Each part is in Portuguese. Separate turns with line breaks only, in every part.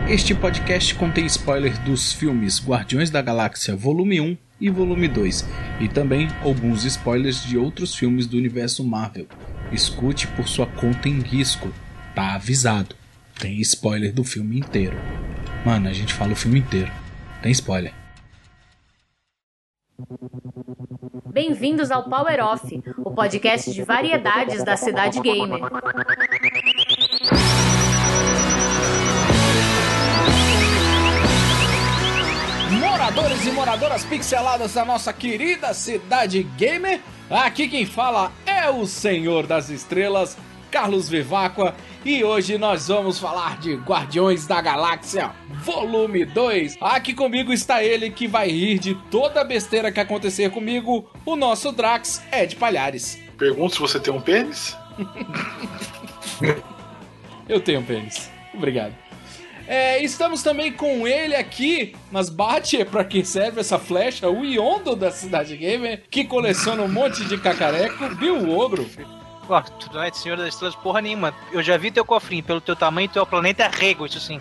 Este podcast contém spoilers dos filmes Guardiões da Galáxia Volume 1 e Volume 2, e também alguns spoilers de outros filmes do universo Marvel. Escute por sua conta em risco, tá avisado. Tem spoiler do filme inteiro. Mano, a gente fala o filme inteiro. Tem spoiler.
Bem-vindos ao Power Off, o podcast de variedades da Cidade Gamer.
Moradores e moradoras pixeladas da nossa querida Cidade Gamer, aqui quem fala é o Senhor das Estrelas, Carlos Viváqua, e hoje nós vamos falar de Guardiões da Galáxia Volume 2. Aqui comigo está ele que vai rir de toda a besteira que acontecer comigo, o nosso Drax, Ed Palhares.
Pergunto se você tem um pênis?
Eu tenho um pênis, obrigado. Estamos também com ele aqui, mas bate pra quem serve essa flecha, o Yondo da Cidade Gamer, que coleciona um monte de cacareco, Bill o Ogro.
Ó, tu não é de Senhor das Estrelas porra nenhuma. Eu já vi teu cofrinho, pelo teu tamanho, teu planeta é rego, isso sim.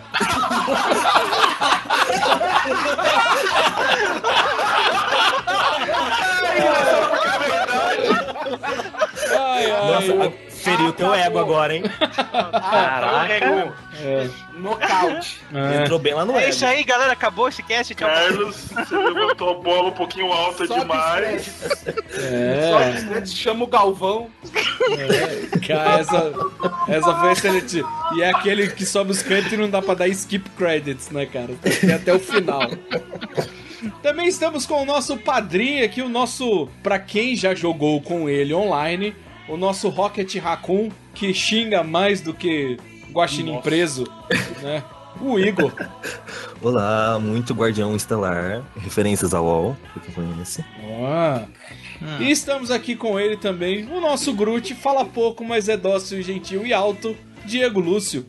Nossa, feriu teu ego agora, hein?
Caraca.
Nocaute. Entrou bem lá no ego.
É isso aí, galera. Acabou esse cast.
Carlos, você levantou a bola um pouquinho alta demais.
Só que chama o Galvão.
Cara, essa foi excelente. E é aquele que sobe os créditos e não dá pra dar skip credits, né, cara? Tem até o final. Também estamos com o nosso padrinho aqui, o nosso, pra quem já jogou com ele online, o nosso Rocket Raccoon, que xinga mais do que guaxinim preso, né? O Igor.
Olá, muito Guardião Estelar, referências ao UOL, que eu conheço.
E estamos aqui com ele também, o nosso Groot, fala pouco, mas é dócil, gentil e alto, Diego Lúcio.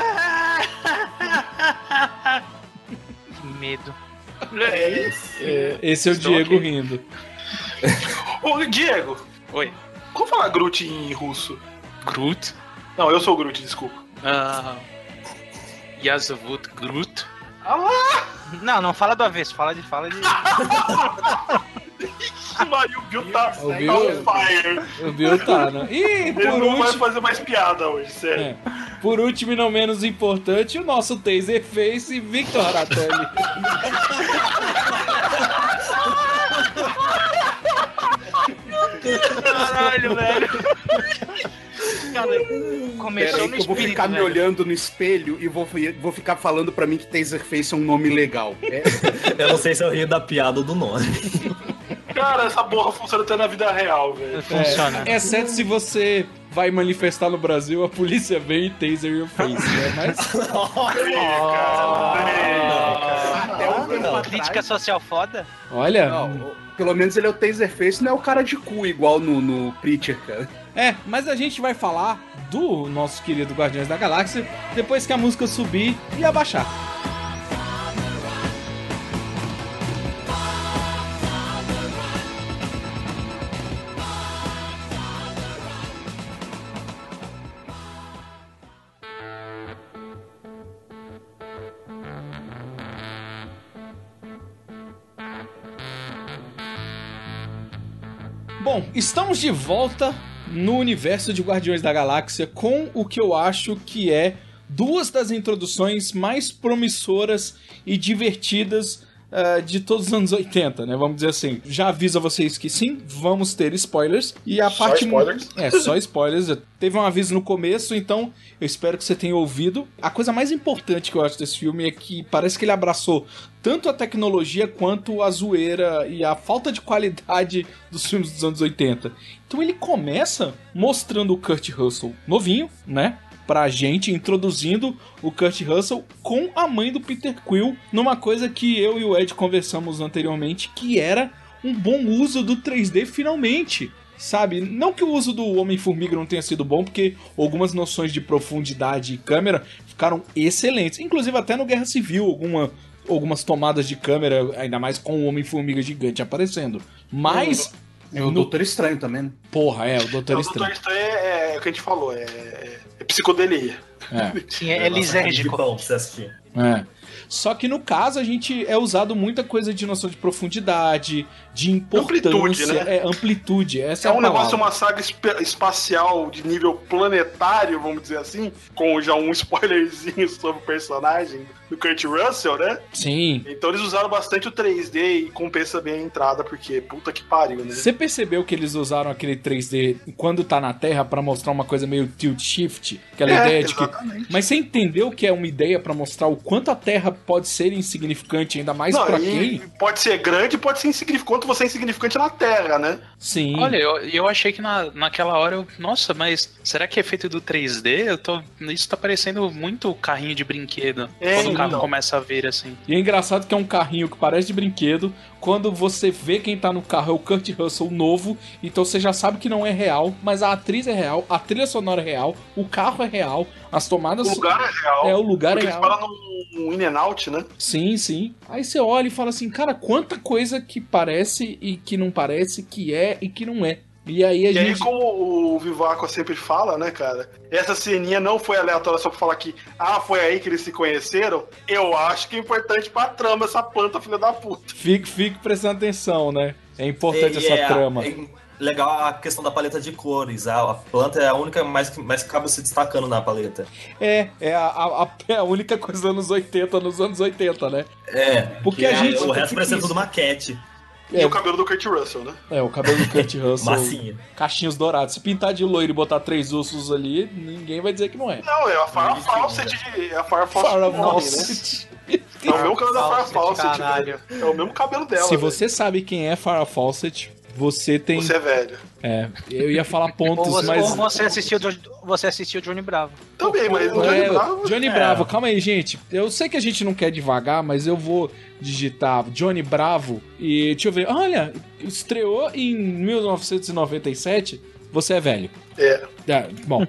Que medo.
Esse é o
Estou
Diego
aqui.
rindo.
Ô, Diego,
Oi.
como falar Groot em russo?
Groot?
Não, eu sou o Groot, desculpa.
Yazavut Groot?
Ah
Não fala do avesso. Fala de...
lá, o Bill tá
O Bill-
on fire.
O Bill tá, né? E
Ele
por
não vai
último...
fazer mais piada hoje, sério.
Por último e não menos importante, o nosso Taserface, Victor Aratelli.
Caralho, velho. Cara, começou
Peraí
no
que eu vou
espírito,
ficar me
velho.
olhando no espelho e vou ficar falando pra mim que Taserface é um nome legal.
Eu não sei se eu rio da piada do nome.
Cara, essa porra funciona até na vida real, velho.
Funciona.
Exceto se você vai manifestar no Brasil, a polícia vem e taser your face, né? Mas...
Até um tempo atrás.
Crítica social foda?
Olha...
Não, pelo menos ele é o Taserface, não é o cara de cu igual no Preacher, cara.
Mas a gente vai falar do nosso querido Guardiões da Galáxia depois que a música subir e abaixar. Bom, estamos de volta no universo de Guardiões da Galáxia com o que eu acho que é duas das introduções mais promissoras e divertidas de todos os anos 80, né? Vamos dizer assim. Já aviso a vocês que sim, vamos ter spoilers. E a
Só
parte...
spoilers?
Só spoilers. Teve um aviso no começo, então eu espero que você tenha ouvido. A coisa mais importante que eu acho desse filme é que parece que ele abraçou tanto a tecnologia quanto a zoeira e a falta de qualidade dos filmes dos anos 80. Então ele começa mostrando o Kurt Russell novinho, né? Pra gente, introduzindo o Kurt Russell com a mãe do Peter Quill, numa coisa que eu e o Ed conversamos anteriormente, que era um bom uso do 3D finalmente. Sabe, não que o uso do Homem-Formiga não tenha sido bom, porque algumas noções de profundidade e câmera ficaram excelentes. Inclusive até no Guerra Civil, algumas tomadas de câmera, ainda mais com o Homem-Formiga gigante aparecendo. Mas...
É o Doutor Estranho também, né?
Porra, o Doutor
O
Estranho.
Doutor Estranho é o que a gente falou, é psicodelia.
Sim, é lisérgico.
Bom pra você assistir.
Só que no caso a gente é usado muita coisa de noção de profundidade, de importância,
Amplitude, né?
Amplitude. Essa é
É
a
um negócio,
palavra.
uma saga espacial de nível planetário, vamos dizer assim, com já um spoilerzinho sobre o personagem do Kurt Russell, né?
Sim.
Então eles usaram bastante o 3D e compensa bem a entrada, porque puta que pariu, né?
Você percebeu que eles usaram aquele 3D quando tá na Terra pra mostrar uma coisa meio tilt shift? Aquela ideia de que...
exatamente.
Mas você entendeu que é uma ideia pra mostrar o quanto a Terra pode ser insignificante, ainda mais
Não,
pra
e
quem?
pode ser grande, pode ser insignificante, quanto você é insignificante na Terra, né?
Sim.
Olha, eu achei que naquela hora nossa, mas será que é feito do 3D? Isso tá parecendo muito carrinho de brinquedo. Quando o carro
então.
começa a vir assim.
E é engraçado que é um carrinho que parece de brinquedo. Quando você vê quem tá no carro é o Kurt Russell novo, então você já sabe que não é real, mas a atriz é real, a trilha sonora é real, o carro é real, as tomadas...
O lugar é real.
O lugar
porque
é real.
eles param no In and Out, né?
Sim, sim. Aí você olha e fala assim, cara, quanta coisa que parece e que não parece, que é e que não é. E aí
E aí, como o Vivaco sempre fala, né, cara? Essa ceninha não foi aleatória só pra falar que, foi aí que eles se conheceram. Eu acho que é importante pra trama essa planta, filha da puta.
Fique prestando atenção, né? É importante essa trama.
É legal a questão da paleta de cores. A planta é a única mais que acaba se destacando na paleta.
É a única coisa nos anos 80, né? Porque a gente...
O resto parece tudo maquete.
E o cabelo do Kurt Russell, né?
O cabelo do Kurt Russell.
Massinha.
Cachinhos dourados. Se pintar de loiro e botar 3 ursos ali, ninguém vai dizer que não é.
Não, é a Farrah Fawcett é a Farrah Fawcett, né? É o mesmo cabelo da Farrah Fawcett,
caralho.
É o mesmo cabelo dela.
Se
velho.
você sabe quem é Farrah Fawcett, você tem...
Você é velho.
Eu ia falar pontos,
Ou
mas...
você assistiu Johnny Bravo.
Também, mas o Johnny Bravo...
Johnny Bravo, calma aí, gente. Eu sei que a gente não quer devagar, mas eu vou digitar Johnny Bravo e deixa eu ver. Olha, estreou em 1997. Você é velho. Bom.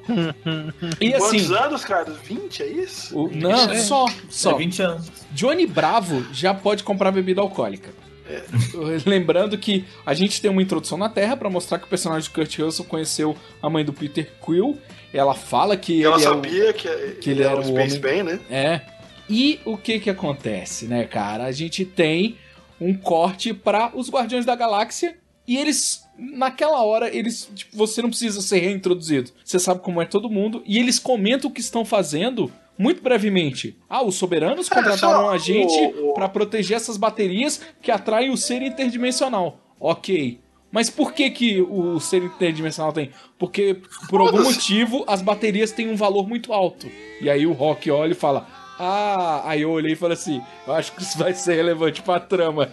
E assim...
Quantos anos, cara? 20, é isso?
Não, só.
20 anos.
Johnny Bravo já pode comprar bebida alcoólica. Lembrando que a gente tem uma introdução na Terra pra mostrar que o personagem de Kurt Russell conheceu a mãe do Peter Quill. Ela fala que
ela
ele
sabia
que ele era o
Space
homem...
Bane, né?
E o que acontece, né, cara? A gente tem um corte para os Guardiões da Galáxia e eles, naquela hora, você não precisa ser reintroduzido. Você sabe como é todo mundo e eles comentam o que estão fazendo muito brevemente. Os soberanos contrataram a gente pra proteger essas baterias que atraem o ser interdimensional. Ok. Mas por que o ser interdimensional tem? Porque, por algum motivo, as baterias têm um valor muito alto. E aí o Rock olha e fala... Aí eu olhei e falei assim... Eu acho que isso vai ser relevante pra trama.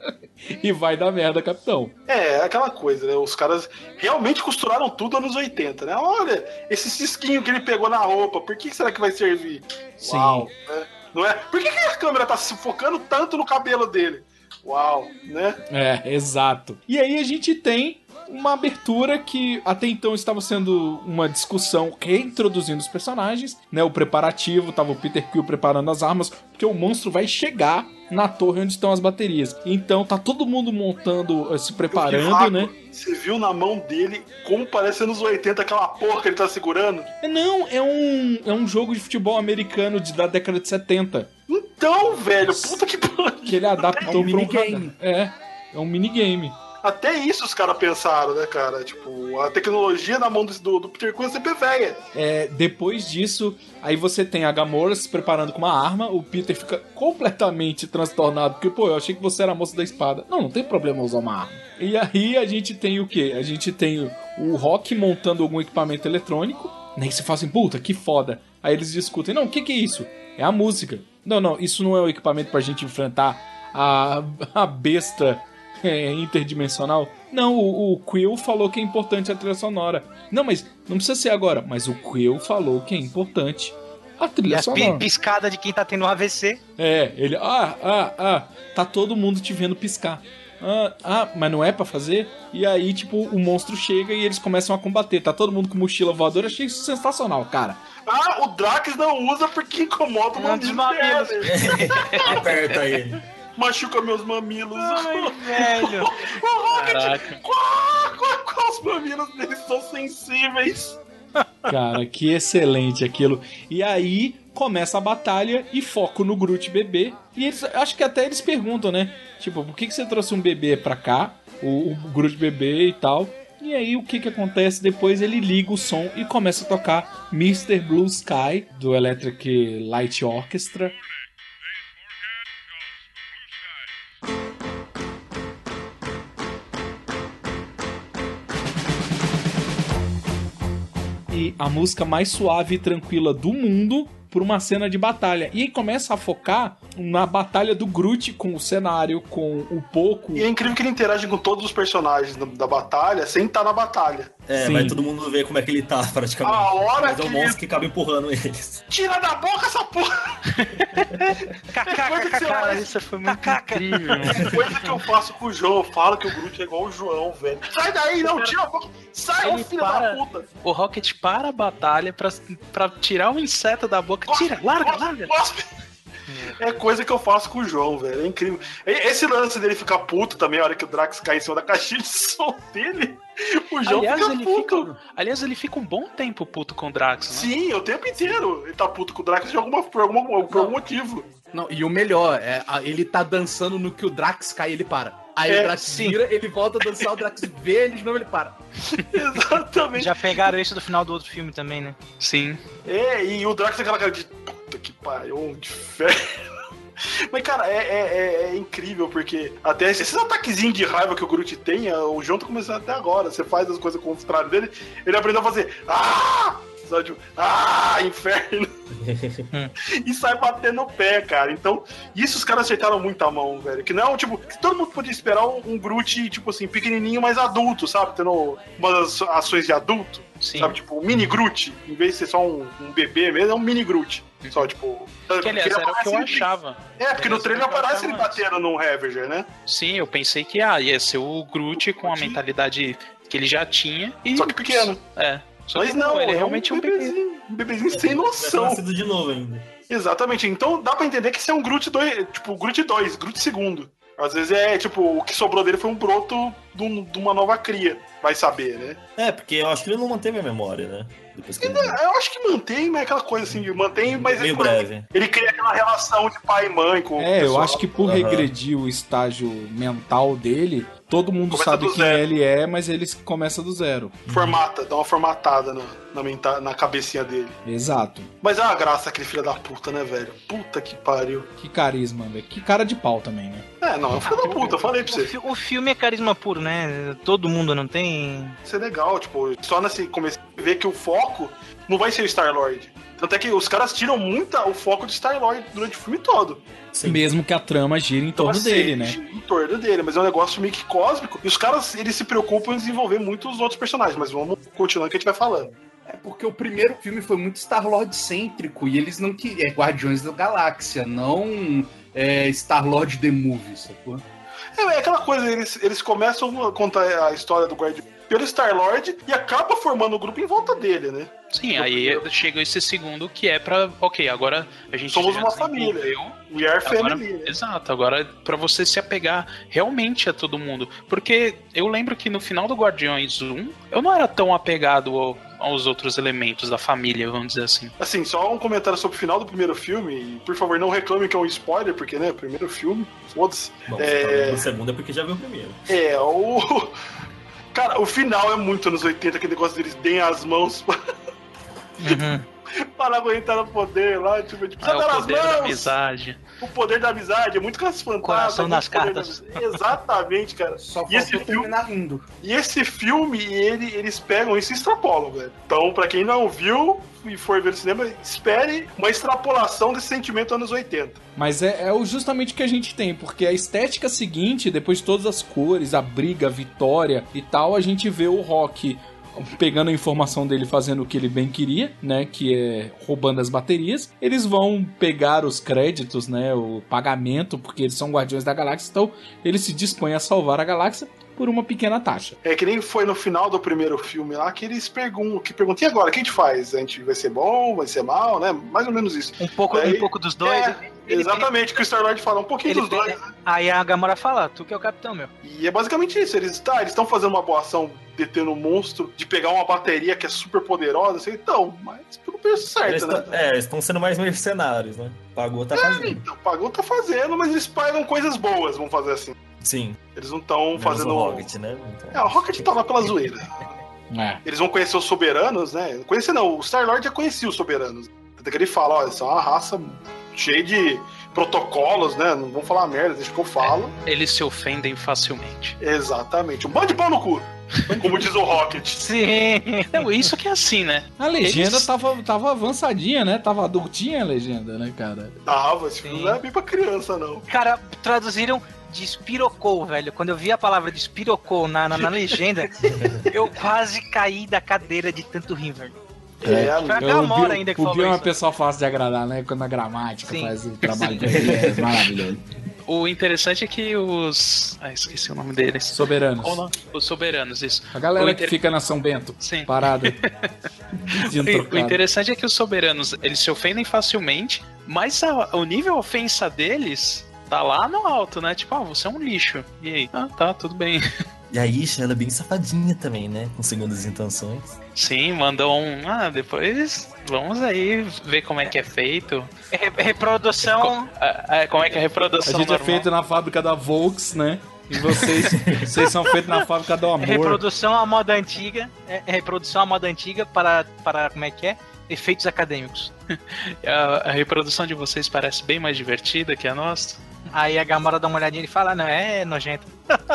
E vai dar merda, capitão.
É aquela coisa, né? Os caras realmente costuraram tudo anos 80, né? Olha, esse cisquinho que ele pegou na roupa, por que será que vai servir?
Sim.
Uau, né? Não é? Por que a câmera tá se focando tanto no cabelo dele? Uau, né?
Exato. E aí a gente tem uma abertura que até então estava sendo uma discussão reintroduzindo os personagens, né? O preparativo, tava o Peter Quill preparando as armas, porque o monstro vai chegar na torre onde estão as baterias. Então tá todo mundo montando, se preparando, né?
Você viu na mão dele como parece anos 80 aquela porra que ele tá segurando?
Não, é um jogo de futebol americano da década de 70.
Então, velho, puta que pariu.
Que ele adaptou
um minigame.
É um minigame.
Até isso os caras pensaram, né, cara? Tipo, a tecnologia na mão do Peter Quill sempre é velha.
Depois disso, aí você tem a Gamora se preparando com uma arma, o Peter fica completamente transtornado, porque, eu achei que você era a moça da espada. Não tem problema usar uma arma. E aí a gente tem o quê? A gente tem o Rock montando algum equipamento eletrônico, né, e você fala assim, puta, que foda. Aí eles discutem, não, o que é isso? É a música. Não, isso não é o equipamento pra gente enfrentar a besta interdimensional. Não, o Quill falou que é importante a trilha sonora. Não, mas não precisa ser agora. Mas o Quill falou que é importante a trilha sonora.
Piscada de quem tá tendo um AVC.
Ele... tá todo mundo te vendo piscar. Mas não é pra fazer? E aí, tipo, o monstro chega e eles começam a combater. Tá todo mundo com mochila voadora. Achei isso sensacional, cara.
O Drax não usa porque incomoda o mamilo dele.
Aperta ele.
Machuca meus mamilos.
Ai, velho.
O Rocket, qual os mamilos deles são sensíveis?
Cara, que excelente aquilo. E aí começa a batalha e foco no Groot bebê. E eles, acho que até eles perguntam, né? Tipo, por que você trouxe um bebê pra cá? O Groot bebê e tal. E aí o que acontece? Depois ele liga o som e começa a tocar Mr. Blue Sky, do Electric Light Orchestra. E a música mais suave e tranquila do mundo por uma cena de batalha. E aí começa a focar na batalha do Groot com o cenário, com o Poco.
E é incrível que ele interage com todos os personagens da batalha sem estar na batalha.
É,
Sim.
vai todo mundo ver como é que ele tá, praticamente.
A hora
Mas é um
que-
monstro que acaba empurrando eles.
Tira da boca essa porra!
Cara, isso foi muito incrível, mano.
Coisa que eu faço com o João, eu falo que o Groot é igual o João, velho. Sai daí, não, tira a boca! Sai, ô
Ele
filho
para-
da puta!
O Rocket para a batalha pra tirar o inseto da boca. Tira, larga.
Cospe. É coisa que eu faço com o João, velho. É incrível. Esse lance dele ficar puto também, a hora que o Drax cai em cima da caixinha de som dele, o João
Aliás, ele fica um bom tempo puto com o Drax, né?
Sim, o tempo inteiro. Ele tá puto com o Drax por algum motivo.
Não, e o melhor, ele tá dançando no que o Drax cai, ele para. Aí
É,
o Drax
sim.
vira, ele volta a dançar, o Drax vê ele de novo, ele para.
Exatamente.
Já pegaram isso do final do outro filme também, né?
Sim.
E o Drax tem aquela cara de puta que pariu, um inferno. Mas, cara, é incrível, porque até esses ataquezinhos de raiva que o Groot tem, o João tá começando até agora. Você faz as coisas com o contrário dele, ele aprendeu a fazer só tipo, inferno. E sai batendo o pé, cara. Então, isso os caras acertaram muito a mão, velho. Que não, tipo, que todo mundo podia esperar um Groot, tipo assim, pequenininho, mas adulto, sabe? Tendo umas ações de adulto.
Sim.
Sabe, tipo, um mini Groot. Em vez de ser só um bebê mesmo, é um mini Groot. Só, tipo...
Que, aliás, era o que eu achava.
Porque no trailer aparece ele batendo num Ravager, né?
Sim, eu pensei que ia ser o Groot com a mentalidade que ele já tinha. E...
Só que pequeno.
Só
Mas
que
não,
ele
é
realmente é um bebê.
Um bebezinho sem
Vai ser
noção.
nascido de novo ainda.
Exatamente. Então dá pra entender que esse é um Groot 2, tipo, Groot 2, Groot segundo. Às vezes tipo, o que sobrou dele foi um broto de uma nova cria. Vai saber, né?
É, porque eu acho que ele não manteve a memória, né? Depois que ele...
Eu acho que mantém, mas é aquela coisa assim, mantém, mas
Meio breve.
ele cria aquela relação de pai e mãe com o
Eu
pessoal.
acho que por regredir o estágio mental dele, todo mundo
Começa
sabe
do
quem
zero.
ele é, mas ele começa do zero.
Dá uma formatada na cabecinha dele.
Exato.
Mas é uma graça aquele filho da puta, né, velho? Puta que pariu.
Que carisma, velho. Que cara de pau também, né?
Não, é um filho da puta, eu falei pra você.
O filme é carisma puro, né? Todo mundo não tem.
Isso é legal, tipo, só nesse começo ver que o foco não vai ser o Star-Lord. Tanto é que os caras tiram muito o foco de Star-Lord durante o filme todo.
Sim.
Mesmo que a trama gira em torno
Assim,
dele, né?
Em torno dele, mas é um negócio meio que cósmico. E os caras, eles se preocupam em desenvolver muito os outros personagens, mas vamos continuando que a gente vai falando.
É porque o primeiro filme foi muito Star-Lord cêntrico e eles não queriam. Guardiões da Galáxia, não Star-Lord The Movie, sacou?
É aquela coisa, eles começam a contar a história do Guardião pelo Star-Lord e acaba formando o grupo em volta dele, né?
Sim, aí chega esse segundo que é pra... Ok, agora a gente
Somos
já
uma
desenvolveu.
família. We are
Agora,
family. Né?
exato, agora é pra você se apegar realmente a todo mundo. Porque eu lembro que no final do Guardiões 1, eu não era tão apegado aos outros elementos da família, vamos dizer assim.
Assim, só um comentário sobre o final do primeiro filme, e por favor não reclame que é um spoiler, porque, né, primeiro filme, foda-se.
Bom, você tá vendo o segundo é porque já viu o primeiro.
Cara, o final é muito anos 80, aquele negócio deles deem as mãos para aguentar o poder lá, tipo,
É
precisa
o
dar as
poder da
mãos!
amizade.
O poder da amizade é muito caça-fantasma.
Coração nas
muito poder
cartas.
da amizade. Exatamente, cara.
Só
E esse
faltou
filme-
terminar rindo.
E esse filme, eles pegam isso e extrapolam, velho. Então, pra quem não viu e for ver no cinema, espere uma extrapolação desse sentimento anos 80.
Mas é justamente o que a gente tem, porque a estética seguinte, depois de todas as cores, a briga, a vitória e tal, a gente vê o Rock pegando a informação dele, fazendo o que ele bem queria, né, que é roubando as baterias. Eles vão pegar os créditos, né, o pagamento, porque eles são Guardiões da Galáxia, então eles se dispõem a salvar a galáxia por uma pequena taxa.
É que nem foi no final do primeiro filme lá que eles perguntam, e agora, o que a gente faz? A gente vai ser bom, vai ser mal, né? Mais ou menos isso.
Um pouco dos dois.
Exatamente, que o Star-Lord fala, um pouquinho
Ele
dos dois.
Aí a Gamora fala, tu que é o capitão, meu.
E é basicamente isso, eles estão fazendo uma boa ação detendo um monstro, de pegar uma bateria que é super poderosa, assim, então, mas pelo preço certo, né?
Eles estão sendo mais mercenários, né? Pagou, tá fazendo.
Então, pagou, tá fazendo, mas eles pagam coisas boas, vamos fazer assim.
Sim.
Eles não estão fazendo...
o Rocket, né? Então...
o Rocket tá lá pela zoeira. Eles vão conhecer os Soberanos, né? Conhecer não, o Star-Lord já conhecia os Soberanos. Até que ele fala, olha, são uma raça cheia de protocolos, né? Não vão falar merda, deixa que eu falo.
Eles se ofendem facilmente.
Exatamente. Um bando de pau no cu. Como diz o Rocket.
Sim.
Não, isso que é assim, né?
A legenda tava avançadinha, né? Tava adultinha a legenda, né, cara?
Tava, esse filme não é bem pra criança, não.
Cara, traduziram de espirocou, velho. Quando eu vi a palavra de espirocou na legenda, eu quase caí da cadeira de tanto rir, velho. Foi a Gamora ainda que falou isso.
O Bill é uma pessoa fácil de agradar, né? Quando a gramática faz o trabalho dele, é maravilhoso.
O interessante é que os... esqueci o nome deles.
Soberanos.
Os Soberanos, isso.
A galera que fica na São Bento,
sim,
parada.
O interessante é que os Soberanos, eles se ofendem facilmente, mas o nível ofensa deles tá lá no alto, né? Tipo, você é um lixo. E aí? Tá, tudo bem.
E a Isha, ela é bem safadinha também, né? Com segundas intenções.
Sim, mandou depois vamos aí ver como é que é feito.
Reprodução...
Como é que é a reprodução
A gente
normal?
é feito na fábrica da Volks, né? E vocês são feitos na fábrica do amor.
Reprodução à moda antiga. Reprodução à moda antiga para como é que é? Efeitos acadêmicos.
A reprodução de vocês parece bem mais divertida que a nossa.
Aí a Gamora dá uma olhadinha e fala, não, é nojento.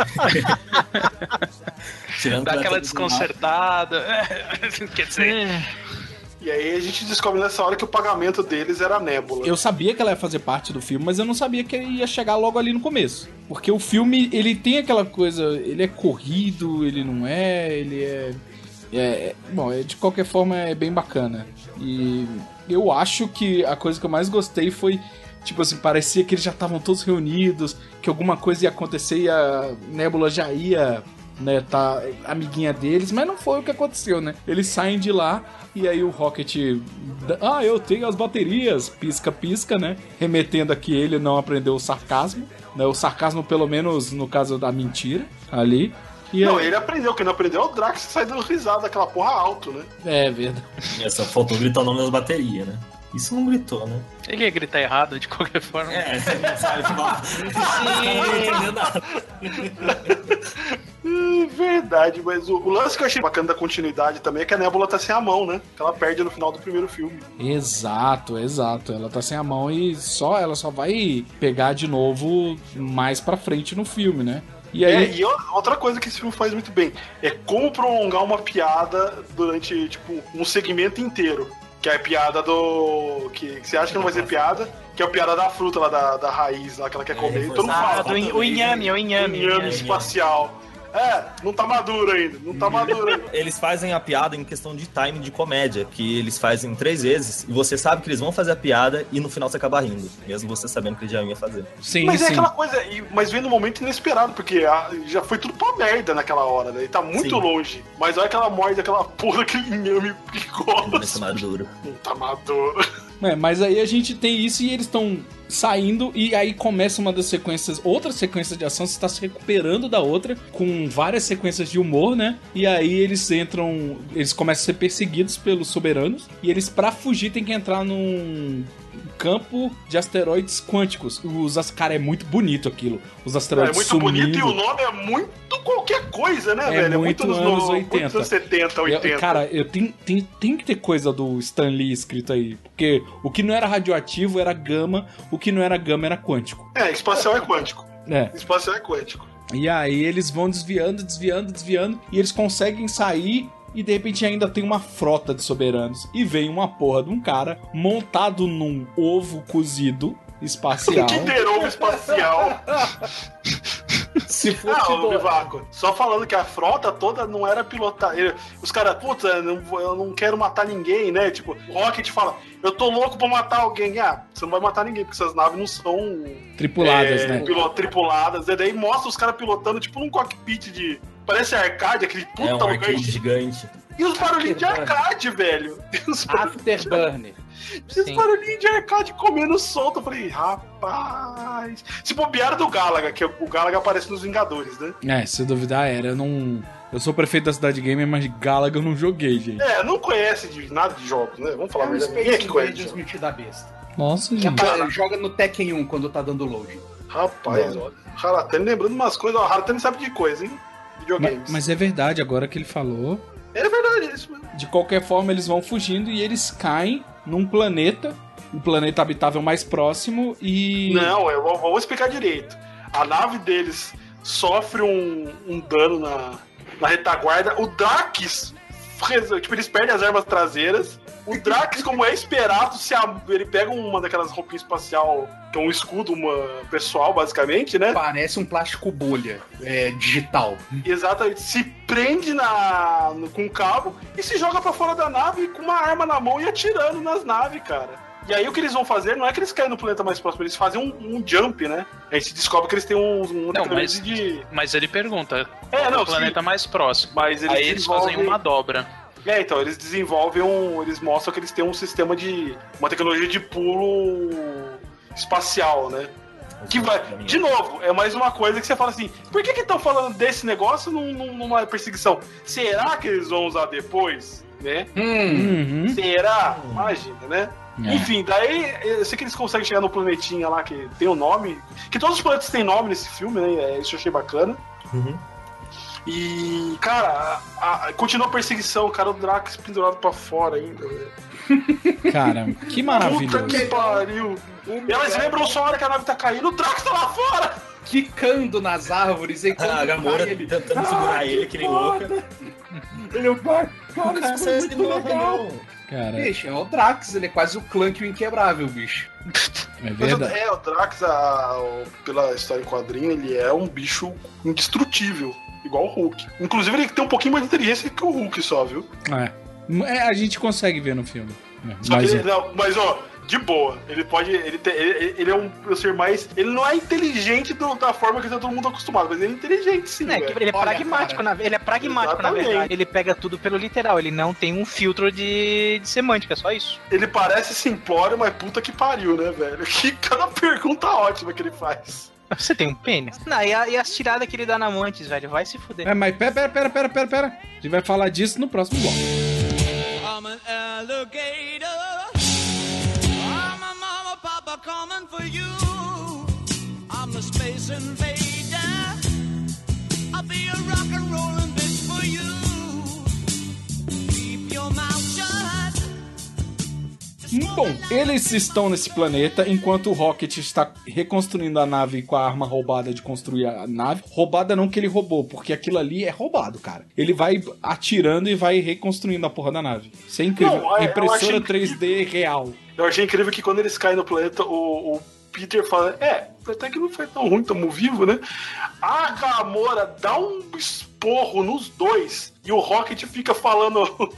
Dá aquela desconcertada. Quer dizer...
E aí a gente descobre nessa hora que o pagamento deles era a Nebula.
Eu sabia que ela ia fazer parte do filme, mas eu não sabia que ia chegar logo ali no começo. Porque o filme, ele tem aquela coisa, ele é corrido, ele não é, ele bom, de qualquer forma é bem bacana. E eu acho que a coisa que eu mais gostei foi, tipo assim, parecia que eles já estavam todos reunidos, que alguma coisa ia acontecer e a Nebula já ia, né, tá amiguinha deles, mas não foi o que aconteceu, né? Eles saem de lá e aí o Rocket, eu tenho as baterias, pisca, né? Remetendo a que ele não aprendeu o sarcasmo, né? O sarcasmo pelo menos no caso da mentira ali. E
não,
aí...
ele aprendeu, quem não aprendeu é o Drax que sai dando risada daquela porra alto, né?
É verdade.
Só faltou gritar o nome das baterias, né? Isso não gritou, né?
Ele ia gritar errado de qualquer forma.
Você não sabe, não nada.
Verdade, mas o lance que eu achei bacana da continuidade também é que a Nebula tá sem a mão, né? Que ela perde no final do primeiro filme.
Exato. Ela tá sem a mão e ela só vai pegar de novo mais pra frente no filme, né? E aí...
E outra coisa que esse filme faz muito bem é como prolongar uma piada durante, tipo, um segmento inteiro. Que é a piada do... Que você acha que não vai ser piada, que é a piada da fruta lá, da raiz lá que ela quer comer. Todo mundo fala.
O inhame.
O inhame espacial. Não tá maduro ainda.
Eles fazem a piada em questão de timing de comédia, que eles fazem 3 vezes, e você sabe que eles vão fazer a piada e no final você acaba rindo, mesmo você sabendo que eles já iam fazer.
Sim,
mas é aquela coisa, mas vem num momento inesperado, porque já foi tudo pra merda naquela hora, né? E tá muito longe. Mas olha que ela morde aquela porra, aquele inhame picoso.
Não tá maduro.
Não tá maduro.
Mas aí a gente tem isso e eles estão saindo e aí começa uma das sequências, outra sequência de ação, você está se recuperando da outra, com várias sequências de humor, né? E aí eles começam a ser perseguidos pelos Soberanos e eles, pra fugir, tem que entrar num campo de asteroides quânticos. Cara, é muito bonito aquilo. Os asteroides
sumindo. É muito bonito e o nome é muito qualquer coisa, né, velho?
É muito anos 80.
Muito anos 70, 80.
Cara, tem que ter coisa do Stan Lee escrito aí. Porque o que não era radioativo era gama, o que não era gama era quântico.
Espacial é quântico. Espacial é quântico.
E aí eles vão desviando, e eles conseguem sair. E de repente ainda tem uma frota de soberanos. E vem uma porra de um cara montado num ovo cozido espacial.
Kinder Ovo espacial.
Se fosse
Vivaco, só falando que a frota toda não era pilotada. Os caras, puta, eu não quero matar ninguém, né? Tipo, o Rocket fala, eu tô louco pra matar alguém. Você não vai matar ninguém, porque essas naves não são
tripuladas, né?
Tripuladas. E daí mostra os caras pilotando, tipo, num cockpit de... Parece arcade, aquele puta
lugar gigante.
E os barulhinhos de arcade, velho.
Afterburner.
Esse barulhinho de arcade comendo solto. Eu falei, rapaz. Se bobearam do Galaga, que o Galaga aparece nos Vingadores, né?
Se duvidar, era. Eu sou prefeito da cidade gamer, mas Galaga eu não joguei, gente.
Não conhece nada de jogos, né? Vamos falar a verdade. Ninguém aqui conhece.
Da besta.
Nossa, gente.
Joga no Tekken 1 quando tá dando load.
Rapaz, olha. O Haratani lembrando umas coisas. O Haratani sabe de coisa, hein? Videogames.
Mas é verdade, agora que ele falou.
É verdade, é isso mesmo.
De qualquer forma, eles vão fugindo e eles caem num planeta, um planeta habitável mais próximo e...
Não, eu vou explicar direito. A nave deles sofre um dano na retaguarda. O Drax, tipo, eles perdem as armas traseiras. O Drax, como é esperado, ele pega uma daquelas roupinhas espacial, que é um escudo pessoal, basicamente, né?
Parece um plástico bolha digital.
Exatamente. Se prende com um cabo e se joga pra fora da nave com uma arma na mão e atirando nas naves, cara. E aí o que eles vão fazer não é que eles caem no planeta mais próximo, eles fazem um jump, né? Aí se descobre que eles têm
Mas ele pergunta
no
planeta mais próximo.
Mas
aí eles fazem uma dobra.
Então, eles desenvolvem eles mostram que eles têm um sistema uma tecnologia de pulo espacial, né? Que vai, de novo, é mais uma coisa que você fala assim, por que estão falando desse negócio numa perseguição? Será que eles vão usar depois, né? Será? Imagina, né? Enfim, daí eu sei que eles conseguem chegar no planetinha lá que tem um nome, que todos os planetas têm nome nesse filme, né? Isso eu achei bacana. E, cara, continua a perseguição, cara, o Drax pendurado pra fora ainda, velho.
Cara, que maravilha.
Puta que pariu. Elas lembram só a hora que a nave tá caindo, o Drax tá lá fora!
Quicando nas árvores enquanto
a Gamora tentando segurar ele, que nem louca.
Ele cara, isso é muito legal.
Cara.
Bicho, é o Drax, ele é quase o Clank o Inquebrável, bicho.
É verdade.
O Drax, pela história em quadrinho, ele é um bicho indestrutível. Igual o Hulk. Inclusive, ele tem um pouquinho mais de inteligência que o Hulk só, viu?
A gente consegue ver no filme.
Mas de boa. Ele é um ser mais... Ele não é inteligente da forma que tá todo mundo acostumado, mas ele é inteligente, sim.
Ele é pragmático, na verdade. Ele pega tudo pelo literal. Ele não tem um filtro de semântica, só isso.
Ele parece simplório, mas puta que pariu, né, velho? Que cada pergunta ótima que ele faz.
Você tem um pênis? Não, e as tiradas que ele dá na Mantis, velho, vai se fuder.
Mas pera. A gente vai falar disso no próximo bloco. I'm an alligator. I'm a mama, papa coming for you. I'm a space invader. I'll be a rock and rollin' bitch for you. Keep your mouth shut. Bom, eles estão nesse planeta enquanto o Rocket está reconstruindo a nave com a arma roubada de construir a nave. Roubada não que ele roubou, porque aquilo ali é roubado, cara. Ele vai atirando e vai reconstruindo a porra da nave. Isso é incrível. Não, impressora 3D real.
Eu achei incrível que quando eles caem no planeta, o Peter fala, até que não foi tão ruim, tamo vivo, né? A Gamora dá um esporro nos dois e o Rocket fica falando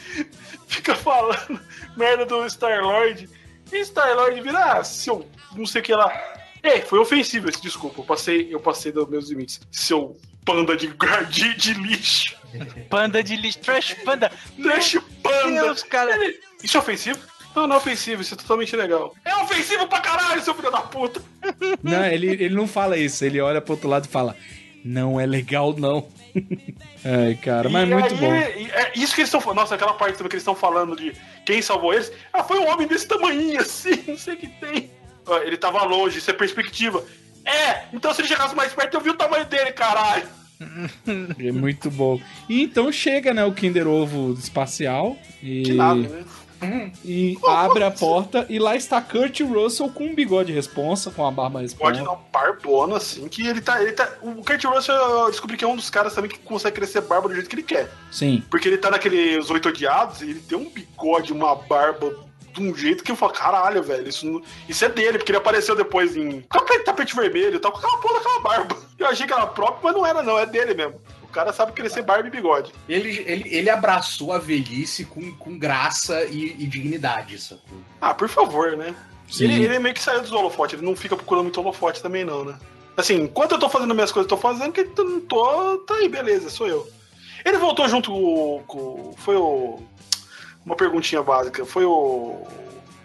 merda do Star-Lord. E Star-Lord vira, seu não sei o que lá. Foi ofensivo esse, desculpa. Eu passei dos meus limites. Seu panda de lixo.
Panda de lixo. Trash panda.
Trash panda.
Deus, cara.
Isso é ofensivo? Não é ofensivo, isso é totalmente legal. É ofensivo pra caralho, seu filho da puta!
Não, ele não fala isso, ele olha pro outro lado e fala, não é legal não. Ai, cara, mas é muito bom.
Isso que eles estão falando, nossa, aquela parte também que eles estão falando de quem salvou eles, foi um homem desse tamanhinho assim, não sei o que tem. Ele tava longe, isso é perspectiva. Então se ele chegasse mais perto eu vi o tamanho dele, caralho.
É muito bom. E então chega, né, o Kinder Ovo espacial e...
Que nada, né?
E abre a porta e lá está Kurt Russell com um bigode responsa, com a barba responsa.
Pode dar uma barbona, assim, que ele tá... O Kurt Russell, eu descobri que é um dos caras também que consegue crescer barba do jeito que ele quer.
Sim.
Porque ele tá naqueles 8 Odiados e ele tem um bigode, uma barba de um jeito que eu falo, caralho, velho, isso é dele, porque ele apareceu depois com tapete vermelho e tal, com aquela porra daquela barba. Eu achei que era própria, mas não era não, é dele mesmo. O cara sabe crescer barba e bigode.
Ele abraçou a velhice com graça e dignidade, sacou?
Por favor, né? Ele meio que saiu dos holofotes, ele não fica procurando muito holofote também não, né? Assim, enquanto eu tô fazendo minhas coisas, eu tô fazendo, que eu não tô, tá aí, beleza, sou eu. Ele voltou junto com uma perguntinha básica, foi o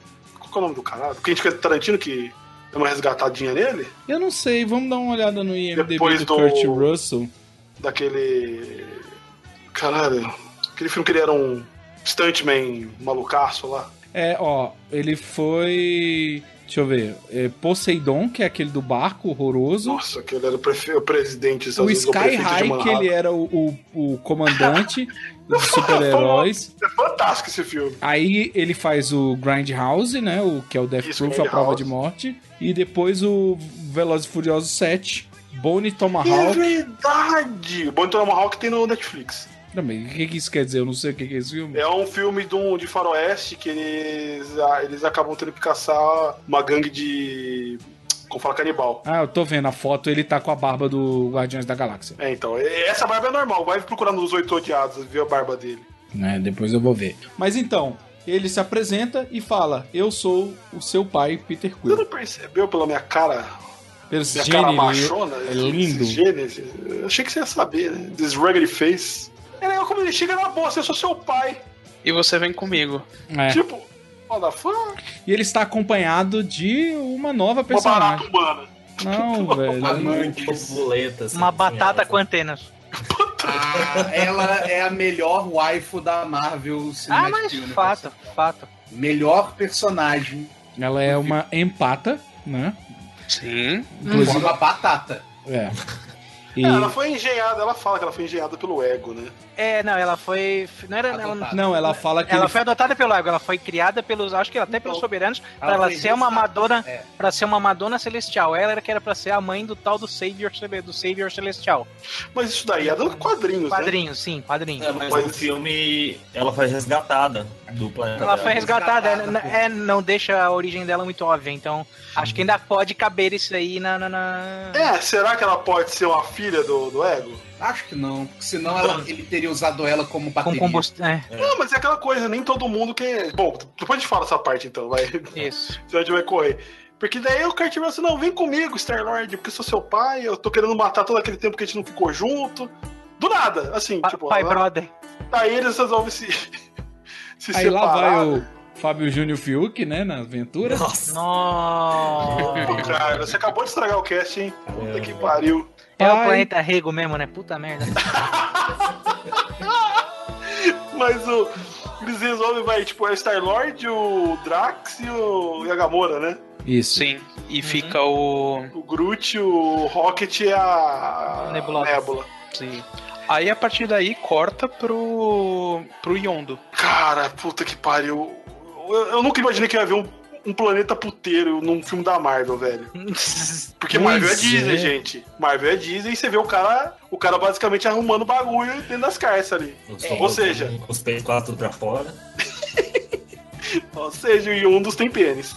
Qual é o nome do cara? Porque a gente quer Tarantino que deu uma resgatadinha nele.
Eu não sei, vamos dar uma olhada no IMDb
Depois
do Kurt Russell.
Daquele... Caralho. Aquele filme que ele era um stuntman malucaço lá.
Ele foi... Deixa eu ver. Poseidon, que é aquele do barco horroroso.
Nossa, aquele era o presidente.
O Sky High, que ele era o comandante dos super-heróis.
É fantástico esse filme.
Aí ele faz o Grindhouse, né? Que é o Death Proof, a prova de morte. E depois o Velozes e Furiosos 7, Bone Tomahawk.
É verdade! Bone Tomahawk tem no Netflix.
Não, mas o que isso quer dizer? Eu não sei o que é esse filme.
É um filme de faroeste que eles acabam tendo que caçar uma gangue de... Como fala, canibal.
Eu tô vendo a foto, ele tá com a barba do Guardiões da Galáxia.
Então, essa barba é normal. Vai procurar nos 8 Odiados, ver a barba dele.
Depois eu vou ver. Mas então, ele se apresenta e fala: eu sou o seu pai, Peter Quill.
Você não percebeu pela minha cara?
Minha
cara machona?
É lindo.
Eu achei que você ia saber, né? This rugged face. É legal como ele chega na boa, eu sou seu pai.
E você vem comigo.
Tipo, what the fuck?
E ele está acompanhado de uma nova personagem.
Uma barata humana.
Não, velho.
Borboletas.
Uma batata com antenas.
Ela é a melhor waifu da Marvel Cinematic Universe.
Fato.
Melhor personagem.
Ela é uma empata, né?
Sim.
Inclusive
uma batata.
E...
ela foi engenhada, ela fala que ela foi engenhada pelo ego, né?
Ela foi...
ela fala que...
Ela foi adotada pelo ego, ela foi criada pelos... Acho que até pelos soberanos, pra ela ser uma Madonna... Pra ser uma Madonna celestial. Ela era que era pra ser a mãe do tal do Savior Celestial.
Mas isso daí é dos quadrinhos,
Quadrinhos, né? Sim, quadrinhos.
Mas no filme, ela foi resgatada do planeta.
Ela foi resgatada, não deixa a origem dela muito óbvia, então acho que ainda pode caber isso aí na...
Será que ela pode ser uma filha do ego?
Acho que não, porque senão ele teria usado ela como bateria.
Com combustão,
Não, mas é aquela coisa, nem todo mundo quer... Bom, depois a gente fala essa parte então, vai.
Isso.
Senão a gente vai correr. Porque daí o Kurt Russell, não, vem comigo, Star-Lord, porque eu sou seu pai, eu tô querendo matar todo aquele tempo que a gente não ficou junto. Do nada, assim, tipo...
Pai, brother.
Aí eles resolvem se
aí
separar.
Lá vai o Fábio Júnior Fiuk, né, na aventura.
Nossa.
Cara, você acabou de estragar o cast, hein? Puta que pariu.
É o planeta Rego mesmo, né? Puta merda.
Mas eles resolvem, vai, tipo, é o Star-Lord, o Drax e a Gamora, né?
Isso.
Sim. E fica o
Groot, o Rocket e a Nebula.
Sim. Aí a partir daí corta pro Yondo.
Cara, puta que pariu. Eu nunca imaginei que ia haver um planeta puteiro num filme da Marvel, velho. Porque Marvel é Disney, gente. Marvel é Disney e você vê o cara basicamente arrumando bagulho dentro das carças ali. Ou seja...
Os peitos lá tudo pra fora.
Ou seja, o Yondos tem pênis.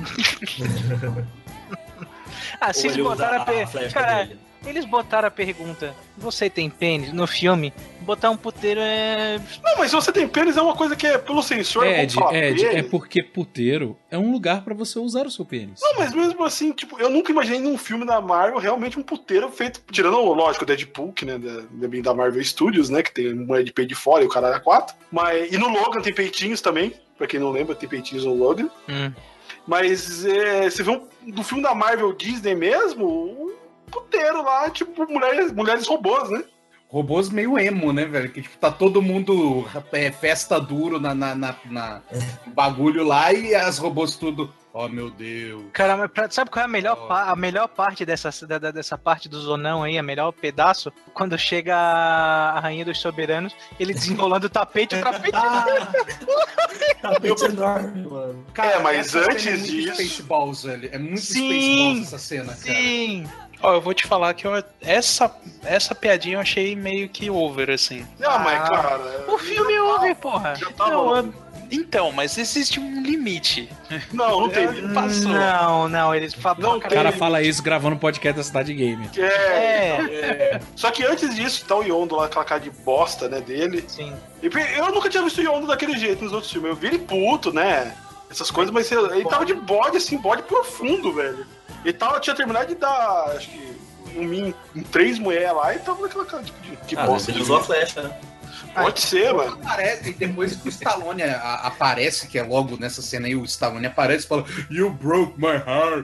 Se eles botaram eles botaram a pergunta: você tem pênis? No filme, botar um puteiro é...
Não, mas se você tem pênis é uma coisa que é pelo sensor.
Ed, é porque puteiro é um lugar pra você usar o seu pênis.
Não, mas mesmo assim, tipo, eu nunca imaginei num filme da Marvel realmente um puteiro feito, tirando, lógico, o Deadpool, que, né, da Marvel Studios, né, que tem mulher de peito de fora e o caralho é 4. E no Logan tem peitinhos também, pra quem não lembra, tem peitinhos no Logan. Mas você vê do filme da Marvel Disney mesmo, puteiro lá, tipo, mulheres robôs, né?
Robôs meio emo, né, velho? Que tipo, tá todo mundo festa duro na bagulho lá e as robôs tudo... Oh, meu Deus.
Cara, mas sabe qual é a melhor parte dessa parte do zonão aí, a melhor pedaço? Quando chega a Rainha dos Soberanos, ele desenrolando o tapete, o tapete...
Tapete enorme, mano.
Cara,
mas antes
é
disso...
Spaceballs, velho. É muito Spaceballs essa cena, cara.
Sim!
Eu vou te falar que essa piadinha eu achei meio que over, assim.
Não, mas cara...
O filme é over, porra.
Então, mas existe um limite.
Não tem.
Passou.
Não, eles falam...
O cara fala isso gravando podcast da Cidade Gamer.
Só que antes disso, tá o Yondo lá, aquela cara de bosta, né, dele.
Sim.
Eu nunca tinha visto o Yondo daquele jeito nos outros filmes. Eu vi ele puto, né, essas coisas, mas ele tava de bode, assim, bode profundo, velho. Ele tinha terminado de dar, acho que, em 3 mulheres lá e tava naquela cara de bosta.
Ele usou a flecha, né?
Pode ser, mano.
Aparece, e depois que o Stallone aparece, que é logo nessa cena aí, o Stallone aparece e fala You broke my heart,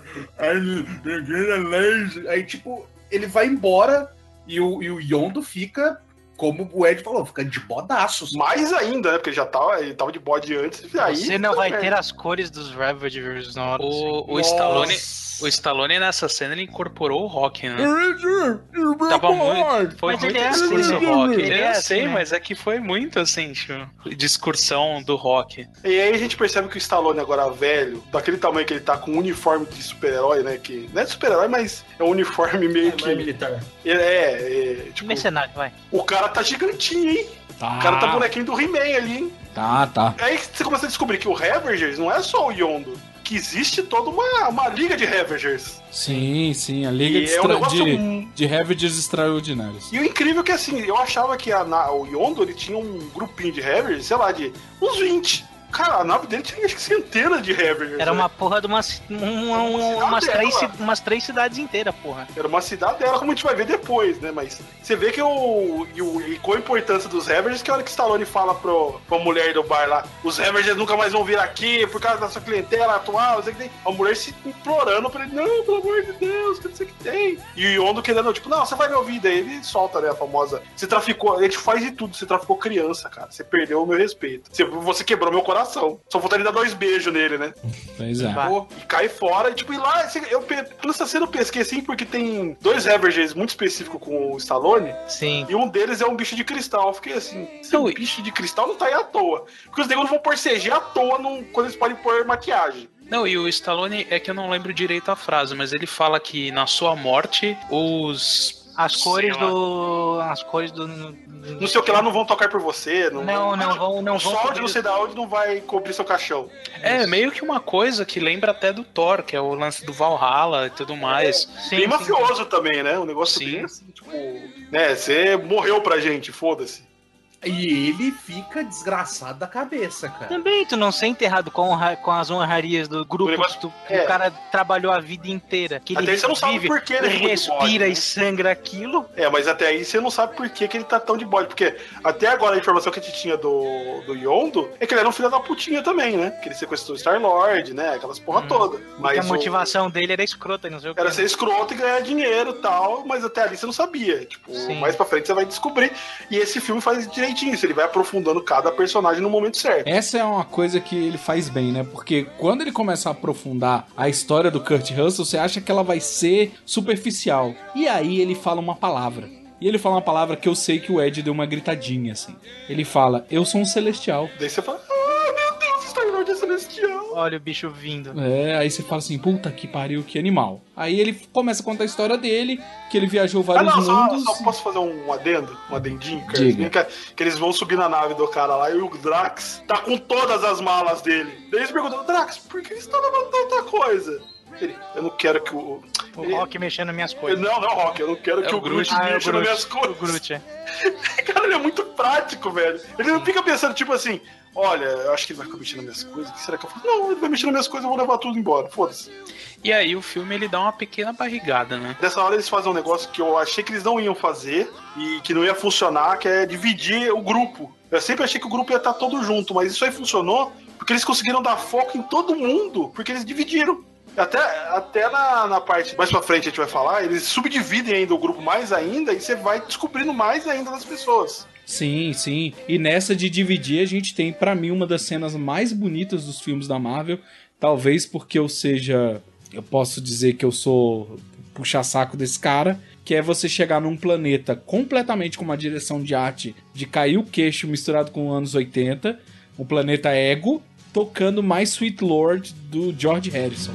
aí tipo, ele vai embora e o Yondo fica, como o Ed falou, fica de bodaços.
Mais ainda, né? Porque ele tava de bode antes. Aí,
você não vai ter as cores dos Ravagers na hora.
O Stallone nessa cena ele incorporou o Rock, né? Tava muito. Foi
mas
muito
ele é
discurso
assim,
do Rock.
ele é
Eu
assim,
sei,
né?
mas é que foi muito assim, tipo, discursão do Rock.
E aí a gente percebe que o Stallone agora velho, daquele tamanho que ele tá com um uniforme de super-herói, né? Que não é de super-herói, mas é um uniforme meio que.
militar.
Tipo,
Mercenário, vai.
o cara tá gigantinho, hein?
Tá.
O cara tá bonequinho do He-Man ali, hein?
Tá.
Aí você começa a descobrir que o Ravagers não é só o Yondo, que existe toda uma liga de Ravagers.
Sim, a Liga
E é um negócio
de Ravagers Extraordinários.
E o incrível é que, assim, eu achava que o Yondo, ele tinha um grupinho de Ravagers, sei lá, de uns 20. Cara, a nave dele tinha, acho que, centenas de Ravagers.
Era
né?
uma porra de umas 3 cidades inteiras, porra.
Era uma cidade dela, como a gente vai ver depois, né? Mas você vê que e qual a importância dos Ravagers, que a hora que Stallone fala pra mulher do bar lá, os Ravagers nunca mais vão vir aqui por causa da sua clientela atual, não sei o que tem. A mulher se implorando pra ele, não, pelo amor de Deus, que não sei o que tem. E o Yondo querendo, tipo, não, você vai me ouvir. Daí ele solta, né, a famosa, você traficou, a gente faz de tudo, você traficou criança, cara, você perdeu o meu respeito. Você quebrou meu coração. Só vontade de dar 2 beijos nele, né?
Pois é.
E cai fora, e tipo, e lá, nessa cena eu pesquei assim, porque tem 2 Ravagers muito específicos com o Stallone,
Sim.
e um deles é um bicho de cristal. Eu fiquei assim, esse bicho de cristal não tá aí à toa. Porque os negros não vão pôr CG à toa quando eles podem pôr maquiagem.
Não, e o Stallone, é que eu não lembro direito a frase, mas ele fala que na sua morte,
As cores do.
Não sei o que lá não vão tocar por você.
Não vão.
O sol de não sei da onde não vai cobrir seu caixão.
É, meio que uma coisa que lembra até do Thor, que é o lance do Valhalla e tudo mais.
Bem mafioso também, né? Um negócio bem assim, tipo... Né, você morreu pra gente, foda-se.
E ele fica desgraçado da cabeça, cara.
Também, tu não ser enterrado com as honrarias do grupo que o cara trabalhou a vida inteira. Que
até
ele
aí você não sabe por que ele
respira
bode, né?
e sangra aquilo.
Mas até aí você não sabe por que ele tá tão de bode. Porque até agora a informação que a gente tinha do Yondo é que ele era um filho da putinha também, né? Que ele sequestrou o Star-Lord, né? Aquelas porra toda. Mas
a motivação dele era escrota, não sei o que.
Era ser escroto e ganhar dinheiro e tal, mas até ali você não sabia. Tipo, mais pra frente você vai descobrir. E esse filme faz direitinho isso, ele vai aprofundando cada personagem no momento certo.
Essa é uma coisa que ele faz bem, né? Porque quando ele começa a aprofundar a história do Kurt Russell, você acha que ela vai ser superficial. E aí ele fala uma palavra. E ele fala uma palavra que eu sei que o Ed deu uma gritadinha, assim. Ele fala, eu sou um celestial.
Daí você fala, meu Deus, Star-Lord é celestial.
Olha o bicho vindo.
Aí você fala assim, puta que pariu, que animal. Aí ele começa a contar a história dele, que ele viajou vários mundos.
Só posso fazer um adendo? Um adendinho, cara?
Diga.
Que eles vão subir na nave do cara lá e o Drax tá com todas as malas dele. Daí eles perguntam, Drax, por que você tá levando tanta coisa? Eu não quero que o
Rock mexendo nas minhas coisas.
Não, Rock, eu não quero que o Groot mexa nas minhas coisas.
O Groot,
Cara, ele é muito prático, velho. Ele não fica pensando, tipo assim, olha, eu acho que ele vai ficar mexendo nas minhas coisas, o que será que eu faço? Não, ele vai mexer nas minhas coisas, eu vou levar tudo embora, foda-se.
E aí o filme ele dá uma pequena barrigada, né?
Dessa hora eles fazem um negócio que eu achei que eles não iam fazer e que não ia funcionar, que é dividir o grupo. Eu sempre achei que o grupo ia estar todo junto, mas isso aí funcionou porque eles conseguiram dar foco em todo mundo, porque eles dividiram. Até na parte mais pra frente a gente vai falar, eles subdividem ainda o grupo mais ainda e você vai descobrindo mais ainda das pessoas.
Sim. E nessa de dividir, a gente tem, pra mim, uma das cenas mais bonitas dos filmes da Marvel. Talvez porque eu posso dizer que eu sou puxa-saco desse cara, que é você chegar num planeta completamente com uma direção de arte de cair o queixo misturado com anos 80, um planeta Ego, tocando My Sweet Lord do George Harrison.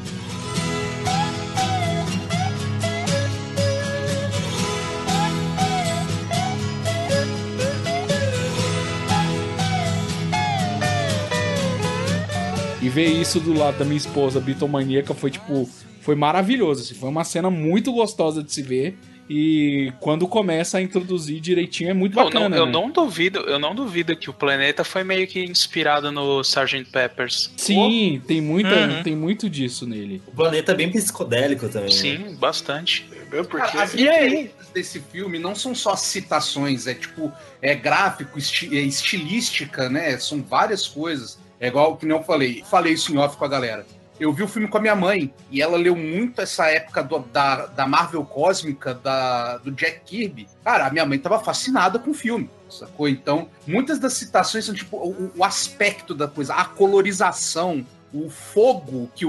E ver isso do lado da minha esposa, bitomaníaca, foi maravilhoso. Assim, foi uma cena muito gostosa de se ver. E quando começa a introduzir direitinho é muito bacana.
Eu não duvido que o planeta foi meio que inspirado no Sgt. Peppers.
Sim, tem muito disso nele.
O planeta é bem psicodélico também.
Sim,
né?
bastante.
Mesmo porque...
Cara, as referências desse filme não são só citações, é gráfico, estilística, né? São várias coisas. É igual que eu falei isso em off com a galera. Eu vi o filme com a minha mãe, e ela leu muito essa época da Marvel Cósmica, do Jack Kirby. Cara, a minha mãe tava fascinada com o filme, sacou? Então, muitas das citações são tipo o aspecto da coisa, a colorização, o fogo que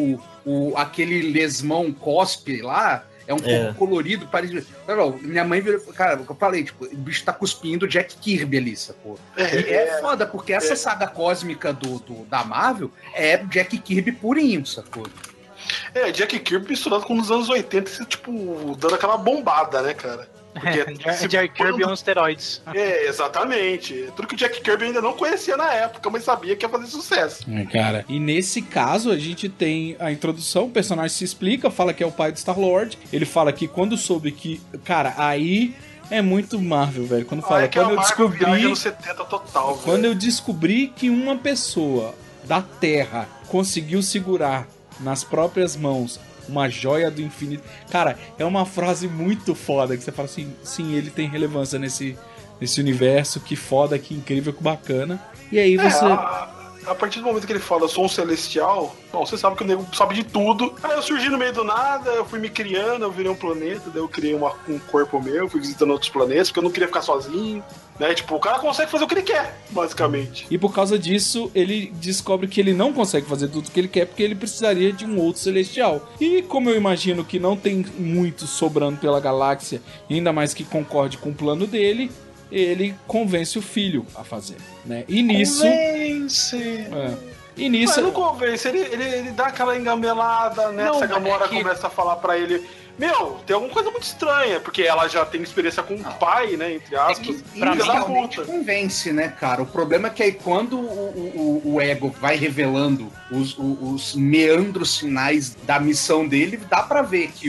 aquele lesmão cospe lá, é um fogo colorido, parecido. Minha mãe virou, cara, eu falei, tipo, o bicho tá cuspindo Jack Kirby ali, sacou? É foda, porque essa saga cósmica da Marvel é Jack Kirby purinho, sacou?
Jack Kirby misturado com os anos 80, tipo, dando aquela bombada, né, cara?
Jack Kirby on steroids.
Exatamente. Tudo que o Jack Kirby ainda não conhecia na época, mas sabia que ia fazer sucesso.
Cara, e nesse caso a gente tem a introdução, o personagem se explica, fala que é o pai do Star-Lord, ele fala que quando soube que... Cara, aí é muito Marvel, velho. Quando fala, quando eu descobri...
70 total,
quando eu descobri que uma pessoa da Terra conseguiu segurar nas próprias mãos uma joia do infinito. Cara, é uma frase muito foda que você fala assim, sim, ele tem relevância nesse universo, que foda, que incrível, que bacana. E aí você...
A partir do momento que ele fala, eu sou um celestial, bom, você sabe que o nego sabe de tudo. Aí eu surgi no meio do nada, eu fui me criando, eu virei um planeta, daí eu criei um corpo meu, fui visitando outros planetas, porque eu não queria ficar sozinho, né? Tipo, o cara consegue fazer o que ele quer, basicamente.
E por causa disso, ele descobre que ele não consegue fazer tudo o que ele quer, porque ele precisaria de um outro celestial. E como eu imagino que não tem muito sobrando pela galáxia, ainda mais que concorde com o plano dele, ele convence o filho a fazer, né? E nisso...
Convence!
E nisso...
Mas não convence, ele dá aquela engambelada, né? Essa Gamora começa a falar pra ele... Meu, tem alguma coisa muito estranha, porque ela já tem experiência com o pai, né? Entre aspas.
Inicialmente convence, né, cara? O problema é que aí quando o ego vai revelando os meandros finais da missão dele, dá pra ver que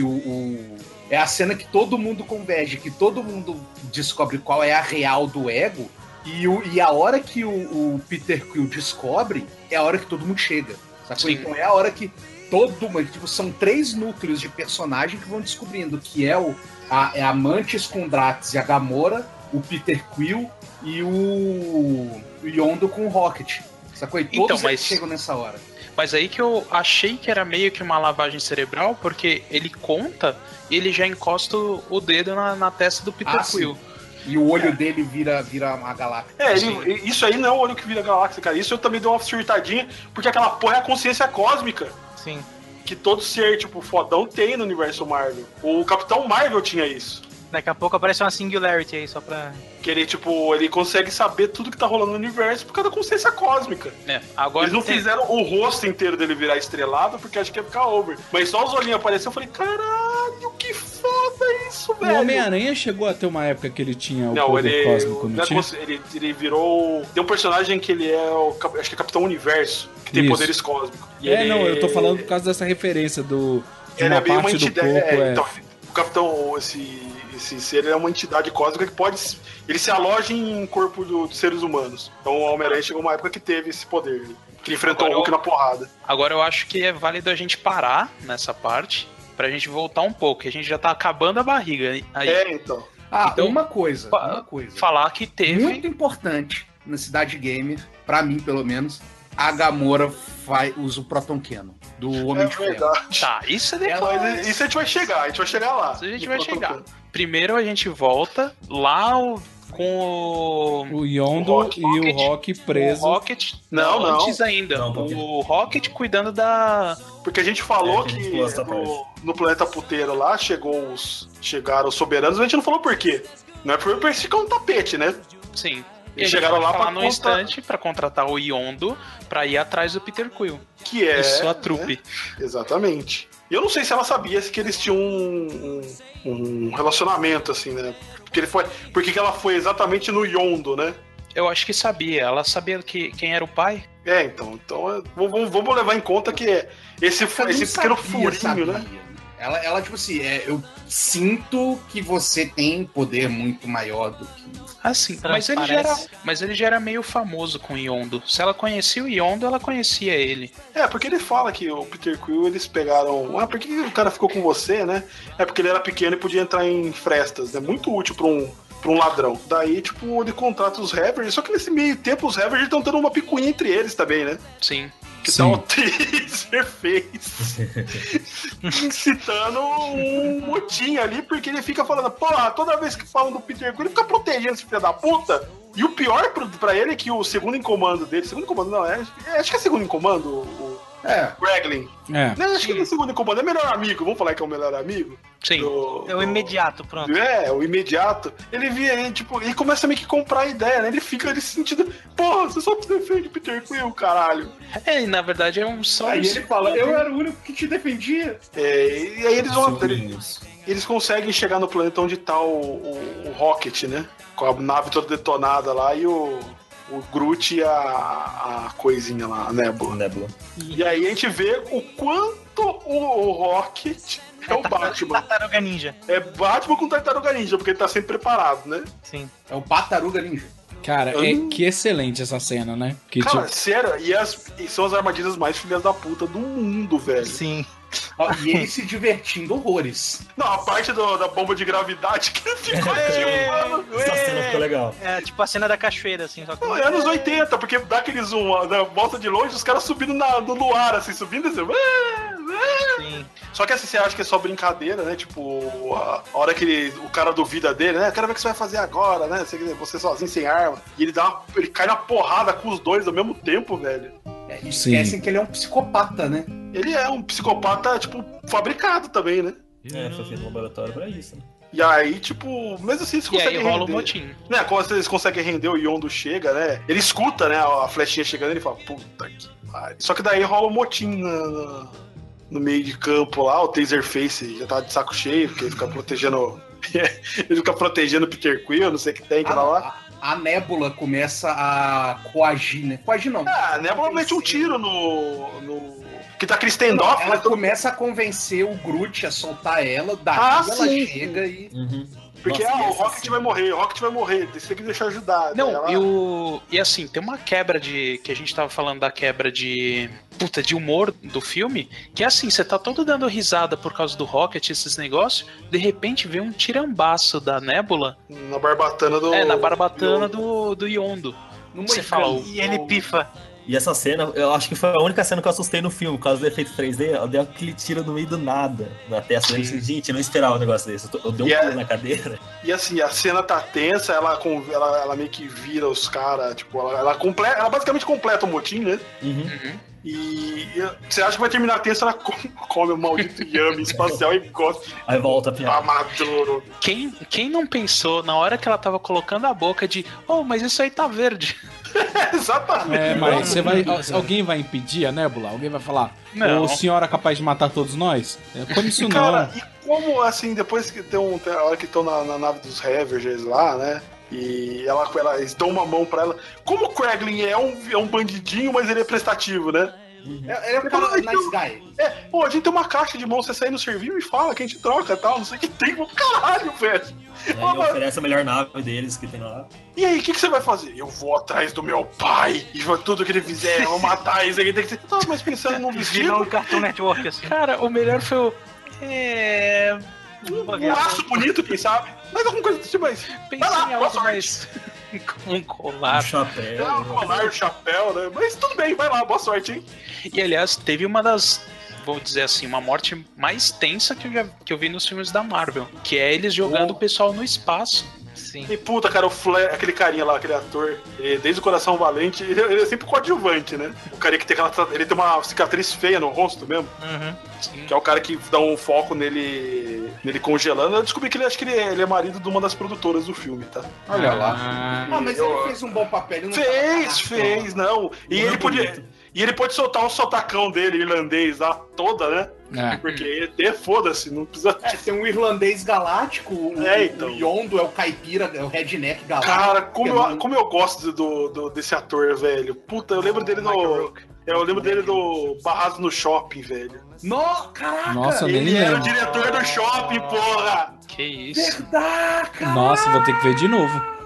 é a cena que todo mundo converge, que todo mundo descobre qual é a real do ego, e a hora que o Peter Quill descobre, é a hora que todo mundo chega. Sabe? Então é a hora que são 3 núcleos de personagem que vão descobrindo, que é a Mantis com o Drax e a Gamora, o Peter Quill e o Yondu com o Rocket. Sacou? E todos eles chegam nessa hora.
Mas aí que eu achei que era meio que uma lavagem cerebral, porque ele conta e ele já encosta o dedo na testa do Peter Quill.
E o olho dele vira uma galáxia.
Isso aí não é o olho que vira galáxia, cara. Isso eu também dou uma surtadinha, porque aquela porra é a consciência cósmica.
Sim.
Que todo ser, tipo, fodão tem no universo Marvel. O Capitão Marvel tinha isso.
Daqui a pouco aparece uma Singularity aí, só pra...
Que ele, tipo, ele consegue saber tudo que tá rolando no universo por causa da consciência cósmica.
Agora
eles não fizeram o rosto inteiro dele virar estrelado porque acho que ia ficar over. Mas só os olhinhos apareceram, eu falei, caralho, que foda isso, velho.
O Homem-Aranha chegou a ter uma época que ele tinha o poder cósmico, não tinha?
Ele virou... Tem um personagem que ele é acho que é Capitão Universo, que tem poderes cósmicos.
Eu tô falando por causa dessa referência de
ele
uma parte do corpo.
Então, o Capitão, esse ser é uma entidade cósmica que pode... Ele se aloja em corpo de seres humanos. Então o Homem-Aranha chegou uma época que teve esse poder. Que ele enfrentou o Hulk na porrada.
Agora eu acho que é válido a gente parar nessa parte pra gente voltar um pouco, que a gente já tá acabando a barriga aí.
Então.
Então, uma coisa.
Falar que teve...
Muito importante na Cidade Gamer, pra mim pelo menos, a Gamora usa o Proton Cannon do Homem de Ferro.
Tá, isso é depois.
Isso a gente vai chegar, lá.
Isso a gente vai chegar. Primeiro a gente volta lá com
o Yondu e o Rock preso.
O Rocket, antes ainda. O Rocket cuidando da...
Porque a gente falou que no planeta puteiro lá chegaram os soberanos, a gente não falou por quê. Não é por ficar um tapete, né?
Sim.
E chegaram lá
pra no instante pra contratar o Yondu pra ir atrás do Peter Quill.
Que é...
E sua trupe.
Exatamente. E eu não sei se ela sabia que eles tinham um relacionamento, assim, né? Porque ela foi exatamente no Yondu, né?
Eu acho que sabia. Ela sabia quem era o pai.
Então vamos levar em conta que esse pequeno furinho, né?
Ela tipo assim, eu sinto que você tem poder muito maior do que...
Assim, mas ele já era meio famoso com o Yondo. Se ela conhecia o Yondo, ela conhecia ele.
Porque ele fala que o Peter Quill, eles pegaram... por que o cara ficou com você, né? É porque ele era pequeno e podia entrar em frestas, né? Muito útil pra um ladrão. Daí, tipo, ele contrata os Ravagers, só que nesse meio tempo os Ravagers estão tendo uma picuinha entre eles também, né?
Sim.
Que tal o teaser fez incitando um motim ali, porque ele fica falando, porra, toda vez que falam do Peter Quill, ele fica protegendo esse filho da puta. E o pior pra ele é que o segundo em comando dele, acho que é segundo em comando, o Kraglin. Não, acho que ele é segundo em comando, é melhor amigo, vamos falar que é o melhor amigo?
Sim.
É o imediato, pronto.
O imediato. Ele via, ele começa a meio que comprar a ideia, né? Ele fica nesse sentido, porra, você só defende Peter Quill, caralho.
E na verdade é um só.
Aí ele fala, eu era o único que te defendia.
E aí eles vão. Eles conseguem chegar no planeta onde tá o Rocket, né? Com a nave toda detonada lá e o Groot e a coisinha lá, a Nebula. E aí a gente vê o quanto o Rocket é o Batman.
Tartaruga Ninja.
É Batman com Tartaruga Ninja, porque ele tá sempre preparado, né?
Sim.
É o Tartaruga Ninja.
Cara, que excelente essa cena, né?
Cara, sério, e são as armadilhas mais filhas da puta do mundo, velho.
Sim.
E ele se divertindo horrores.
Não, a parte da bomba de gravidade que ele ficou mano.
Essa cena ficou legal.
É, tipo a cena da cachoeira, assim. Só que...
Não, é anos 80, porque dá aquele zoom, né, volta de longe, os caras subindo no ar, assim, subindo assim. Sim. Só que assim, você acha que é só brincadeira, né? Tipo, a hora que o cara duvida dele, né? Quero ver o que você vai fazer agora, né? Você sozinho, sem arma. E ele cai na porrada com os dois ao mesmo tempo, velho.
E esquecem que ele é um psicopata, né?
Ele é um psicopata, tipo, fabricado também, né?
Foi feito no laboratório pra isso, né?
E aí, tipo, mesmo assim eles conseguem
rola o motim.
Né, quando eles conseguem render, o Yondo chega, né? Ele escuta, né, a flechinha chegando e ele fala, puta que pariu. Só que daí rola o motim no meio de campo lá, o Taserface já tá de saco cheio, porque ele fica protegendo... ele fica protegendo o Peter Quill, não sei o que tem, que lá.
A Nebula começa a coagir, né? Coagir não.
A Nebula mete um tiro no... Que tá aquele standoff.
Ela começa a convencer o Groot a soltar ela, daí ela chega e...
Porque o Rocket vai morrer, você tem que deixar ajudar.
Não, e assim, tem uma quebra que a gente tava falando da quebra de humor do filme, que é assim, você tá todo dando risada por causa do Rocket, esses negócios, de repente vem um tirambaço da Nebula
na barbatana
do Yondo. Você fala,
e ele pifa.
E essa cena, eu acho que foi a única cena que eu assustei no filme, por causa do efeito 3D, eu dei aquele tiro no meio do nada na testa. Eu disse, gente, eu não esperava um negócio desse. Eu dei um pulo na cadeira.
E assim, a cena tá tensa, ela meio que vira os caras, tipo, ela basicamente completa o motim, né? E você acha que vai terminar tensa, ela come o maldito Yami espacial e gosta.
Aí volta a piada.
Maduro.
Quem não pensou na hora que ela tava colocando a boca de, mas isso aí tá verde.
Exatamente.
Mas alguém vai impedir a Nebula? Alguém vai falar, o senhor é capaz de matar todos nós? Como isso
cara, não? E como, assim, depois que tem a hora que estão na nave dos Ravagers lá, né? E eles dão uma mão pra ela. Como o Kraglin é um bandidinho, mas ele é prestativo, né?
Ele é um cara nice guy.
A gente tem uma caixa de mão, você sai no serviço e fala que a gente troca e tal, não sei o que tem. Caralho, velho.
Ele oferece a melhor nave deles que tem lá.
E aí, o que você vai fazer? Eu vou atrás do meu pai e tudo que ele fizer, eu vou matar isso aqui. Tem que ser. Tá, mas pensando num vestido.
No Cartoon Network, assim.
Cara, o melhor foi o.
Um braço bonito, quem sabe? Mas alguma coisa tipo mais.
Pensei em algo mais. Com um colar.
Um chapéu.
Um colar, um chapéu, né? Mas tudo bem, vai lá, boa sorte, hein?
E aliás, teve uma das. Vou dizer assim, uma morte mais tensa que eu vi nos filmes da Marvel. Que é eles jogando o pessoal no espaço.
Sim.
E puta, cara, aquele carinha lá, aquele ator, desde o Coração Valente, ele é sempre coadjuvante, né? O cara que tem ele tem uma cicatriz feia no rosto mesmo.
Sim.
Que é o cara que dá um foco nele congelando. Eu descobri que acho que ele é marido de uma das produtoras do filme, tá?
Olha lá. Mas ele fez um bom papel. Ele não
fez, não. E ele podia... E ele pode soltar um sotacão dele, irlandês, lá toda, né? Porque foda-se, não precisa...
tem um irlandês galáctico, o Yondo é o caipira, é o redneck galáctico.
Cara, como eu gosto desse ator, velho. Puta, eu lembro dele do Barrados no Shopping, velho.
Caraca!
Nossa,
ele era o diretor do shopping, porra!
Que isso?
Verdade, cara!
Nossa, vou ter que ver de novo.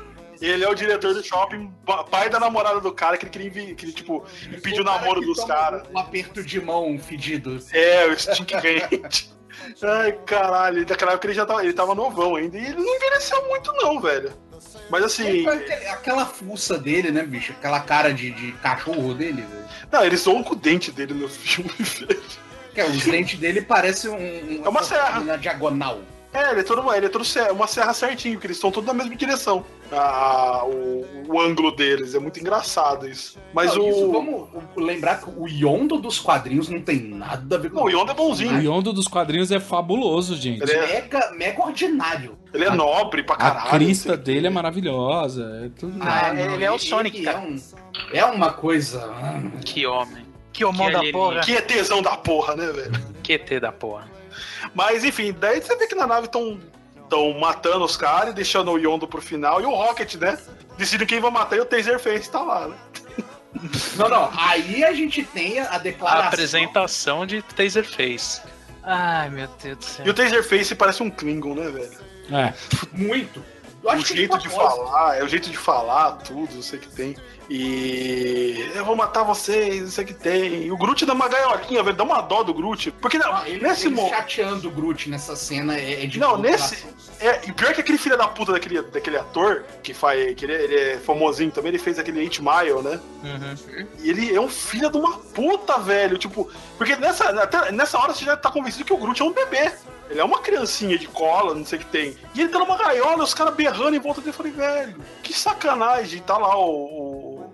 Ele é o diretor do shopping, pai da namorada do cara, que ele queria tipo, impedir o namoro dos caras.
Um aperto de mão fedido.
É, o Stink Hand. Ai, caralho, daquela época ele tava novão ainda, e ele não envelheceu muito não, velho. Mas assim...
Aquela fuça dele, né, bicho? Aquela cara de cachorro dele, velho.
Não, eles zoam com o dente dele no filme, velho.
Os dentes dele parecem
é uma serra.
Na diagonal.
Ele é todo uma serra certinho, porque eles estão todos na mesma direção. O ângulo deles, é muito engraçado isso. Mas
vamos lembrar que o Yondo dos quadrinhos não tem nada a ver com
o Yondo é bonzinho.
O Yondo dos quadrinhos é fabuloso, gente.
Ele é mega ordinário.
Ele é nobre pra caralho.
A crista dele é maravilhosa. É tudo
ele é o Sonic, cara.
É uma coisa...
Que homem.
Que homão da porra.
Que ETzão da porra, né, velho?
Que ET da porra.
Mas, enfim, daí você vê que na nave estão matando os caras e deixando o Yondo pro final. E o Rocket, né? Decidindo quem vai matar e o Taserface tá lá, né?
Não. Aí a gente tem a declaração.
A apresentação de Taserface.
Ai, meu Deus do céu.
E o Taserface parece um Klingon, né, velho?
É.
Muito.
O jeito de falar, o jeito de falar, tudo, eu sei que tem. E eu vou matar vocês, não sei o que tem. E o Groot dá uma gaiolinha, velho, dá uma dó do Groot. Porque nesse momento.
Chateando o Groot nessa cena é de.
Não, e pior que aquele filho da puta daquele ator, que ele é famosinho também, ele fez aquele 8 Mile, né?
Uhum.
E ele é um filho de uma puta, velho. Tipo, porque nessa hora você já tá convencido que o Groot é um bebê. Ele é uma criancinha de cola, não sei o que tem. E ele tá numa gaiola, os caras berrando em volta dele. Eu falei, velho, que sacanagem. Tá lá o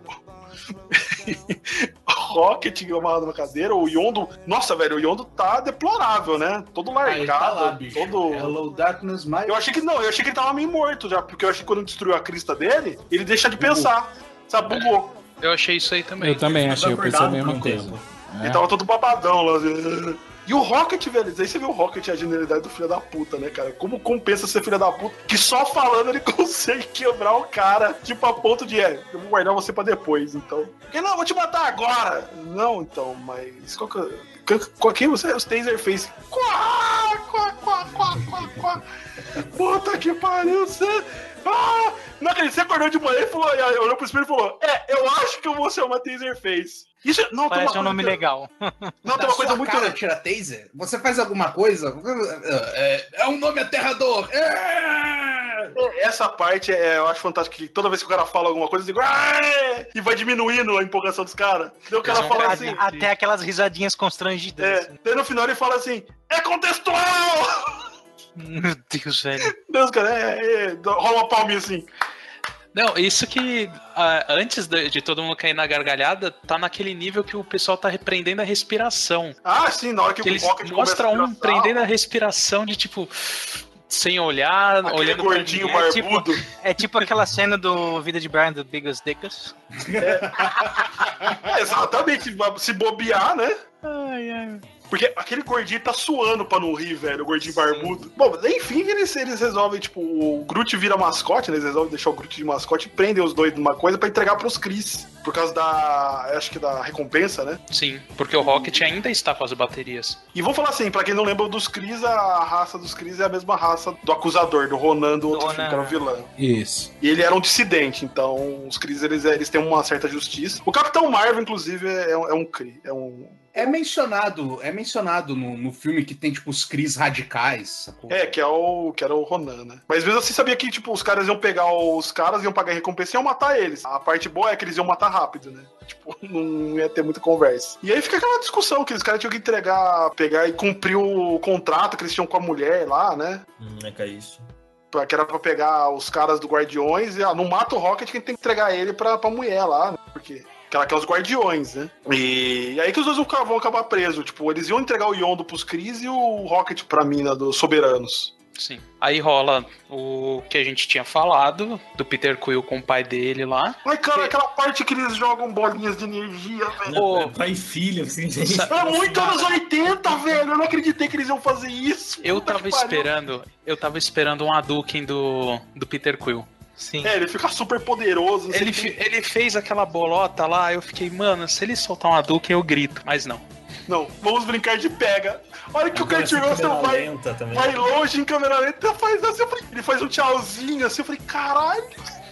Rocket amarrado na cadeira, o Yondo. Nossa, velho, o Yondo tá deplorável, né? Todo largado.
Tá lá, bicho.
Todo...
Hello, darkness, my...
Eu achei que ele tava meio morto já, porque eu achei que quando destruiu a crista dele, ele deixa de pensar. Sabe, bugou.
Eu achei isso aí também.
Eu também achei, eu pensei a mesma coisa.
Ele tava todo babadão lá. E o Rocket, velho, aí você vê o Rocket, a genialidade do filho da puta, né, cara? Como compensa ser filho da puta, que só falando ele consegue quebrar o cara, tipo, a ponto de, eu vou guardar você pra depois, então. Porque não, eu vou te matar agora! Não, então, mas quem você é? Os Taserface. Quá. Puta que pariu, você... não acredito, você acordou de manhã e falou, olhou pro espelho e falou, eu acho que eu vou ser uma Taserface. Isso não,
parece um nome legal.
Não, tem uma coisa muito...
cara tira taser? Você faz alguma coisa? É um nome aterrador.
Essa parte eu acho fantástico, que toda vez que o cara fala alguma coisa, eu digo, e vai diminuindo a empolgação dos caras. Daí o cara fala assim...
Até aquelas risadinhas constrangidas.
Daí no final ele fala assim, é contextual!
Meu Deus, velho.
Deus, cara, rola uma palminha assim.
Não, isso que antes de todo mundo cair na gargalhada, tá naquele nível que o pessoal tá repreendendo a respiração.
Ah, sim, na hora que
eles mostram prendendo a respiração de tipo... Sem olhar,
aquele
olhando
gordinho barbudo.
É tipo aquela cena do Vida de Brian, do Biggest Dickus.
Exatamente, se bobear, né?
Ai.
Porque aquele gordinho tá suando pra não rir, velho, o gordinho barbudo. Bom, enfim, eles resolvem, tipo, o Groot vira mascote, né? Eles resolvem deixar o Groot de mascote e prendem os dois numa coisa pra entregar pros Chris. Por causa acho que da recompensa, né?
Sim, porque o Rocket ainda está com as baterias.
E vamos falar assim, pra quem não lembra dos Chris, a raça dos Chris é a mesma raça do Acusador, do Ronan, do outro filme, que era o vilão.
Isso.
E ele era um dissidente, então os Chris, eles têm uma certa justiça. O Capitão Marvel, inclusive, é um Chris,
É mencionado no filme que tem, tipo, os Chris radicais. Sacou?
Que era o Ronan, né? Mas mesmo assim, sabia que, tipo, os caras iam pegar os caras, iam pagar a recompensa e iam matar eles. A parte boa é que eles iam matar rápido, né? Tipo, não ia ter muita conversa. E aí fica aquela discussão que os caras tinham que pegar e cumprir o contrato que eles tinham com a mulher lá, né?
É isso.
Que era pra pegar os caras do Guardiões e não mata o Rocket, quem tem que entregar ele pra mulher lá, né? Porque... que é os Guardiões, né? E aí que os dois vão acabar presos. Tipo, eles iam entregar o Yondo pros Chris e o Rocket pra mina dos Soberanos.
Sim. Aí rola o que a gente tinha falado, do Peter Quill com o pai dele lá.
Ai, cara, aquela parte que eles jogam bolinhas de energia, velho.
Pai e filho, assim, gente.
É muito anos 80, velho. Eu não acreditei que eles iam fazer isso.
Eu tava esperando um Hadouken do Peter Quill. Sim.
Ele fica super poderoso.
Ele fez aquela bolota lá, eu fiquei, mano, se ele soltar um Hadouken eu grito, mas não.
Não, vamos brincar de pega. Olha que o Kurt Russell vai longe em câmera lenta, ele faz um tchauzinho assim, eu falei, caralho.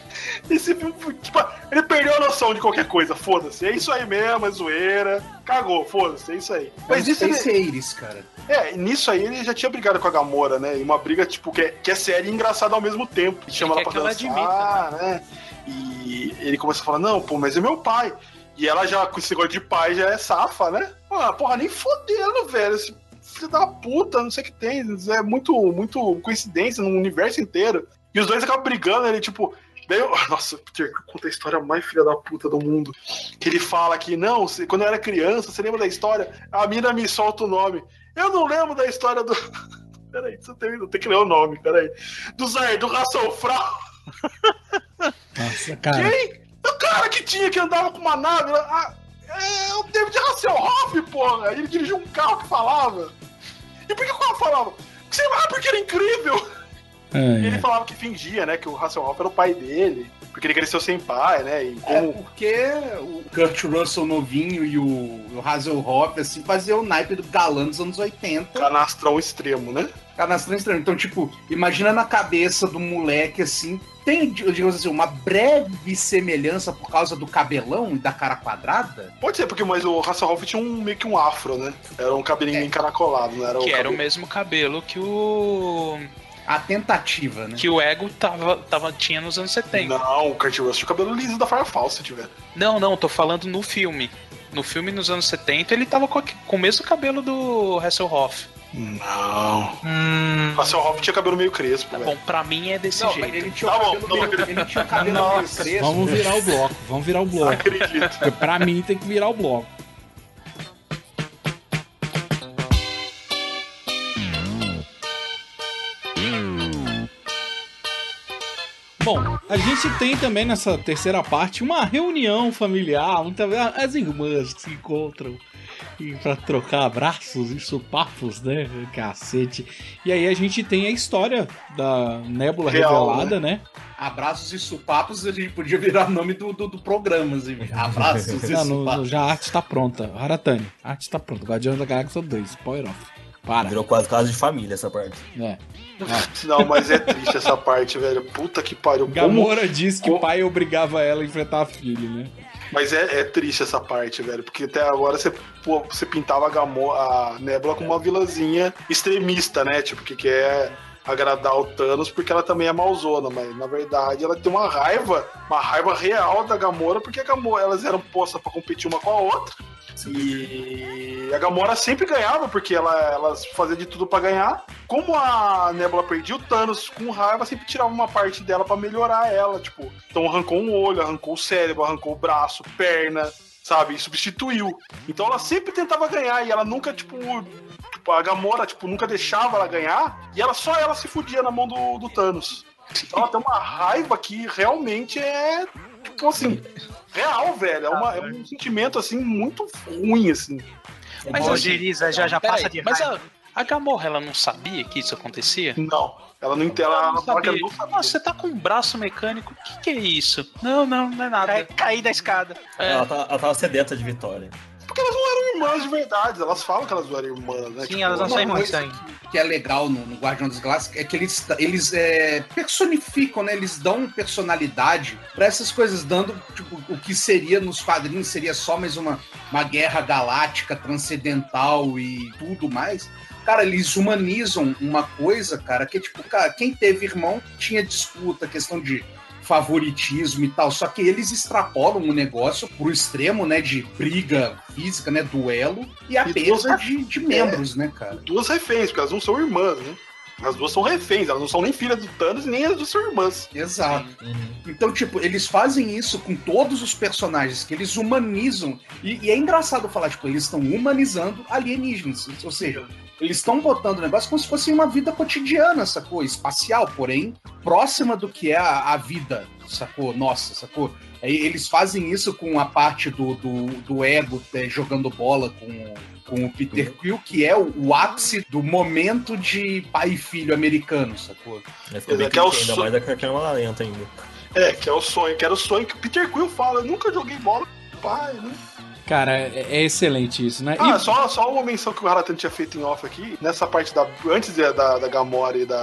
Esse filme, tipo, ele perdeu a noção de qualquer coisa, foda-se. É isso aí mesmo, é zoeira. Cagou, foda-se, é isso aí.
Mas isso é cara.
Nisso aí ele já tinha brigado com a Gamora, né? E uma briga, tipo, que é séria e engraçada ao mesmo tempo. Ele chama ela pra dançar, né? E ele começa a falar, não, pô, mas é meu pai. E ela já, com esse negócio de pai, já é safa, né? Porra, nem fodendo, velho. Esse filho da puta, não sei o que tem. É muito coincidência no universo inteiro. E os dois acabam brigando, ele, tipo... Daí nossa, Peter, conta a história mais filha da puta do mundo. Que ele fala que, não, quando eu era criança, você lembra da história? A mina me solta o nome. Eu não lembro da história do... Peraí, eu tenho que ler o nome, peraí. Do Hasselhoff.
Nossa, cara.
Quem? O cara que andava com uma nave. É o David Hasselhoff, porra. Ele dirigiu um carro que falava. E por que o carro falava? Porque era incrível. Ele falava que fingia, né, que o Hasselhoff era o pai dele, porque ele cresceu sem pai, né, e como...
porque o Kurt Russell novinho e o Hasselhoff, assim, fazia o naipe do galã dos anos 80.
Canastrão extremo, né?
Canastrão extremo. Então, tipo, imagina na cabeça do moleque, assim, tem, digamos assim, uma breve semelhança por causa do cabelão e da cara quadrada?
Pode ser, mas o Hasselhoff tinha meio que um afro, né? Era um cabelinho encaracolado, né?
Era o mesmo cabelo que o...
A tentativa, né?
Que o Ego tinha nos anos 70.
Não, o Kurt Russell tinha o cabelo liso da Firefall, se tiver.
Não, tô falando no filme. No filme, nos anos 70, ele tava com o mesmo cabelo do Hasselhoff.
Não. Hasselhoff tinha cabelo meio crespo,
tá bom, pra mim é desse jeito.
Ele tinha o cabelo meio crespo.
Vamos virar o bloco.
Não acredito.
Porque pra mim tem que virar o bloco. Bom, a gente tem também nessa terceira parte uma reunião familiar, as irmãs que se encontram pra trocar abraços e supapos, né? Cacete. E aí a gente tem a história da Nébula revelada, né?
Abraços e supapos, a gente podia virar nome do programa, assim. Abraços e supapos.
Já a arte tá pronta. Haratani, a arte tá pronta. Guardiões da Galáxia 2, Power Off. Para.
Virou quase casa de família essa parte.
Não, mas é triste essa parte, velho. Puta que pariu.
Gamora diz que o pai obrigava ela a enfrentar a filha, né?
Mas é triste essa parte, velho. Porque até agora você pintava a Nebula como uma vilãzinha extremista, né? Tipo, que quer agradar o Thanos porque ela também é malzona. Mas na verdade ela tem uma raiva real da Gamora, porque elas eram postas pra competir uma com a outra. E a Gamora sempre ganhava, porque elas faziam de tudo pra ganhar. Como a Nebula perdia, o Thanos, com raiva, sempre tirava uma parte dela pra melhorar ela, tipo. Então arrancou um olho, arrancou o cérebro, arrancou o braço, perna, sabe? E substituiu. Então ela sempre tentava ganhar, e ela nunca, a Gamora, nunca deixava ela ganhar, e ela se fudia na mão do Thanos. Então ela tem uma raiva que realmente é, assim... real, velho. É um sentimento, assim, muito ruim, assim.
Mas a Giriza já passa de raiva.
Mas a Gamorra, ela não sabia que isso acontecia?
Não. Ela não entende. Ela não sabia.
Nossa, você tá com um braço mecânico. O que é isso? Não é nada.
Caí da escada.
Ela tava sedenta de vitória.
Porque elas não eram irmãs de verdade. Elas falam que elas não eram irmãs, né?
Sim, elas não são irmãs de sangue.
Que é legal no Guardião das Galáxias é que eles personificam, né? Eles dão personalidade pra essas coisas, dando, o que seria nos quadrinhos, seria só mais uma guerra galáctica, transcendental e tudo mais. Cara, eles humanizam uma coisa, cara, que é cara, quem teve irmão tinha disputa, questão de favoritismo e tal, só que eles extrapolam o negócio pro extremo, né, de briga física, né, duelo, e a perda de membros, né, cara.
Duas reféns, porque elas não são irmãs, né? As duas são reféns, elas não são nem filhas do Thanos, nem as duas são irmãs.
Exato. Então, eles fazem isso com todos os personagens, que eles humanizam, e é engraçado falar, eles estão humanizando alienígenas, ou seja, eles estão botando o negócio como se fosse uma vida cotidiana, sacou? Espacial, porém, próxima do que é a vida, sacou? Nossa, sacou? Eles fazem isso com a parte do Ego jogando bola com o Peter Quill, que é o ápice do momento de pai e filho americano, sacou?
Que é o ainda mais a câmera lenta ainda.
Que é o sonho, que era o sonho que o Peter Quill fala, eu nunca joguei bola com o pai, né?
Cara, é excelente isso, né?
Só uma menção que o Haratan tinha feito em off aqui, nessa parte antes da Gamora e da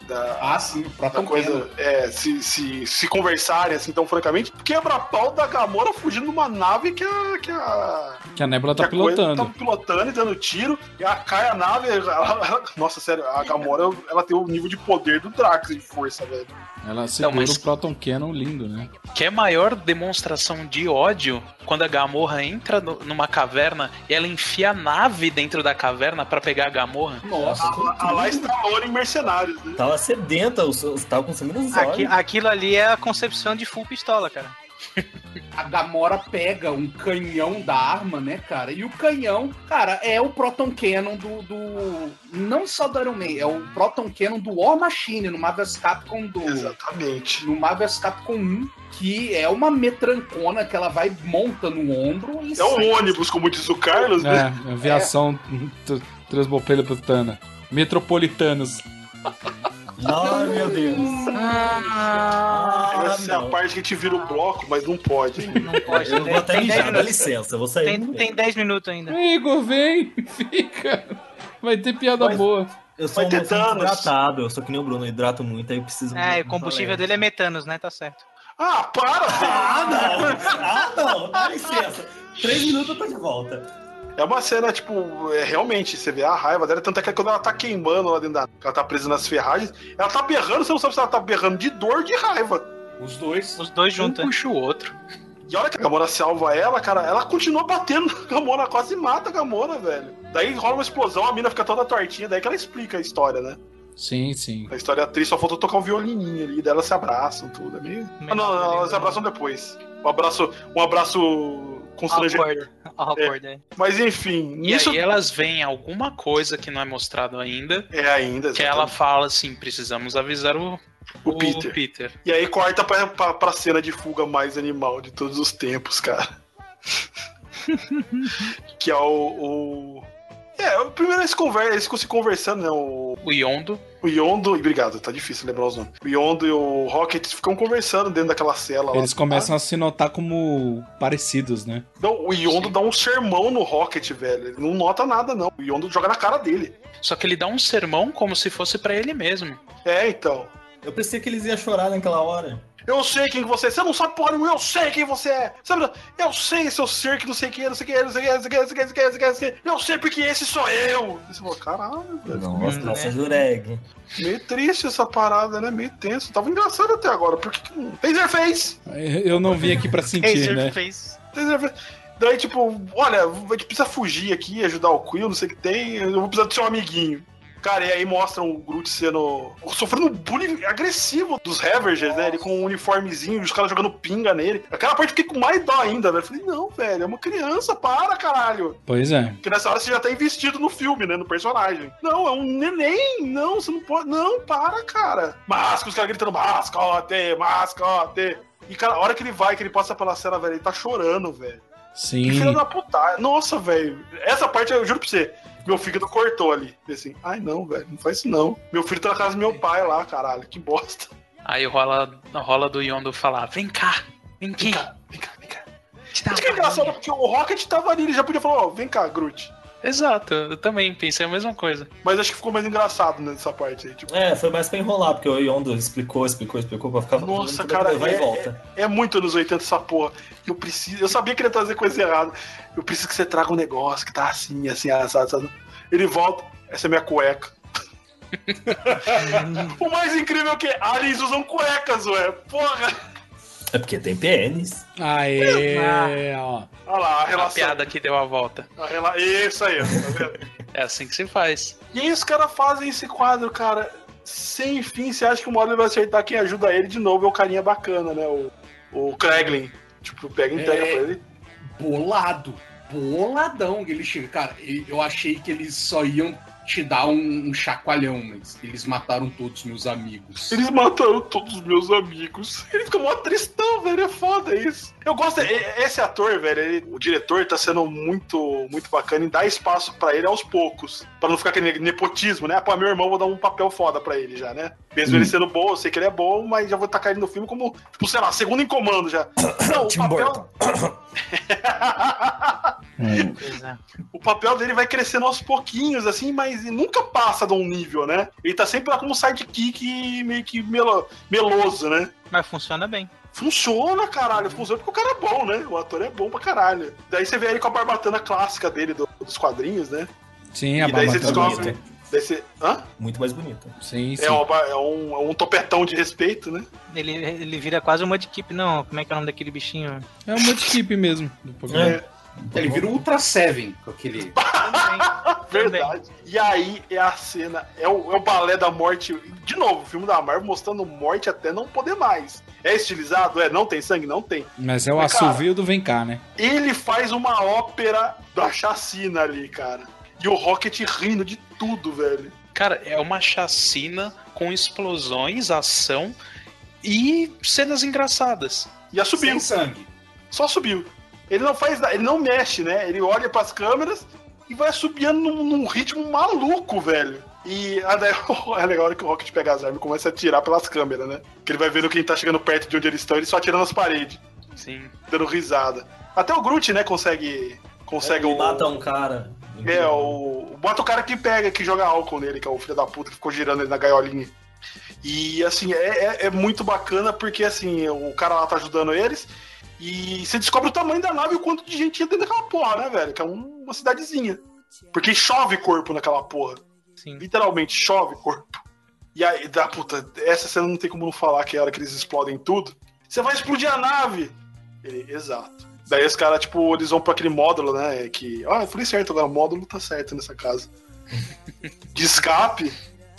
Sim, o próprio
coisa, se conversarem assim tão francamente, quebra-pau da Gamora fugindo numa nave que
a Nebula tá pilotando.
Tá pilotando e dando tiro, e cai a nave. Nossa, sério, a Gamora ela tem o nível de poder do Drax de força, velho.
Ela segura o Proton Cannon lindo, né?
Que é a maior demonstração de ódio quando a Gamorra entra numa caverna e ela enfia a nave dentro da caverna pra pegar a Gamorra.
Nossa,
a lá está em Mercenários, né?
Tava sedenta, tava consumindo os olhos.
Aquilo ali é a concepção de full pistola, cara.
A Gamora pega um canhão da arma, né, cara? E o canhão, cara, é o Proton Cannon do não só do Iron Man, é o Proton Cannon do War Machine, no Marvel's Capcom 2.
Exatamente.
No Marvel's Capcom 1, que é uma metrancona que ela vai monta no ombro e
é um ônibus, como diz o Carlos, né?
Aviação transmopeletana. Metropolitanos.
Ai, meu Deus.
Essa é a parte que a gente vira o bloco, mas não pode.
Não pode.
Eu vou até mijar, dá licença, eu vou sair.
Tem 10 minutos ainda.
Igor, vem, fica. Vai ter piada boa.
Eu sou muito hidratado, eu sou que nem o Bruno, eu hidrato muito, aí eu preciso...
o combustível dele é metanos, né? Tá certo.
Para!
Não, dá licença. 3 minutos eu tô de volta.
É uma cena, tipo, realmente, você vê a raiva dela, tanto é que quando ela tá queimando lá dentro ela tá presa nas ferragens, ela tá berrando, você não sabe se ela tá berrando de dor ou de raiva.
Os dois
juntos. Um puxa o outro.
E a hora que a Gamora salva ela, cara, ela continua batendo na Gamora, quase mata a Gamora, velho. Daí rola uma explosão, a mina fica toda tortinha, daí que ela explica a história, né?
Sim, sim.
A história triste, só falta tocar um violininho ali, daí elas se abraçam, tudo. É meio... não, elas se abraçam depois. Um abraço constrangedor. Mas enfim,
e aí elas veem alguma coisa que não é mostrado ainda.
Ainda.
Que ela fala assim: precisamos avisar o Peter.
E aí corta pra cena de fuga mais animal de todos os tempos, cara. Que é primeiro eles ficam se conversando, né? O
Yondo.
Obrigado, tá difícil lembrar os nomes. O Yondo e o Rocket ficam conversando dentro daquela cela.
Eles começam a se notar como parecidos, né?
Não, o Yondo dá um sermão no Rocket, velho. Ele não nota nada, não. O Yondo joga na cara dele.
Só que ele dá um sermão como se fosse pra ele mesmo.
Então.
Eu pensei que eles iam chorar naquela hora.
Eu sei quem você é. Você não sabe porra nenhuma, eu sei quem você é. Sabe? Eu sei seu ser que não sei o que. Eu sei porque esse sou eu. Você falou, caralho, velho.
Nossa, Jureg.
Meio triste essa parada, né? Meio tenso. Tava engraçado até agora. Por que não? Taserface!
Eu não vim aqui pra sentir, né?
Taserface. Daí, tipo, olha, a gente precisa fugir aqui, ajudar o Quill, não sei o que tem. Eu vou precisar do seu amiguinho. Cara, e aí mostram o Groot sofrendo bullying agressivo dos Ravagers, né? Ele com um uniformezinho, os caras jogando pinga nele. Aquela parte eu fiquei com mais dó ainda, velho. Eu falei, não, velho, é uma criança, para, caralho.
Pois é.
Porque nessa hora você já tá investido no filme, né? No personagem. Não, é um neném. Não, você não pode. Não, para, cara. Os caras gritando, mascote. E, cara, a hora que ele passa pela cena, velho, ele tá chorando, velho.
Sim.
Que filho da puta. Nossa, velho. Essa parte eu juro pra você. Meu fígado cortou ali. Assim, ai não, velho, não faz isso não. Meu filho tá na casa do meu pai lá, caralho, que bosta.
Aí rola do Yondo falar, vem cá.
Vem cá. Acho que é engraçado porque o Rocket tava ali, ele já podia falar, vem cá, Groot.
Exato, eu também pensei a mesma coisa.
Mas acho que ficou mais engraçado nessa parte aí. Tipo...
foi mais pra enrolar, porque o Yondo explicou pra ficar...
Nossa, cara,
vai e volta.
É muito anos 80 essa porra. Eu sabia que ele ia trazer coisa errada. Eu preciso que você traga um negócio que tá assim, assado. Ele volta, essa é minha cueca. O mais incrível é que aliens usam cuecas, ué. Porra!
É porque tem pênis.
Ó.
Olha lá, a relação.
A piada que deu a volta.
Isso aí, tá vendo?
É assim que se faz.
E aí os caras fazem esse quadro, cara, sem fim. Você acha que uma hora ele vai acertar quem ajuda ele de novo? É o carinha bacana, né? O Kraglin. Tipo, pega e entrega pra ele.
Boladão que ele chega. Cara, eu achei que eles só iam te dar um chacoalhão, mas eles mataram todos os meus amigos.
Ele fica mó tristão, velho, é foda isso. Eu gosto, esse ator, velho, o diretor tá sendo muito, muito bacana em dar espaço pra ele aos poucos, pra não ficar aquele nepotismo, né? Pô, meu irmão, vou dar um papel foda pra ele já, né? Mesmo ele sendo bom, eu sei que ele é bom, mas já vou tacar ele no filme como, tipo, sei lá, segundo em comando já. Não, o
Tim
papel...
Burton.
Pois é.
O papel dele vai crescendo aos pouquinhos, assim, mas nunca passa de um nível, né? Ele tá sempre lá como sidekick meio que meloso, né?
Mas funciona bem.
Funciona, caralho. Funciona porque o cara é bom, né? O ator é bom pra caralho. Daí você vê ele com a barbatana clássica dele dos quadrinhos, né?
Sim, a
E daí você
barbatana.
descobre... Daí você... Hã?
Muito mais bonita.
Sim, sim.
É um topetão de respeito, né?
Ele vira quase um Mudkip, não. Como é que é o nome daquele bichinho?
É um Mudkip mesmo. Do Pokémon.
Ele vira o Ultra Seven com aquele.
Verdade. E aí é a cena, é o balé da morte. De novo, o filme da Marvel mostrando morte até não poder mais. É estilizado? Não tem sangue? Não tem.
Mas é o assovio do Vem Cá, né?
Ele faz uma ópera da chacina ali, cara. E o Rocket rindo de tudo, velho.
Cara, é uma chacina com explosões, ação e cenas engraçadas.
E subiu.
Sem sangue.
Só subiu. Ele não faz nada, ele não mexe, né? Ele olha pras câmeras e vai subindo num ritmo maluco, velho. E daí é legal a hora que o Rocket pega as armas e começa a atirar pelas câmeras, né? Que ele vai vendo quem tá chegando perto de onde eles estão, ele só atira nas paredes.
Sim.
Dando risada. Até o Groot, né, consegue
mata um cara.
Bota o cara que joga álcool nele, que é o filho da puta que ficou girando ele na gaiolinha. E assim, é muito bacana porque assim, o cara lá tá ajudando eles e você descobre o tamanho da nave e o quanto de gente tinha dentro daquela porra, né, velho? Que é uma cidadezinha. Porque chove corpo naquela porra.
Sim.
Literalmente chove corpo. E aí, essa cena não tem como não falar, que é a hora que eles explodem tudo. Você vai explodir a nave! Exato. Daí os caras, tipo, eles vão pra aquele módulo, né? Eu falei certo agora, o módulo tá certo nessa casa. De escape.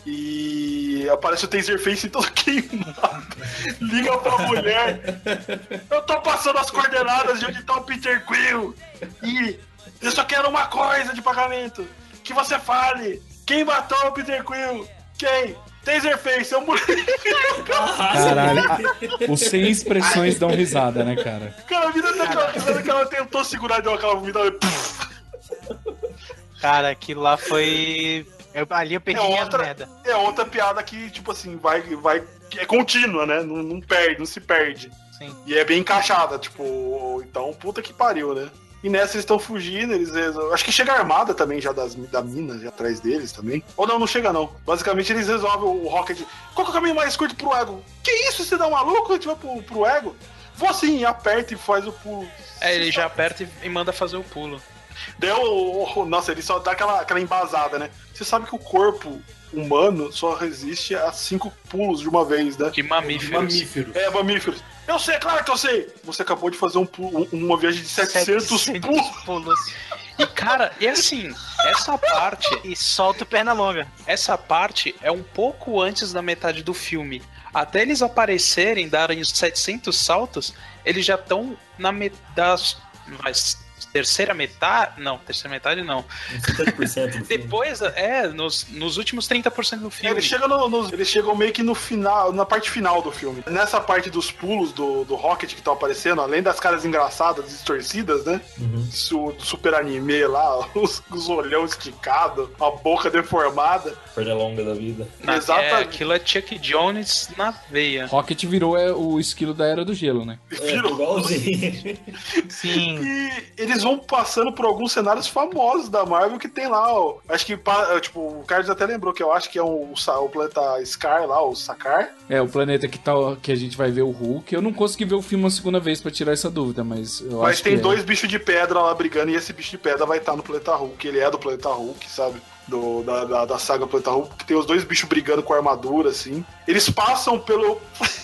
E aparece o Taserface todo queimado. Liga pra mulher. Eu tô passando as coordenadas de onde tá o Peter Quill. E eu só quero uma coisa de pagamento. Que você fale. Quem matou o Peter Quill? Quem? Taserface, eu morri.
Caralho, os sem expressões dão risada, né, cara?
Cara, a vida daquela risada que ela tentou segurar, deu aquela vomitada.
Cara, aquilo lá foi... ali eu perdi minha merda.
É outra piada que, tipo assim, vai é contínua, né? Não perde, não se perde.
Sim.
E é bem encaixada, tipo... Então, puta que pariu, né? E nessa eles estão fugindo, acho que chega a armada também já da mina, já atrás deles também. Ou não chega não. Basicamente eles resolvem o Rocket. Qual que é o caminho mais curto pro Ego? Que isso, você dá um maluco? A gente vai pro Ego? Vou sim, aperta e faz o pulo.
Ele já aperta e manda fazer o pulo.
Nossa, ele só dá aquela embasada, né? Você sabe que o corpo humano só resiste a 5 pulos de uma vez, né?
De mamíferos.
Mamíferos. Eu sei, claro que eu sei! Você acabou de fazer uma viagem de 700 pulos.
E, cara, assim, essa parte...
E solta o perna longa.
Essa parte é um pouco antes da metade do filme. Até eles aparecerem, darem os 700 saltos, eles já estão na metade... Terceira metade não.
50%
Depois, nos últimos 30% do filme.
Eles chegam meio que no final, na parte final do filme. Nessa parte dos pulos do Rocket que estão aparecendo, além das caras engraçadas, distorcidas, né? Do super anime lá, os olhão esticados, a boca deformada.
Perna longa da vida.
Exatamente.
Aquilo é Chuck Jones na veia.
Rocket virou o esquilo da Era do Gelo, né?
Igualzinho.
Sim.
E eles vão passando por alguns cenários famosos da Marvel que tem lá, ó. Acho que, tipo, o Carlos até lembrou que eu acho que é o planeta Scar lá, o Sakaar.
É, o planeta que a gente vai ver o Hulk. Eu não consegui ver o filme uma segunda vez pra tirar essa dúvida, mas eu acho que
tem 2 bichos de pedra lá brigando e esse bicho de pedra vai estar no planeta Hulk. Ele é do planeta Hulk, sabe? Da saga Planeta Hulk, que tem os 2 bichos brigando com armadura, assim. Eles passam por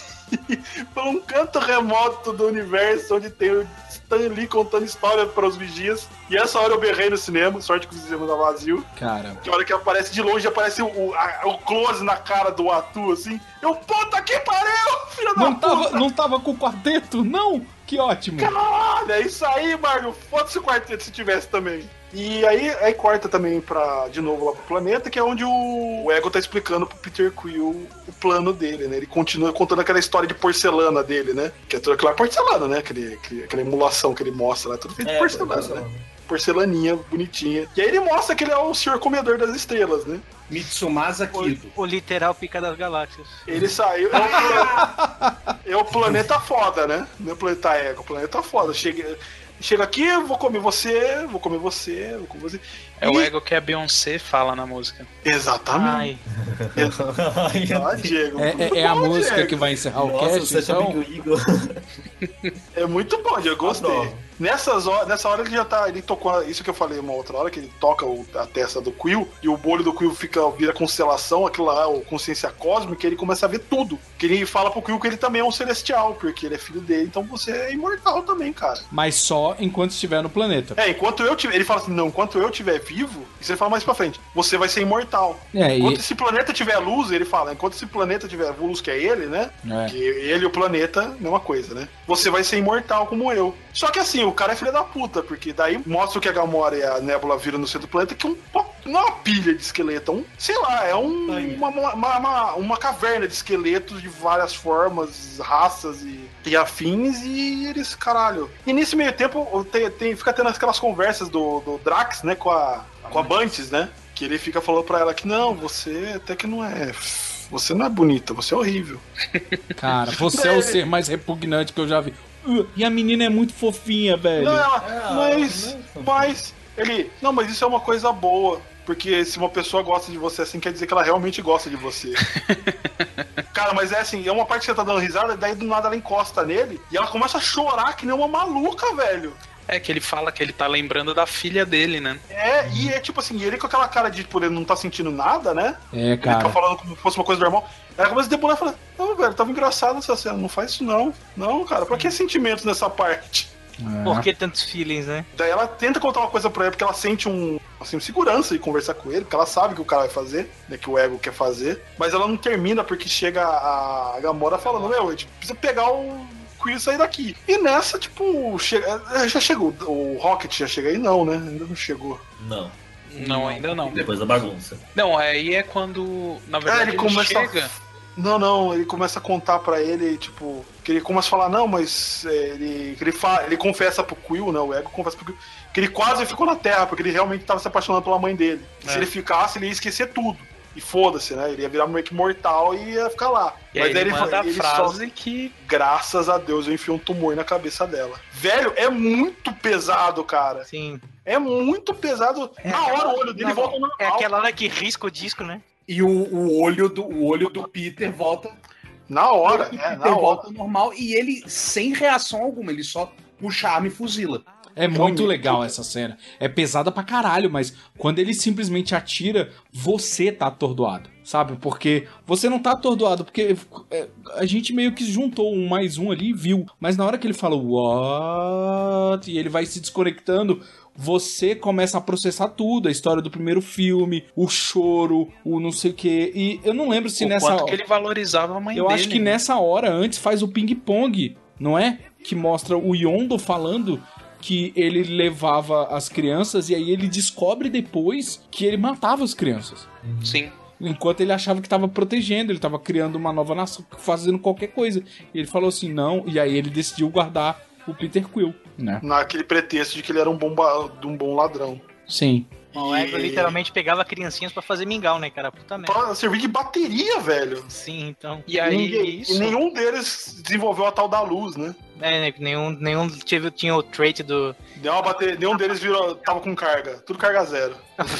um canto remoto do universo onde tem o Stan Lee contando história para os vigias. E essa hora eu berrei no cinema, sorte que o cinema tá vazio.
Cara.
Que hora que aparece de longe, aparece o close na cara do Atu, assim. Puta que pariu, filho da puta!
Não tava com o quarteto? Não! Que ótimo!
Caralho, é isso aí, Marvel. Foda-se o quarteto se tivesse também. E aí corta também de novo lá pro planeta, que é onde o Ego tá explicando pro Peter Quill o plano dele, né? Ele continua contando aquela história de porcelana dele, né? Que é toda aquela porcelana, né? Aquela emulação que ele mostra lá, tudo feito de porcelana, né? Porcelaninha, bonitinha. E aí ele mostra que ele é o senhor comedor das estrelas, né?
Mitsumasa Kido.
O literal pica das galáxias.
Ele saiu... É o planeta foda, né? Não é o planeta Ego, o planeta foda. chega aqui, eu vou comer você, vou comer você, vou comer você.
É o ego que a Beyoncé fala na música.
Exatamente.
Diego. É a música Diego. Que vai encerrar o cast, então?
É muito bom, Diego, gostei. Nessa hora ele já tá. Ele tocou. Isso que eu falei uma outra hora, que ele toca a testa do Quill e o olho do Quill vira constelação, aquilo lá, a consciência cósmica, e ele começa a ver tudo. Que ele fala pro Quill que ele também é um celestial, porque ele é filho dele, então você é imortal também, cara.
Mas só enquanto estiver no planeta.
Enquanto eu tiver. Ele fala assim, não, enquanto eu estiver vivo, isso ele fala mais pra frente, você vai ser imortal. Enquanto esse planeta tiver luz, ele fala, enquanto esse planeta tiver luz, que é ele, né? Que ele e o planeta, mesma coisa, né? Você vai ser imortal como eu. Só que assim, o cara é filho da puta, porque daí mostra o que a Gamora e a Nebula viram no centro do planeta, que não é uma pilha de esqueleto, sei lá, é uma caverna de esqueletos de várias formas, raças e afins, e eles, caralho. E nesse meio tempo, fica tendo aquelas conversas do Drax, né, com a Bantis, né? Que ele fica falando pra ela que não, você até que não é. Você não é bonita, você é horrível.
Cara, você é o ser mais repugnante que eu já vi. E a menina é muito fofinha, velho.
Mas ele. Não, mas isso é uma coisa boa. Porque se uma pessoa gosta de você assim, quer dizer que ela realmente gosta de você. Cara, mas é assim, é uma parte que você tá dando risada, daí do nada ela encosta nele e ela começa a chorar que nem uma maluca, velho.
É que ele fala que ele tá lembrando da filha dele, né?
E é tipo assim, ele com aquela cara de por ele não tá sentindo nada, né?
Cara.
Ele tá falando como se fosse uma coisa normal. Ela começa a debonar e fala, não, velho, tava engraçado essa cena, não faz isso não. Não, cara, pra que sentimentos nessa parte?
Por que tantos feelings, né?
Daí ela tenta contar uma coisa pra ele, porque ela sente segurança e conversar com ele, porque ela sabe o que o cara vai fazer, né, que o ego quer fazer, mas ela não termina porque chega a Gamora falando, a gente precisa pegar o Quill e sair daqui. E nessa, tipo, já chegou, o Rocket já chega aí? Não, né? Ainda não chegou.
Não, ainda não.
Depois da bagunça.
Não, aí é quando, na verdade, ele começa chega...
Não, ele começa a contar pra ele, tipo, que ele começa a falar, não, mas ele confessa pro Quill, né, o ego confessa pro Quill, que ele quase ficou na Terra, porque ele realmente tava se apaixonando pela mãe dele. Se ele ficasse, ele ia esquecer tudo. E foda-se, né, ele ia virar meio que mortal e ia ficar lá.
E mas aí ele manda a frase que...
Graças a Deus eu enfio um tumor na cabeça dela. Velho, é muito pesado, cara.
Sim.
É muito pesado. Na hora o olho dele volta normal.
É aquela hora que risca o disco, né?
E o olho do Peter volta.
Na hora,
volta normal e ele sem reação alguma, ele só puxa a arma e fuzila.
É muito legal essa cena. É pesada pra caralho, mas quando ele simplesmente atira, você tá atordoado, sabe? Porque você não tá atordoado, porque a gente meio que juntou um mais um ali e viu. Mas na hora que ele fala what? E ele vai se desconectando, você começa a processar tudo, a história do primeiro filme, o choro, o não sei o quê. E eu não lembro se nessa hora...
que ele valorizava a mãe
dele. Eu acho que
né?
nessa hora, antes, faz o ping-pong, não é? Que mostra o Yondu falando que ele levava as crianças e aí ele descobre depois que ele matava as crianças.
Sim.
Enquanto ele achava que estava protegendo, ele estava criando uma nova nação, fazendo qualquer coisa. E ele falou assim, não, e aí ele decidiu guardar o Peter Quill, né?
Naquele pretexto de que ele era um bom ladrão.
Sim.
O ego literalmente pegava criancinhas pra fazer mingau, né, cara? Puta merda.
Pra servir de bateria, velho.
Sim, então.
E aí,
e nenhum deles desenvolveu a tal da luz, né?
Nenhum tinha o trait do...
Nenhum deles tava com carga. Tudo carga zero.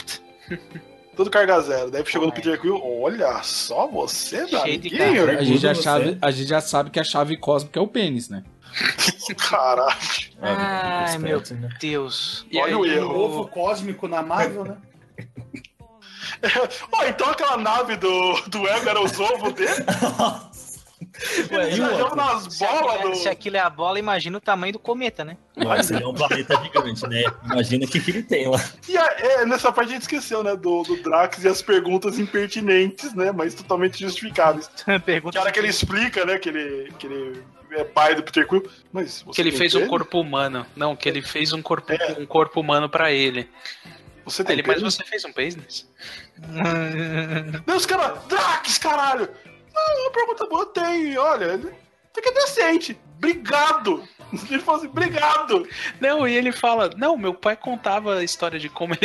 Tudo carga zero. Daí chegou no Peter Quill, olha só você,
Darinho.
A gente já sabe que a chave cósmica é o pênis, né?
Caralho.
Ai, meu Deus.
E olha o erro.
O ovo cósmico na Marvel, né?
Então aquela nave do Ego era os ovos dele?
Se aquilo é a bola, imagina o tamanho do cometa, né?
Mas ele é um planeta gigante, né? Imagina o que ele tem lá.
E nessa parte a gente esqueceu, né? Do Drax e as perguntas impertinentes, né? Mas totalmente justificáveis. Que hora que ele explica, né? Que ele é pai do Peter Quill. Mas
que ele fez um corpo humano. Não, que ele fez um corpo humano pra ele.
Você tem
mas você fez um business?
Não, os caras... Drax, caralho! Não, uma pergunta boa tem. Olha, ele fica decente. obrigado! Ele fala assim, obrigado!
Não, e ele fala, não, meu pai contava a história de como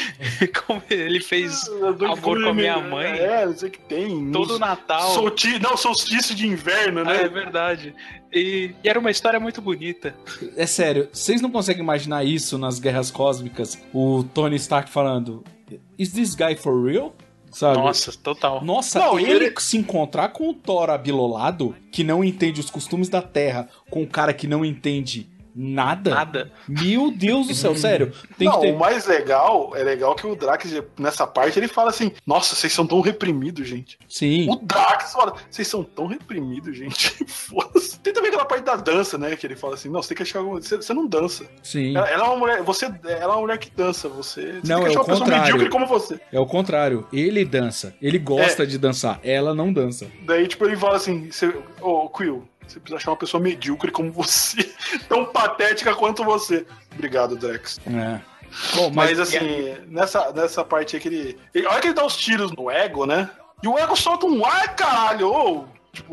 ele fez amor com a minha mãe.
Não sei o que tem.
Todo Natal.
Solstício de inverno, né?
É verdade. E era uma história muito bonita.
É sério, vocês não conseguem imaginar isso nas Guerras Cósmicas? O Tony Stark falando, is this guy for real? Sabe?
Nossa, total.
Nossa, não, ele se encontrar com o Thor abilolado, que não entende os costumes da Terra, com um cara que não entende nada. Meu Deus do céu, sério.
O mais legal que o Drax, nessa parte, ele fala assim, nossa, vocês são tão reprimidos, gente.
Sim.
O Drax fala, vocês são tão reprimidos, gente. Foda-se. Tem também aquela parte da dança, né, que ele fala assim, não, você tem que achar alguma... Você não dança.
Sim.
Ela é uma mulher, ela é uma mulher que dança, você
não,
tem que achar uma pessoa medíocre como você.
É o contrário, ele dança, ele gosta de dançar, ela não dança.
Daí, tipo, ele fala assim, Quill, você precisa achar uma pessoa medíocre como você, tão patética quanto você. Obrigado, Drax.
É.
Bom, mas assim, nessa parte aí que ele. Olha que ele dá os tiros no Ego, né? E o Ego solta um ar, caralho! Tipo.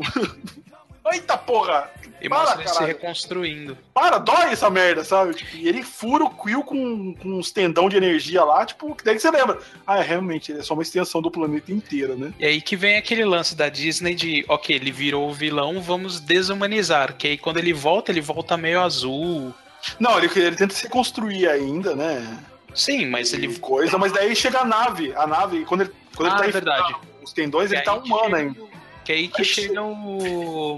Eita porra!
E mostra ele se reconstruindo.
Dói essa merda, sabe? Tipo, e ele fura o Quill com uns tendão de energia lá, tipo, daí que você lembra. Realmente, ele é só uma extensão do planeta inteiro, né?
E aí que vem aquele lance da Disney de, ok, ele virou o vilão, vamos desumanizar. Que aí quando ele volta meio azul.
Não, ele tenta se reconstruir ainda, né?
Sim, mas ele...
Mas daí chega a nave, quando ele tá
verdade.
Os tendões, ele tá humano ainda.
Que aí que chega o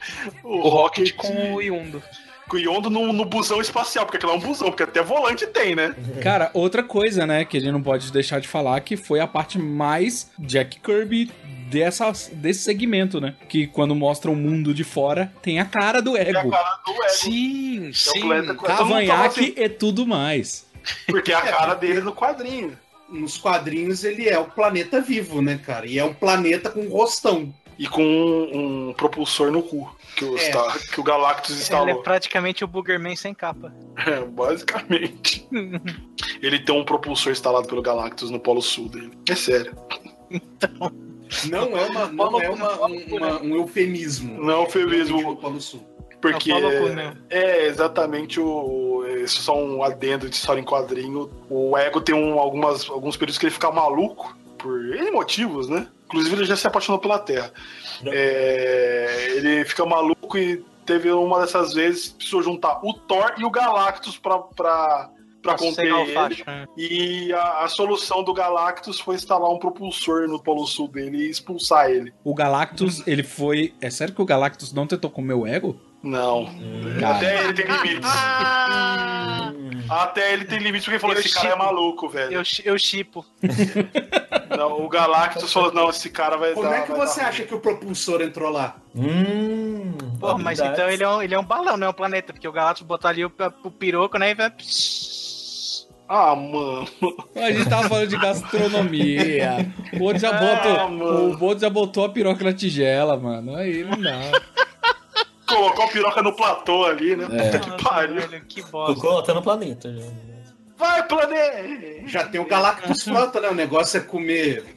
Rocket com o Yondo.
Com o Yondo no busão espacial, porque aquilo é um busão, porque até volante tem, né?
Cara, outra coisa, né, que a gente não pode deixar de falar, que foi a parte mais Jack Kirby desse segmento, né? Que quando mostra o mundo de fora, tem a cara do Ego.
Tem a cara do Ego.
Sim.
Cavanhaque e tudo mais.
Porque é a cara dele no quadrinho.
Nos quadrinhos ele é o planeta vivo, né, cara? E é um planeta com rostão.
E com um propulsor no cu, que o Galactus instalou.
Ele é praticamente o Boogerman sem capa.
Basicamente. Ele tem um propulsor instalado pelo Galactus no Polo Sul dele. É sério.
Então... Não é um eufemismo.
Não é um eufemismo.
No Polo Sul.
Porque é exatamente isso é só um adendo de história em quadrinho. O Ego tem alguns períodos que ele fica maluco, por N motivos, né? Inclusive ele já se apaixonou pela Terra. Ele fica maluco e teve uma dessas vezes, precisou juntar o Thor e o Galactus pra conter ele. E a solução do Galactus foi instalar um propulsor no Polo Sul dele e expulsar ele.
O Galactus, ele foi... É sério que o Galactus não tentou comer o Ego?
Não. Até ele tem limites. Até ele tem limites, porque ele falou, esse cara é maluco, velho.
Eu chipo.
Não, o Galactus falou, não, esse cara vai dar...
Como é que você acha que o propulsor entrou lá?
Pô, mas então ele é um balão, não é um planeta, porque o Galactus botou ali o piroco, né, e vai...
mano.
A gente tava falando de gastronomia. O Boto já botou a piroca na tigela, mano. Aí não dá.
Colocou a piroca no platô ali, né? Puta que pariu.
Que bosta.
Colocou até no planeta já.
Vai, planeta!
Já tem o Galactus Frota, né? O negócio é comer...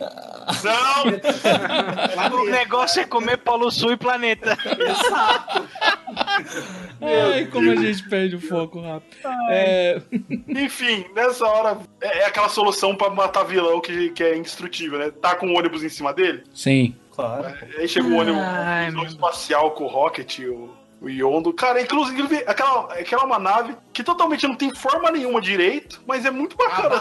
Não!
O negócio é comer Polo Sul e planeta.
Exato.
Ai, como a gente perde o foco rápido.
Enfim, nessa hora é aquela solução pra matar vilão que é indestrutível, né? Tá com o ônibus em cima dele.
Sim.
Claro.
Aí chega o ônibus espacial com o Rocket, o Yondo. Cara, inclusive, aquela é uma nave que totalmente não tem forma nenhuma direito, mas é muito bacana.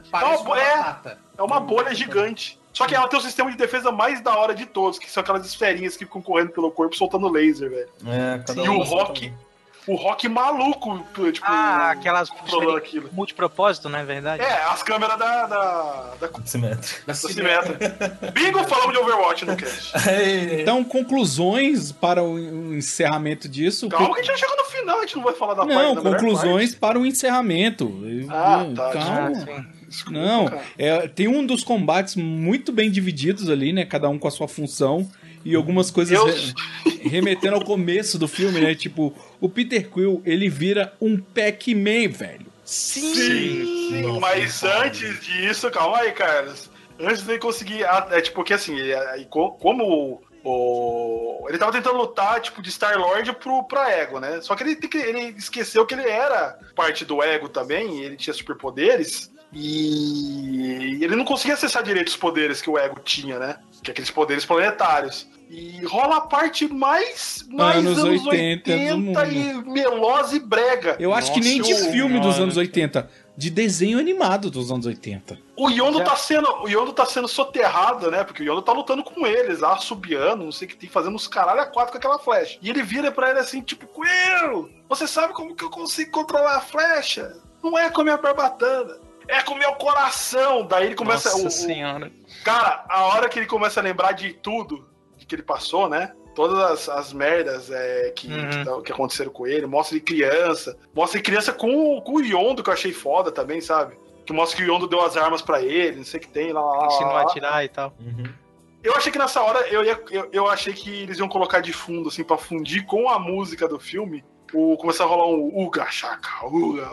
É uma bolha gigante. Só que ela tem o sistema de defesa mais da hora de todos, que são aquelas esferinhas que ficam correndo pelo corpo soltando laser, velho. E o Rock maluco, tipo...
aquelas multipropósito, não é verdade?
As câmeras da
Simétrica.
Bingo, falamos de Overwatch no cast.
Então, conclusões para o encerramento disso.
Calma que a gente já chegou no final, a gente não vai falar da parte da melhor parte.
Conclusões para o encerramento.
Calma. Desculpa,
não, tem um dos combates muito bem divididos ali, né? Cada um com a sua função. E algumas coisas remetendo ao começo do filme, né? Tipo, o Peter Quill, ele vira um Pac-Man, velho.
Sim. Mas antes disso, calma aí, Carlos. Antes de ele conseguir... porque assim, como Ele tava tentando lutar, tipo, de Star-Lord pra Ego, né? Só que ele esqueceu que ele era parte do Ego também, ele tinha superpoderes, e ele não conseguia acessar direito os poderes que o Ego tinha, né? Que é aqueles poderes planetários. E rola a parte mais anos 80 e melosa e brega.
Eu acho que nem de filme dos anos 80, de desenho animado dos anos 80.
O Yondo tá sendo soterrado, né? Porque o Yondo tá lutando com eles, lá, subiando, não sei o que tem, fazendo uns caralho a 4 com aquela flecha. E ele vira pra ele assim, tipo, Coelho, você sabe como que eu consigo controlar a flecha? Não é com a minha barbatana, é com o meu coração. Daí ele começa...
Nossa senhora.
Cara, a hora que ele começa a lembrar de tudo que ele passou, né? Todas as merdas que aconteceram com ele. Mostra ele criança com o Yondo, que eu achei foda também, sabe? Que mostra que o Yondo deu as armas pra ele, não sei o que tem lá.
Ensinou a atirar e tal.
Eu achei que nessa hora, eu achei que eles iam colocar de fundo, assim, pra fundir com a música do filme, começar a rolar um uga, chaka, uga.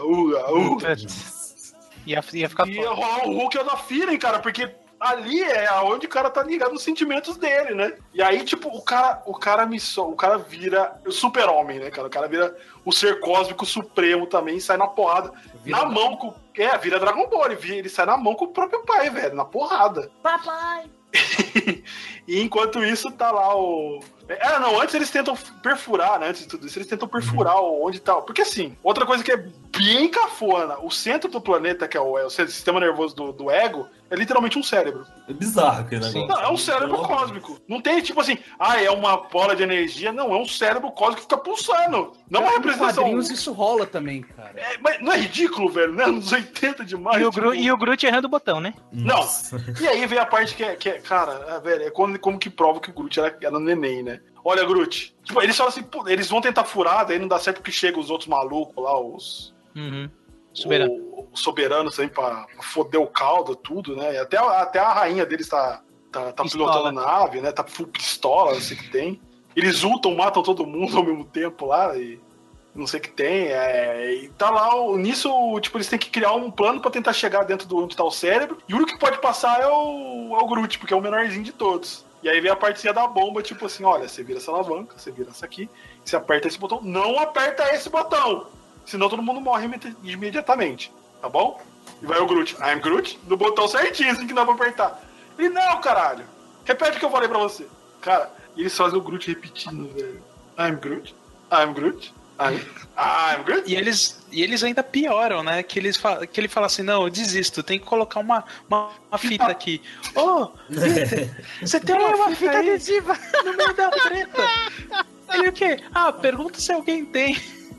Ia ficar
Ia rolar o Hulk da Feeling, cara, porque ali é onde o cara tá ligado nos sentimentos dele, né? E aí, tipo, o cara vira o super-homem, né, cara? O cara vira o ser cósmico supremo também, sai na porrada. Na mão com... vira Dragon Ball. Ele sai na mão com o próprio pai, velho, na porrada.
Papai!
E enquanto isso, tá lá o... antes eles tentam perfurar, né? Antes de tudo isso, eles tentam perfurar onde tá. Porque assim, outra coisa que é bem cafona, o centro do planeta, que é o sistema nervoso do Ego, é literalmente um cérebro.
É bizarro aquele negócio.
Não, é um cérebro cósmico. Não tem tipo assim, é uma bola de energia. Não, é um cérebro cósmico que fica pulsando. Não é uma representação.
Nos quadrinhos isso rola também, cara.
Mas não é ridículo, velho, né? Nos 80 demais.
E o Groot errando o botão, né?
Não. E aí vem a parte que é cara, velho, é como que prova que o Groot era neném, né? Olha, Groot. Tipo, eles falam assim, eles vão tentar furar, daí não dá certo porque chegam os outros malucos lá, os soberanos aí pra foder o caldo, tudo, né? E até a rainha deles tá pilotando a nave, né? Tá full pistola, não sei o que tem. Eles matam todo mundo ao mesmo tempo lá e não sei o que tem. E tá lá, nisso, tipo, eles têm que criar um plano pra tentar chegar dentro do onde tá o cérebro. E o único que pode passar é o Groot, porque é o menorzinho de todos. E aí vem a partezinha da bomba, tipo assim, olha, você vira essa alavanca, você vira essa aqui, você aperta esse botão. Não aperta esse botão! Senão todo mundo morre imediatamente, tá bom? E vai o Groot, I'm Groot, no botão certinho, assim que dá pra apertar. E não, caralho! Repete o que eu falei pra você. Cara, e eles fazem o Groot repetindo, velho. I'm Groot, I'm Groot, I'm Groot.
E eles ainda pioram, né? Que ele fala assim, não, eu desisto, tem que colocar uma fita aqui. Você tem uma fita adesiva no meio da treta. Ele o quê? Pergunta se alguém tem.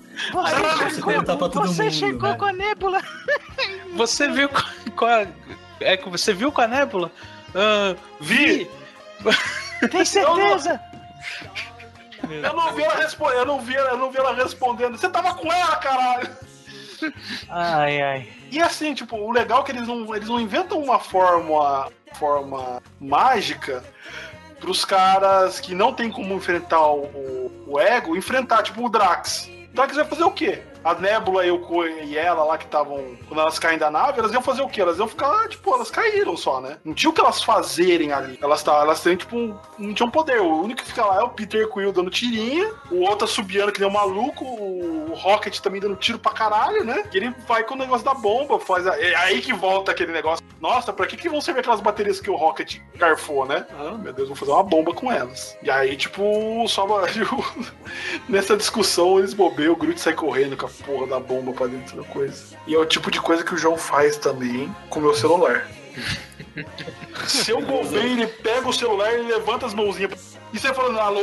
Você chegou
né?
com a nébula.
Você viu você viu com a nébula?
Vi!
Tem certeza?
Eu não vi ela respondendo. Você tava com ela, caralho!
Ai.
E assim, tipo, o legal é que eles não inventam uma forma mágica pros caras que não tem como enfrentar o Ego, enfrentar, tipo, o Drax. O Drax vai fazer o quê? A Nebula e ela lá que estavam... Quando elas caem da nave, elas iam fazer o quê? Elas iam ficar, tipo, elas caíram só, né? Não tinha o que elas fazerem ali. Elas têm, tipo, não tinham poder. O único que fica lá é o Peter Quill dando tirinha, o outro subiando que nem um maluco, o Rocket também dando tiro pra caralho, né? E ele vai com o negócio da bomba, é aí que volta aquele negócio. Nossa, pra que vão servir aquelas baterias que o Rocket garfou, né? Meu Deus, vou fazer uma bomba com elas. E aí, tipo, nessa discussão, eles bobeiam, o Groot sai correndo com a porra da bomba pra dentro da coisa. E é o tipo de coisa que o João faz também com o meu celular. Se eu bobeio, ele pega o celular e levanta as mãozinhas. E você falando, alô.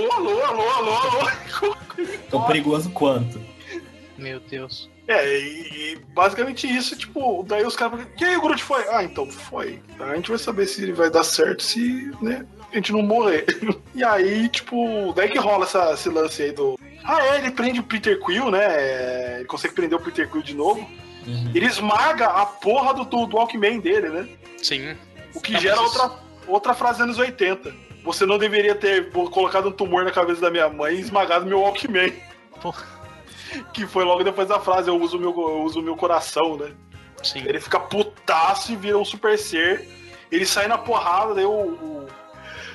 Tão perigoso quanto?
Meu Deus.
E basicamente isso, tipo, daí os caras... E aí o Groot foi? Então foi. A gente vai saber se ele vai dar certo, se, né, a gente não morrer. E aí, tipo, daí que rola esse lance aí do... ele prende o Peter Quill, né? Ele consegue prender o Peter Quill de novo. Ele esmaga a porra do Walkman dele, né?
Sim.
O que gera outra frase anos 80. Você não deveria ter colocado um tumor na cabeça da minha mãe e esmagado meu Walkman. Porra. Que foi logo depois da frase, eu uso o meu coração, né?
Sim.
Ele fica putaço e vira um super ser. Ele sai na porrada, daí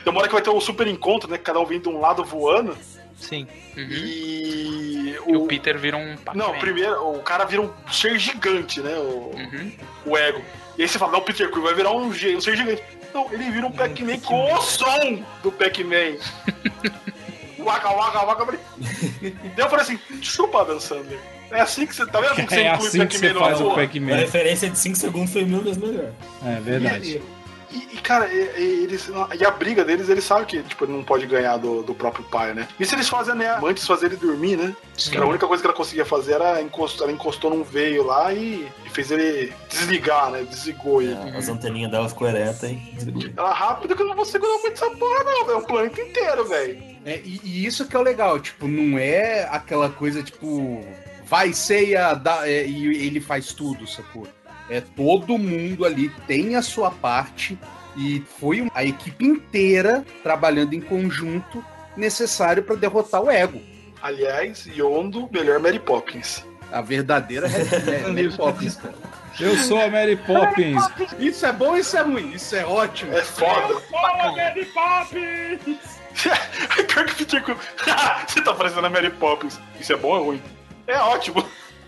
Tem uma hora que vai ter um super encontro, né? Que cada um vem de um lado voando.
Sim.
E
o Peter vira um Pac-Man.
Não, primeiro, o cara vira um ser gigante, né? O ego. E aí você fala, não, o Peter Quill vai virar um ser gigante. Não, ele vira um Pac-Man com o som do Pac-Man. Waka, waka, waka. Daí eu falei assim, chupa, Dan Sandler. É assim que você... Tá vendo como você inclui
assim que você faz o Pac-Man.
A referência de 5 segundos foi 1000 vezes melhor.
É verdade.
E cara, eles... E a briga deles, eles sabem que, tipo, ele não pode ganhar do próprio pai, né? Isso eles fazem, né? Antes de fazer ele dormir, né? A única coisa que ela conseguia fazer era ela encostou num veio lá e fez ele desligar, né? Desligou ele.
As anteninhas dela ficou ereta e desligou.
Ela rápido que eu não vou segurar muito essa porra, não, velho. O planeta inteiro, velho.
E isso que é o legal, tipo, não é aquela coisa, tipo... Vai ceia e ele faz tudo, sacou? Todo mundo ali tem a sua parte e foi a equipe inteira trabalhando em conjunto necessário para derrotar o ego.
Aliás, Yondo, melhor Mary Poppins.
A verdadeira Mary Poppins, cara.
Eu sou a Mary Poppins.
Isso é bom, isso é ruim, isso é ótimo.
É foda.
Eu sou a Mary Poppins.
Pior que o Peter Quill. Você tá parecendo a Mary Poppins. Isso é bom ou ruim? É ótimo.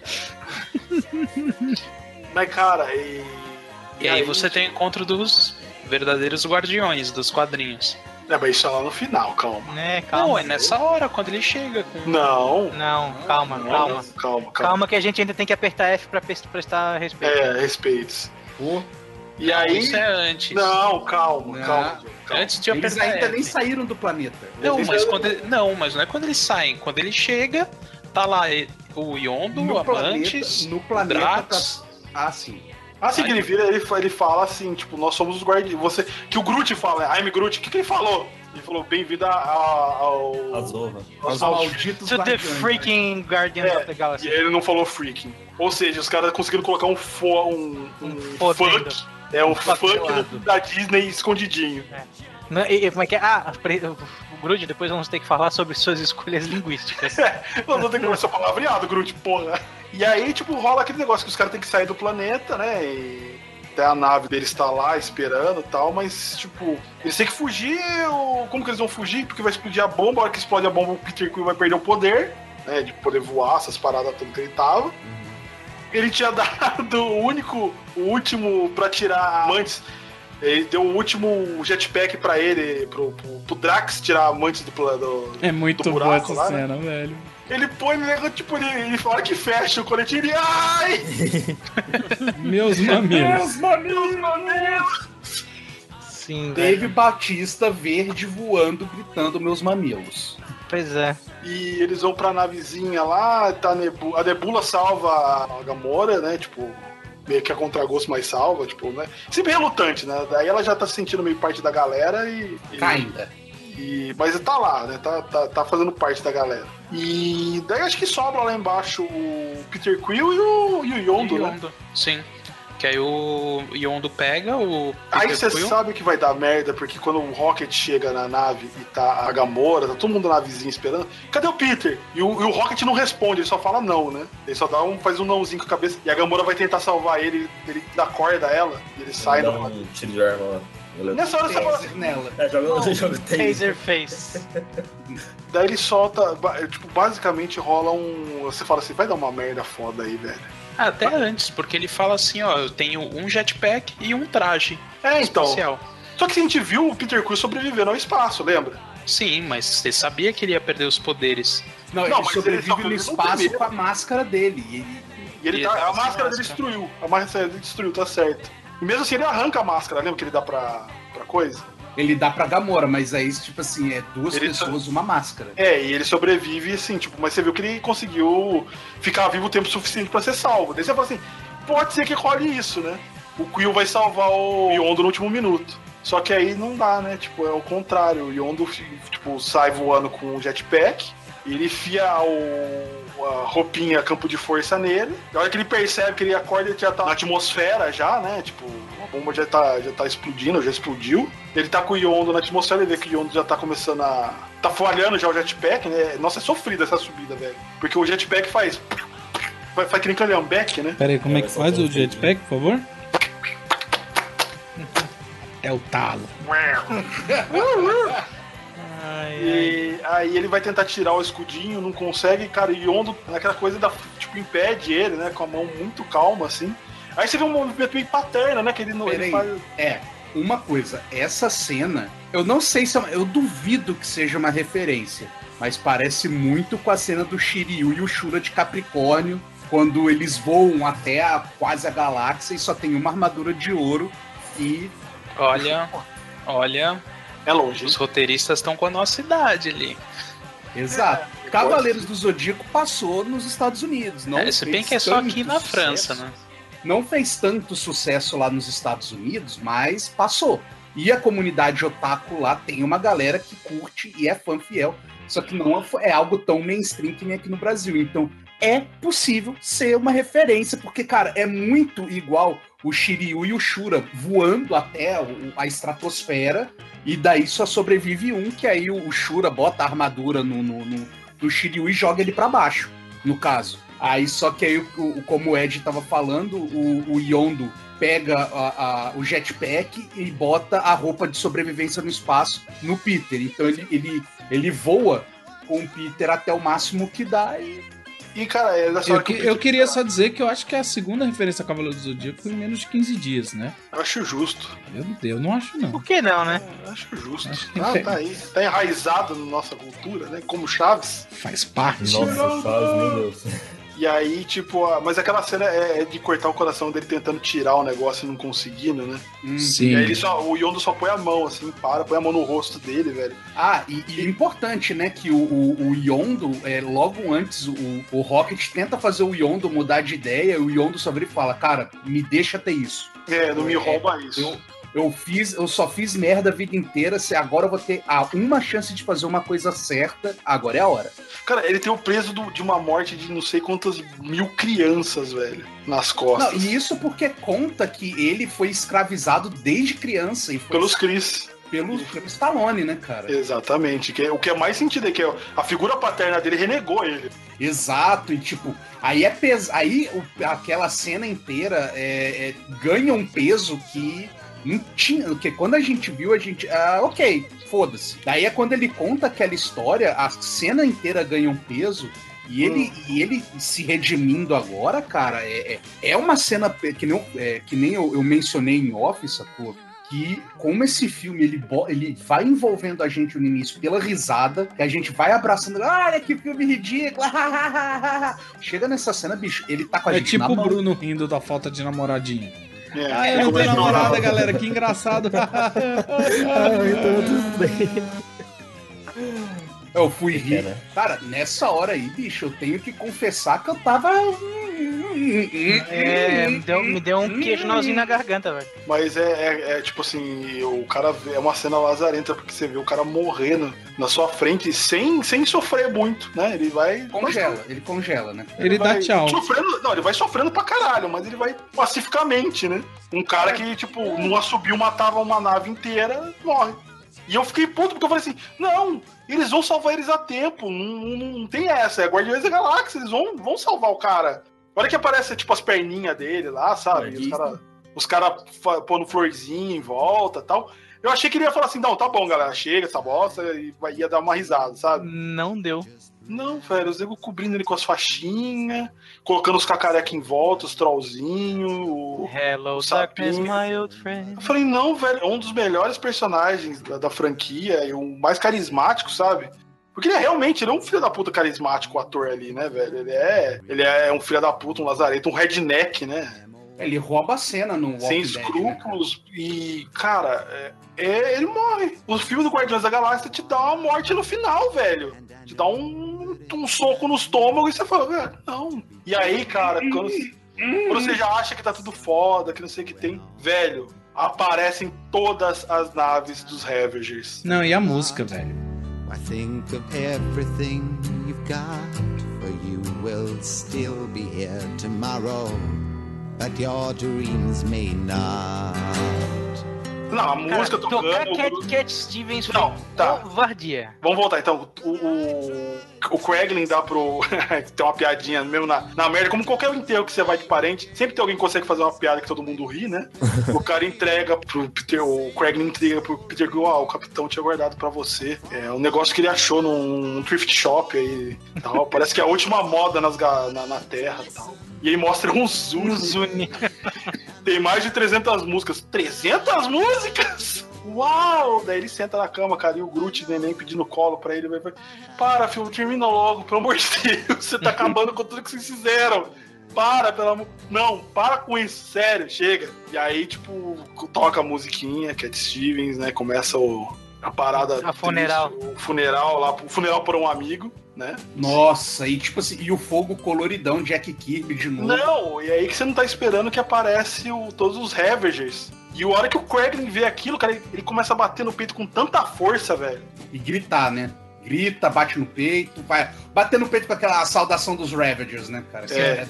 Mas, cara,
E aí você tem o encontro dos verdadeiros guardiões dos quadrinhos.
Mas isso é lá no final, calma.
Calma.
Não, é nessa hora, quando ele chega.
Não.
Não, calma. Calma que a gente ainda tem que apertar F pra prestar respeito.
Respeitos. E
Não,
aí...
Isso é antes.
Não, calma.
Antes de
Eles
apertar
ainda
F.
nem saíram do planeta.
Mas não é quando eles saem. Quando ele chega, tá lá o Yondo, o Amantes,
no planeta
o Drax.
Sim.
Assim que ele vira, ele fala assim, tipo, nós somos os guardiões. Que o Groot fala, I'm Groot. O que ele falou? Ele falou, bem-vindo
aos malditos
To the
guardiões,
freaking Guardians of the Galaxy.
E ele não falou freaking. Ou seja, os caras conseguiram colocar um funk. Um funk da Disney escondidinho.
Como é que é? O Groot, depois vamos ter que falar sobre suas escolhas linguísticas.
Nós vamos ter que começar palavreado, Groot, porra. E aí, tipo, rola aquele negócio que os caras têm que sair do planeta, né? E até a nave deles tá lá esperando e tal, mas, tipo, eles têm que fugir. Como que eles vão fugir? Porque vai explodir a bomba. A hora que explode a bomba, o Peter Quill vai perder o poder, né? De poder voar, essas paradas tudo que ele tava. Ele tinha dado o último pra tirar Amantes. Ele deu o último jetpack pra ele, pro Drax tirar Amantes do
É muito
do
boa
buraco
essa
lá,
cena,
né?
velho.
Ele põe, tipo, ele fala que fecha o coletinho e ele... Ai!
Meus mamilos.
Sim,
Dave Batista verde voando, gritando meus mamilos.
Pois é.
E eles vão pra navezinha lá, tá a Nebula salva a Gamora, né? Tipo, meio que a contragosto, mas salva, tipo, né? Sempre relutante, né? Daí ela já tá se sentindo meio parte da galera mas tá lá, né? Tá fazendo parte da galera. E daí acho que sobra lá embaixo o Peter Quill e o Yondo, né?
Sim. Que aí o Yondo pega o Peter
Aí você
Quill.
sabe que vai dar merda, porque quando o Rocket chega na nave e tá a Gamora, tá todo mundo na navezinha esperando, cadê o Peter? E o Rocket não responde, ele só fala não, né? Ele só faz um nãozinho com a cabeça, e a Gamora vai tentar salvar ele dá corda a ela, e ele sai
Dá
no...
um tiro de arma lá.
Nessa hora você fala assim,
nela.
Joga
Taser Face.
daí ele solta, tipo, basicamente rola você fala assim, vai dar uma merda foda aí, velho.
Até antes, porque ele fala assim, ó, eu tenho um jetpack e um traje
Então.
especial.
Só que a gente viu o Peter Quill sobrevivendo ao espaço, lembra?
Sim, mas você sabia que ele ia perder os poderes.
Não,
Não,
ele
mas
sobrevive
ele
no espaço
primeiro.
com a máscara dele.
E ele
tá
a
sem
máscara dele
máscara.
destruiu. A máscara dele destruiu, tá certo. E mesmo assim ele arranca a máscara, lembra que ele dá pra coisa?
Ele dá pra Gamora, mas aí, tipo assim, é duas
Ele
pessoas, uma máscara.
E ele sobrevive, assim, tipo, mas você viu que ele conseguiu ficar vivo o tempo suficiente pra ser salvo. Daí você fala assim, pode ser que role isso, né? O Quill vai salvar o Yondo no último minuto. Só que aí não dá, né? Tipo, é o contrário. O Yondo, tipo, sai voando com o jetpack, ele enfia a roupinha campo de força nele. E a hora que ele percebe que ele acorda, ele já tá na atmosfera já, né? Tipo, a bomba já tá explodindo, já explodiu. Ele tá com o Yondo na atmosfera, ele vê que o Yondo já tá começando a... Tá falhando já o jetpack, né? Nossa, é sofrida essa subida, velho. Porque o jetpack faz que nem calhambeque, né?
Pera aí, como é que faz o jetpack, por favor? É o talo.
E aí ele vai tentar tirar o escudinho, não consegue, cara, e Yondo, naquela coisa da, tipo, impede ele, né, com a mão muito calma, assim. Aí você vê um movimento meio paterno, né, que ele não ele faz...
Uma coisa, essa cena, eu não sei se eu duvido que seja uma referência, mas parece muito com a cena do Shiryu e o Shura de Capricórnio, quando eles voam até quase a galáxia e só tem uma armadura de ouro e...
Olha...
É longe.
Os roteiristas estão com a nossa idade ali.
Exato. Cavaleiros do Zodíaco passou nos Estados Unidos.
Se bem que é só aqui na França, né?
Não fez tanto sucesso lá nos Estados Unidos, mas passou. E a comunidade otaku lá tem uma galera que curte e é fã fiel. Só que não é algo tão mainstream que nem aqui no Brasil. Então é possível ser uma referência, porque, cara, é muito igual o Shiryu e o Shura voando até a estratosfera, e daí só sobrevive um, que aí o Shura bota a armadura no Shiryu e joga ele pra baixo, no caso. Aí só que aí, como o Ed tava falando, o Yondo pega o jetpack e bota a roupa de sobrevivência no espaço no Peter. Então ele voa com o Peter até o máximo que dá
E, cara,
eu queria só dizer que eu acho que é a segunda referência a Cavaleiro do Zodíaco em menos de 15 dias, né?
Eu acho justo.
Eu não acho, não.
Por que não, né?
Eu acho justo. Tá aí. Tá enraizado na nossa cultura, né? Como Chaves.
Faz parte.
Nossa, Chaves, meu Deus.
E aí, tipo, mas aquela cena é de cortar o coração dele tentando tirar o negócio e não conseguindo, né?
Sim.
E aí o Yondo só põe a mão, assim, põe a mão no rosto dele, velho.
E importante, né, que o Yondo, logo antes, o Rocket tenta fazer o Yondo mudar de ideia, e o Yondo só vira e fala, cara, me deixa ter isso.
Não me rouba isso.
Eu só fiz merda a vida inteira, se agora eu vou ter uma chance de fazer uma coisa certa, agora é a hora.
Cara, ele tem o peso de uma morte de não sei quantas mil crianças, velho, nas costas.
Não, e isso porque conta que ele foi escravizado desde criança.
Pelos Chris.
Pelo Stallone, né, cara?
Exatamente. O que é mais sentido é que a figura paterna dele renegou ele.
Exato, e tipo, aí aquela cena inteira ganha um peso que não tinha, porque quando a gente viu, ok, foda-se. Daí é quando ele conta aquela história, a cena inteira ganha um peso, e ele se redimindo agora, cara, é uma cena que nem eu mencionei em off, sacou? Que como esse filme ele vai envolvendo a gente no início pela risada, que a gente vai abraçando, olha que filme ridículo, chega nessa cena, bicho, ele tá com a gente
tipo
na mão.
o Bruno rindo da falta de namoradinho.
Eu
não tenho namorada, galera, que engraçado.
Então tudo bem.
Eu fui rir. Cara, nessa hora aí, bicho, eu tenho que confessar que eu tava...
Me deu um queijozinho na garganta, velho.
Mas tipo assim, o cara é uma cena lazarenta, porque você vê o cara morrendo na sua frente sem sofrer muito, né? Ele vai...
Ele congela, né?
Ele dá tchau.
Ele vai sofrendo pra caralho, mas ele vai pacificamente, né? Um cara que, tipo, não assobio, matava uma nave inteira, morre. E eu fiquei puto, porque eu falei assim, não, eles vão salvar eles a tempo, não tem essa, é Guardiões da Galáxia, eles vão salvar o cara. Olha que aparece, tipo, as perninhas dele lá, sabe? Os caras pondo florzinha em volta e tal. Eu achei que ele ia falar assim, não, tá bom, galera, chega essa bosta, e ia dar uma risada, sabe?
Não deu.
Não, velho, os negros cobrindo ele com as faixinhas, colocando os cacareca em volta, os trollzinhos,
Hello, darkness, my old friend.
Eu falei, não, velho, é um dos melhores personagens da franquia e o mais carismático, sabe? Porque ele é um filho da puta carismático, o ator ali, né, velho? Ele é um filho da puta, um lazareto, um redneck, né?
Ele rouba a cena no Walking
Sem
Dead,
escrúpulos, né, e, cara, ele morre. Os filmes do Guardiões da Galáxia te dão uma morte no final, velho. Te dá um soco no estômago e você fala, velho, não. E aí, cara, quando você já acha que tá tudo foda, que não sei o que tem, velho, aparecem todas as naves dos Ravagers.
Não, e a música, velho?
I think of everything you've got, for you will still be here tomorrow, but your dreams may not.
Não, a música tocando.
Tocar Cat Stevens foi
Não, tá.
covardia.
Vamos voltar então. O Craiglin dá pro. Tem uma piadinha mesmo na merda, como qualquer enterro que você vai de parente, sempre tem alguém que consegue fazer uma piada que todo mundo ri, né? O cara entrega pro Peter, o Craiglin entrega pro Peter Quill, o capitão tinha guardado pra você. É um negócio que ele achou num thrift shop aí tal. Parece que é a última moda na Terra e tal. E aí mostra um Zune. Tem mais de 300 músicas. 300 músicas? Uau! Daí ele senta na cama, cara, e o Groot, neném, pedindo colo pra ele. Vai, para, filho, termina logo, pelo amor de Deus. Você tá acabando com tudo que vocês fizeram. Para, pelo amor... Não, para com isso, sério, chega. E aí, tipo, toca a musiquinha, Cat Stevens, né? Começa a parada...
A funeral.
Triste, o funeral lá, o funeral por um amigo, né?
Nossa, e tipo assim, e o fogo coloridão Jack Kirby de novo.
Não, e aí que você não tá esperando que aparece todos os Ravagers. E a hora que o Craiglin vê aquilo, cara, ele começa a bater no peito com tanta força, velho.
E gritar, né? Grita, bate no peito, vai bater no peito com aquela saudação dos Ravagers, né, cara? É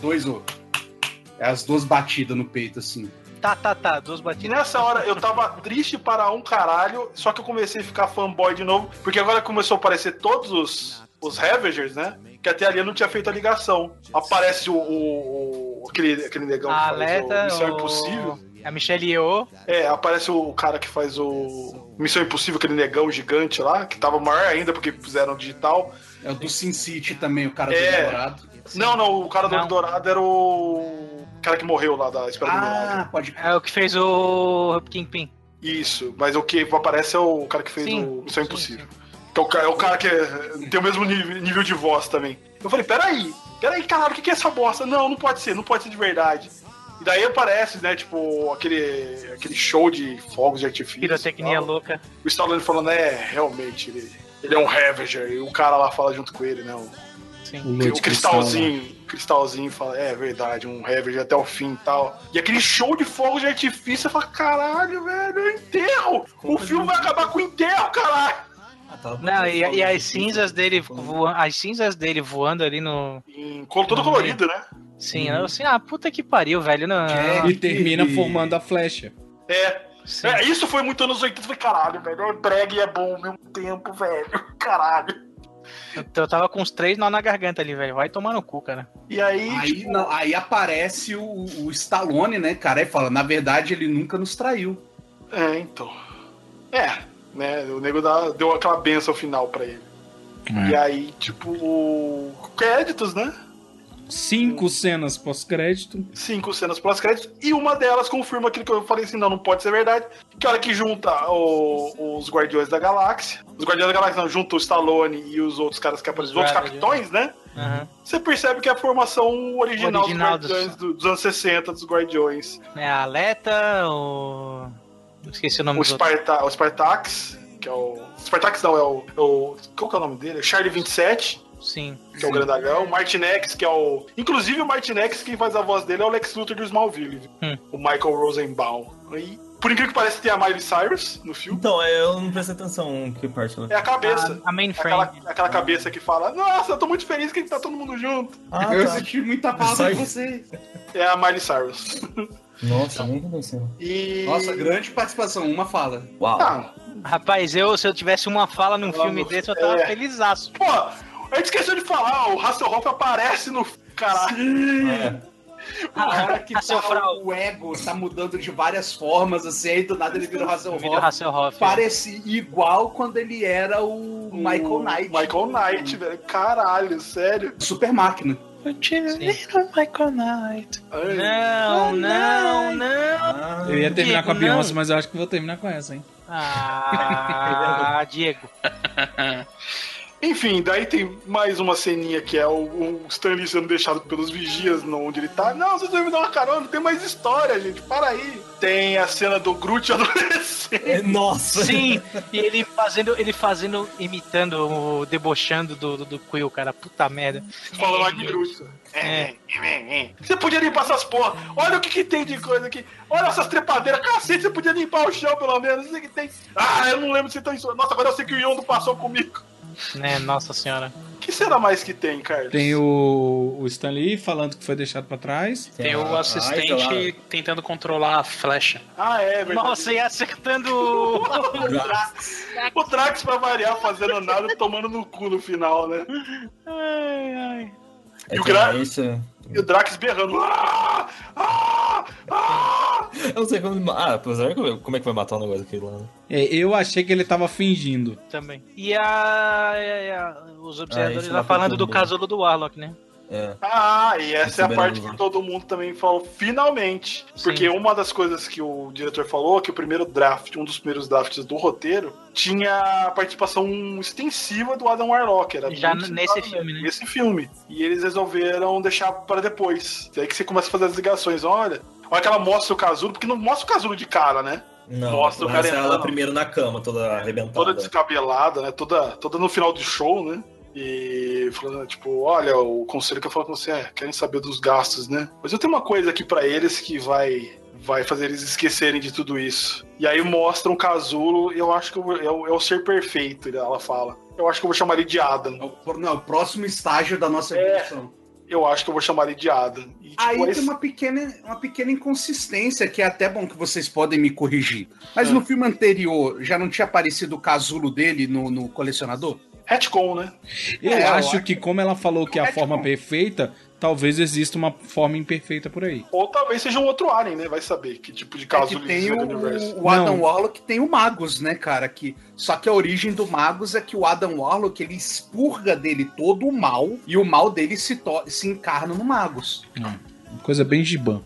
as duas batidas no peito, assim.
Tá, 2
E
batidas.
nessa hora eu tava triste para um caralho, só que eu comecei a ficar fanboy de novo, porque agora começou a aparecer todos os Ravagers, né? Que até ali eu não tinha feito a ligação. Aparece aquele negão
A
que faz
Aleta,
o Missão Impossível.
A Michelle Yeoh.
Aparece o cara que faz o Missão Impossível, aquele negão gigante lá, que tava maior ainda porque fizeram digital.
É o do Sin City também, o cara do Dourado.
Não, o cara do Dourado era o cara que morreu lá da Espera do Milagre.
Pode
É o que fez o Kingpin.
Isso, mas o que aparece é o cara que fez o Missão Impossível. Que é o cara que tem o mesmo nível de voz também. Eu falei, peraí, caralho, o que é essa bosta? Não pode ser de verdade. E daí aparece, né, tipo, aquele show de fogos de artifício.
Pirotecnia louca.
O Stallone falando, realmente, ele é um Ravager. E o cara lá fala junto com ele, né, o cristalzinho fala, é verdade, um Ravager até o fim e tal. E aquele show de fogos de artifício, você fala, caralho, velho, é enterro! O filme vai acabar com o enterro, caralho!
Não, e as cinzas dele voando ali no...
Todo colorido, né?
Sim, eu assim, puta que pariu, velho. Não...
E termina formando a flecha.
Isso foi muito anos 80, eu falei, caralho, velho, é brega e é bom ao mesmo tempo, velho, caralho.
Eu tava com os 3 nó na garganta ali, velho, vai tomar no cu, cara.
E aí...
Aí aparece o Stallone, né, cara, e fala, na verdade ele nunca nos traiu.
Então... né, o nego deu aquela benção final pra ele. E aí, tipo, créditos, né?
5 cenas pós-crédito.
5 cenas pós-crédito. E uma delas confirma aquilo que eu falei assim, não pode ser verdade. Que a hora que junta os Guardiões da Galáxia. Os Guardiões da Galáxia não, junta o Stallone e os outros caras que aparecem. Os outros capitões, né?
Uhum.
Você percebe que é a formação original dos Guardiões dos anos 60, dos Guardiões.
É a Aleta, esqueci o nome do
o Spartax, que é o... Spartax não, é o... Qual que é o nome dele? Charlie 27.
Sim.
Que é o grandalhão. O Martin X, que é o... Inclusive o Martin X, quem faz a voz dele é o Lex Luthor do Smallville. O Michael Rosenbaum. E, por incrível que pareça, tem a Miley Cyrus no filme.
Então, eu não prestei atenção que parte lá.
É a cabeça.
A mainframe.
Aquela cabeça que fala, nossa, eu tô muito feliz que tá todo mundo junto.
Eu senti muita falta de você.
É a Miley Cyrus.
Nossa, nem aconteceu.
Nossa, grande participação, uma fala.
Uau.
Rapaz, se eu tivesse uma fala num filme desse, eu tava felizaço.
Pô, a gente esqueceu de falar, o Hasselhoff aparece no... Caralho.
A hora que o ego tá mudando de várias formas, assim, aí do nada ele vira o Hasselhoff. Parece igual quando ele era o Michael Knight.
Michael Knight, velho. Caralho, sério.
Super máquina.
Eu te viro, Michael Knight.
Não.
Eu ia terminar com a Beyoncé, mas eu acho que vou terminar com essa, hein?
Diego.
Enfim, daí tem mais uma ceninha que é o Stan Lee sendo deixado pelos vigias onde ele tá. Não, vocês vão me dar uma carona, tem mais história, gente, para aí. Tem a cena do Groot adolescente.
Nossa!
Sim, e ele imitando, debochando do Quill, cara, puta merda.
Fala lá de Groot. Você podia limpar essas porra. Olha o que tem de coisa aqui. Olha essas trepadeiras. Cacete, você podia limpar o chão pelo menos. Não sei o que tem. Eu não lembro se tem isso. Nossa, agora eu sei que o Yondo passou comigo.
Né, nossa senhora.
que será mais que tem, Carlos?
Tem o Stan Lee falando que foi deixado pra trás.
Tem o assistente tentando controlar a flecha.
Ah, é verdade.
Nossa, e acertando
O Drax pra variar, fazendo nada e tomando no cu no final, né?
Ai.
E o
E
o Drax berrando.
Eu não sei como. Apesar como é que vai matar o negócio daquele lá, né?
Eu achei que ele tava fingindo.
Também. E os observadores
isso
lá
lá
falando
foi
do
tudo
casulo do Warlock, né?
É.
E essa é a parte que todo mundo também falou, finalmente.
Sim.
Porque uma das coisas que o diretor falou, que o primeiro draft, um dos primeiros drafts do roteiro, tinha a participação extensiva do Adam Warlock. Era
Já
muito
nesse
citado
filme, né?
Nesse filme. E eles resolveram deixar para depois. Daí que você começa a fazer as ligações. Olha que ela mostra o casulo, porque não mostra o casulo de cara, né?
Não,
Mostra o cara
ela
entrando,
primeiro na cama, toda arrebentada.
toda descabelada, né? Toda no final do show, né? E falando, tipo, olha, o conselho que eu falo com você querem saber dos gastos, né? Mas eu tenho uma coisa aqui pra eles que vai fazer eles esquecerem de tudo isso. E aí mostra um casulo, e eu acho que é o ser perfeito, ela fala. Eu acho que eu vou chamar ele de Adam.
Não, o próximo estágio da nossa evolução.
Eu acho que eu vou chamar ele de Adam. E, tipo,
Aí tem uma pequena inconsistência, que é até bom que vocês podem me corrigir. Mas no filme anterior, já não tinha aparecido o casulo dele no colecionador?
retcon, né?
Eu acho que como ela falou que é a forma perfeita, talvez exista uma forma imperfeita por aí.
Ou talvez seja um outro alien, né? Vai saber que tipo de casulo
tem
do universo.
o Adam Warlock tem o Magus, né, cara? Só que a origem do Magus é que o Adam Warlock, ele expurga dele todo o mal, e o mal dele se encarna no Magus.
Coisa bem gibã.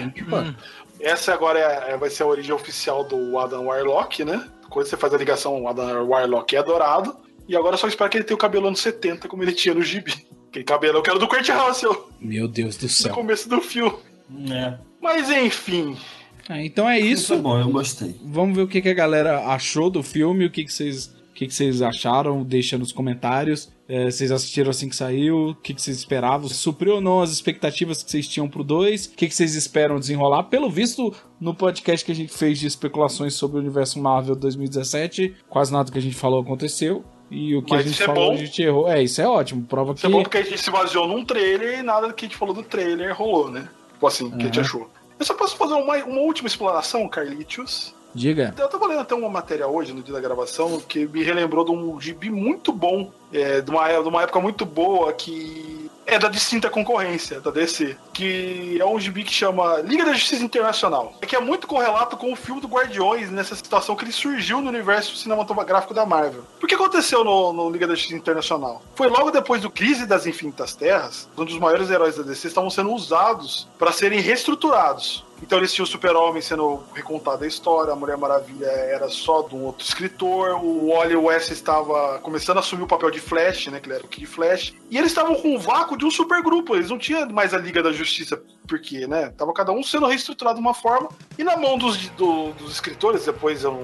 Essa agora vai ser a origem oficial do Adam Warlock, né? Quando você faz a ligação, o Adam Warlock é adorado. E agora só espero que ele tenha o cabelo anos 70, como ele tinha no gibi. Aquele cabelão que era do Kurt Russell.
Meu Deus do céu.
No começo do filme.
É.
Mas enfim.
Então é isso.
Foi bom, eu gostei.
Vamos ver o que a galera achou do filme, o que vocês acharam, deixa nos comentários. Vocês assistiram assim que saiu, o que vocês esperavam? Supriu ou não as expectativas que vocês tinham pro 2? O que vocês esperam desenrolar? Pelo visto, no podcast que a gente fez de especulações sobre o universo Marvel 2017, quase nada que a gente falou aconteceu. E o que a gente falou, a gente errou. Isso é ótimo. Prova que...
Isso é bom porque a gente se baseou num trailer e nada que a gente falou do trailer rolou, né? Tipo assim, o que a gente achou. Eu só posso fazer uma última explanação, Carlitos?
Diga.
Eu tava lendo até uma matéria hoje, no dia da gravação, que me relembrou de um gibi muito bom, de uma época muito boa, que é da distinta concorrência, da DC, que é um gibi que chama Liga da Justiça Internacional, que é muito correlato com o filme do Guardiões, nessa situação que ele surgiu no universo cinematográfico da Marvel. O que aconteceu no Liga da Justiça Internacional? Foi logo depois do Crise das Infinitas Terras, onde os maiores heróis da DC estavam sendo usados para serem reestruturados. Então eles tinham o Super-Homem sendo recontado a história, a Mulher Maravilha era só de um outro escritor, o Wally West estava começando a assumir o papel de Flash, né, que ele era o Kid Flash, e eles estavam com um vácuo de um supergrupo, eles não tinham mais a Liga da Justiça, porque, né, tava cada um sendo reestruturado de uma forma, e na mão dos escritores, depois eu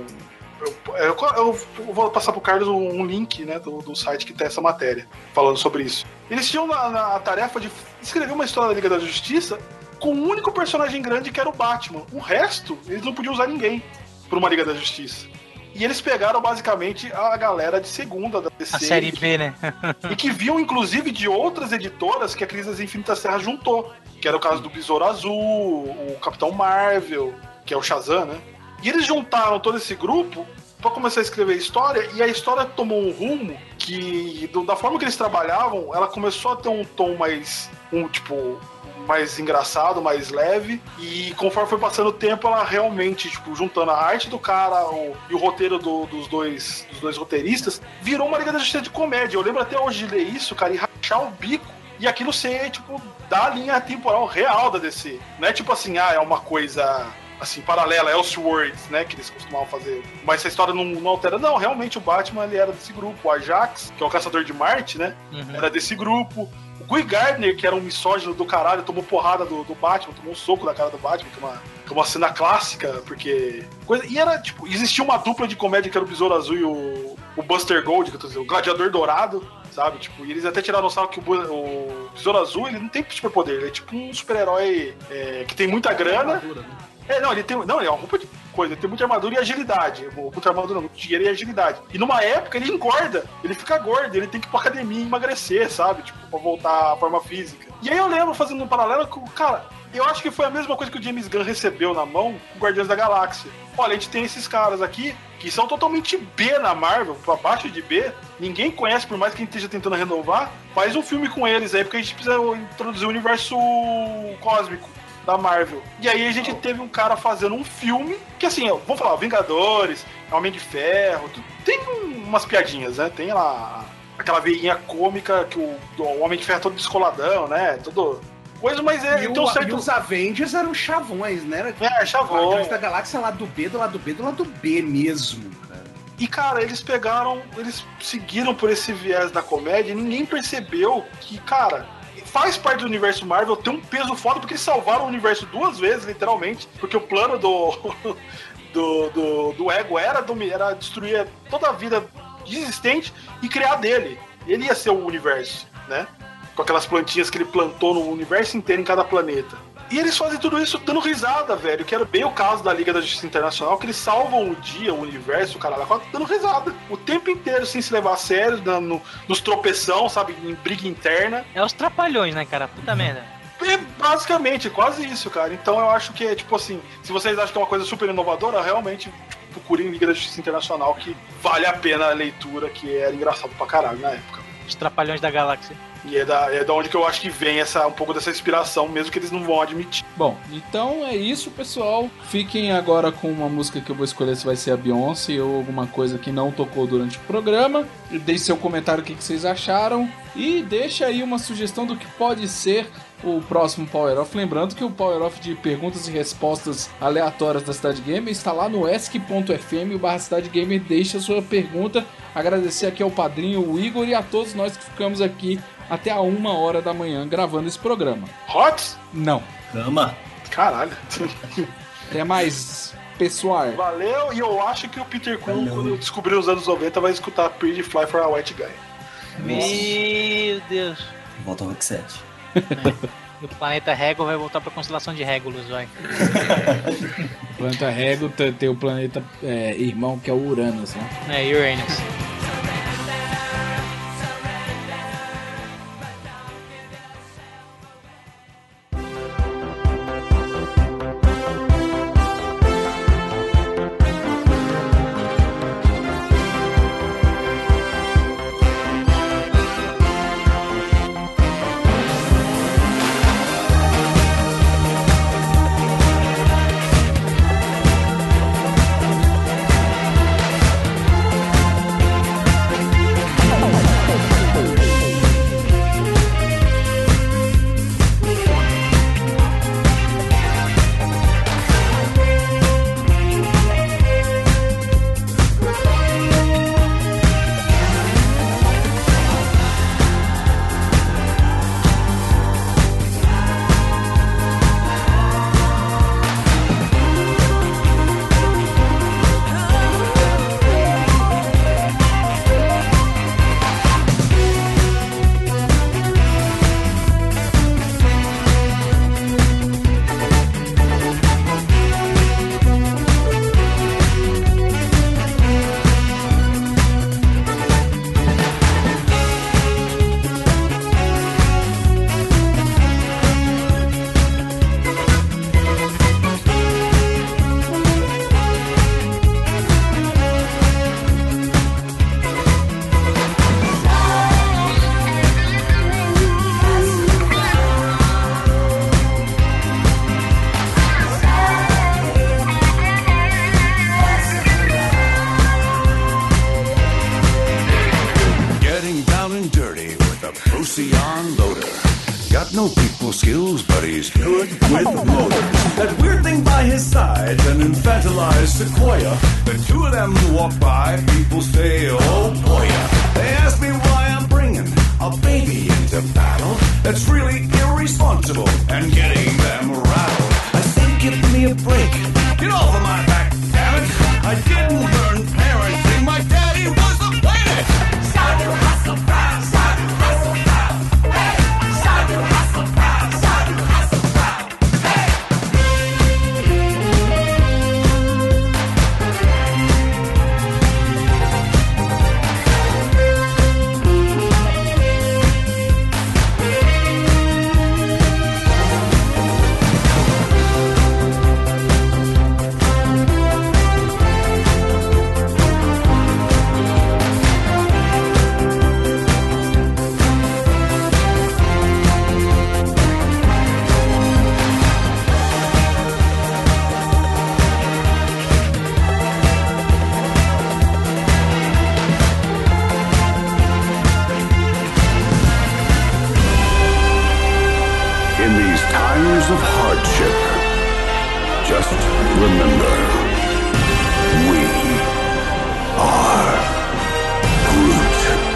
vou passar pro Carlos um link, né, do site que tem essa matéria, falando sobre isso. Eles tinham a tarefa de escrever uma história da Liga da Justiça com um único personagem grande, que era o Batman. O resto, eles não podiam usar ninguém para uma Liga da Justiça. E eles pegaram, basicamente, a galera de segunda da DC.
A série B, né?
E que viam, inclusive, de outras editoras que a Crise das Infinitas Terras juntou. Que era o caso do Besouro Azul, o Capitão Marvel, que é o Shazam, né? E eles juntaram todo esse grupo para começar a escrever a história, e a história tomou um rumo que, da forma que eles trabalhavam, ela começou a ter um tom mais engraçado, mais leve, e conforme foi passando o tempo, ela realmente, juntando a arte do cara e o roteiro dos dois roteiristas, virou uma Liga da Justiça de comédia. Eu lembro até hoje de ler isso, cara, e rachar o bico, e aquilo ser, da linha temporal real da DC. Não é tipo assim, é uma coisa assim, paralela, Elseworlds, né, que eles costumavam fazer. Mas essa história não altera. Não, realmente o Batman, ele era desse grupo. O Ajax, que é o Caçador de Marte, né, era desse grupo. O Guy Gardner, que era um misógino do caralho, tomou porrada do Batman, tomou um soco da cara do Batman, que é uma cena clássica, porque... E era, existia uma dupla de comédia que era o Besouro Azul e o Buster Gold, que eu tô dizendo, o Gladiador Dourado, sabe? E eles até tiraram o sarro que o Besouro Azul, ele não tem superpoder, ele é tipo um super-herói que tem muita grana. Ele é uma roupa coisa. Ele tem muita armadura e agilidade. Muita armadura não, dinheiro e agilidade. E numa época ele engorda, ele fica gordo, ele tem que ir pra academia e emagrecer, sabe? Tipo, pra voltar à forma física. E aí eu lembro, fazendo um paralelo, que, cara, eu acho que foi a mesma coisa que o James Gunn recebeu na mão com Guardiões da Galáxia. Olha, a gente tem esses caras aqui que são totalmente B na Marvel, pra baixo de B. Ninguém conhece, por mais que a gente esteja tentando renovar. Faz um filme com eles aí, porque a gente precisa introduzir o universo cósmico da Marvel. E aí a gente teve um cara fazendo um filme que, assim, vamos falar, Vingadores, Homem de Ferro, tem umas piadinhas, né? Tem lá aquela veinha cômica que o Homem de Ferro é todo descoladão, né? Todo coisa, mas
e os Avengers eram chavões, né?
Chavões.
Guardiões da Galáxia lado B, do lado B, do lado B mesmo, cara.
E, cara, eles seguiram por esse viés da comédia e ninguém percebeu que, cara, faz parte do universo Marvel, tem um peso foda, porque eles salvaram o universo 2 vezes, literalmente, porque o plano do Ego era destruir toda a vida existente e criar dele. Ele ia ser o universo, né? Com aquelas plantinhas que ele plantou no universo inteiro, em cada planeta. E eles fazem tudo isso dando risada, velho, que era bem o caso da Liga da Justiça Internacional, que eles salvam o dia, o universo, o caralho, dando risada. O tempo inteiro, sem se levar a sério, nos tropeção, sabe, em briga interna.
É os trapalhões, né, cara? Puta merda.
É basicamente, quase isso, cara. Então eu acho que é, tipo assim, se vocês acham que é uma coisa super inovadora, realmente procurem Liga da Justiça Internacional, que vale a pena a leitura, que era engraçado pra caralho na época.
Os Trapalhões da Galáxia.
E é da onde que eu acho que vem um pouco dessa inspiração, mesmo que eles não vão admitir.
Bom, então é isso, pessoal. Fiquem agora com uma música que eu vou escolher, se vai ser a Beyoncé ou alguma coisa que não tocou durante o programa. E deixe seu comentário o que vocês acharam. E deixa aí uma sugestão do que pode ser o próximo Power Off. Lembrando que o Power Off de perguntas e respostas aleatórias da Cidade Gamer está lá no esc.fm/Cidade Gamer. Deixa a sua pergunta. Agradecer aqui ao padrinho, o Igor, e a todos nós que ficamos aqui até a 1h da manhã gravando esse programa.
Hots?
Não.
Cama.
Caralho.
Até mais, pessoal.
Valeu, e eu acho que o Peter Kuhn, quando descobrir os anos 90, vai escutar Pretty Fly for a White Guy.
Meu Deus.
Volta ao Rock 7.
O planeta Régula vai voltar pra constelação de Régulus, vai.
O planeta Régula tem o planeta irmão, que é o Uranus, né?
É, Uranus.
Procyon loader. Got no people skills, but he's good with motors. That weird thing by his side, an infantilized sequoia. The two of them walk by, people say, oh boy. They ask me why I'm bringing a baby into battle. That's really irresponsible and getting them rattled. I say, give me a break. Get off of my back, damn it. I didn't learn parenting. My daddy was a planet. Sound you hustle proud, sound you hustle proud. Hey, sound you hustle proud, sound you hustle proud. Hey. years of hardship, just remember, we are Groot.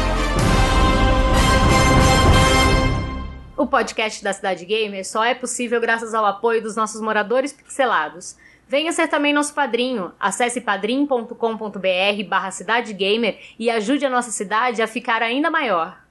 O podcast da Cidade Gamer só é possível graças ao apoio dos nossos moradores pixelados. Venha ser também nosso padrinho. Acesse padrim.com.br/cidadegamer e ajude a nossa cidade a ficar ainda maior.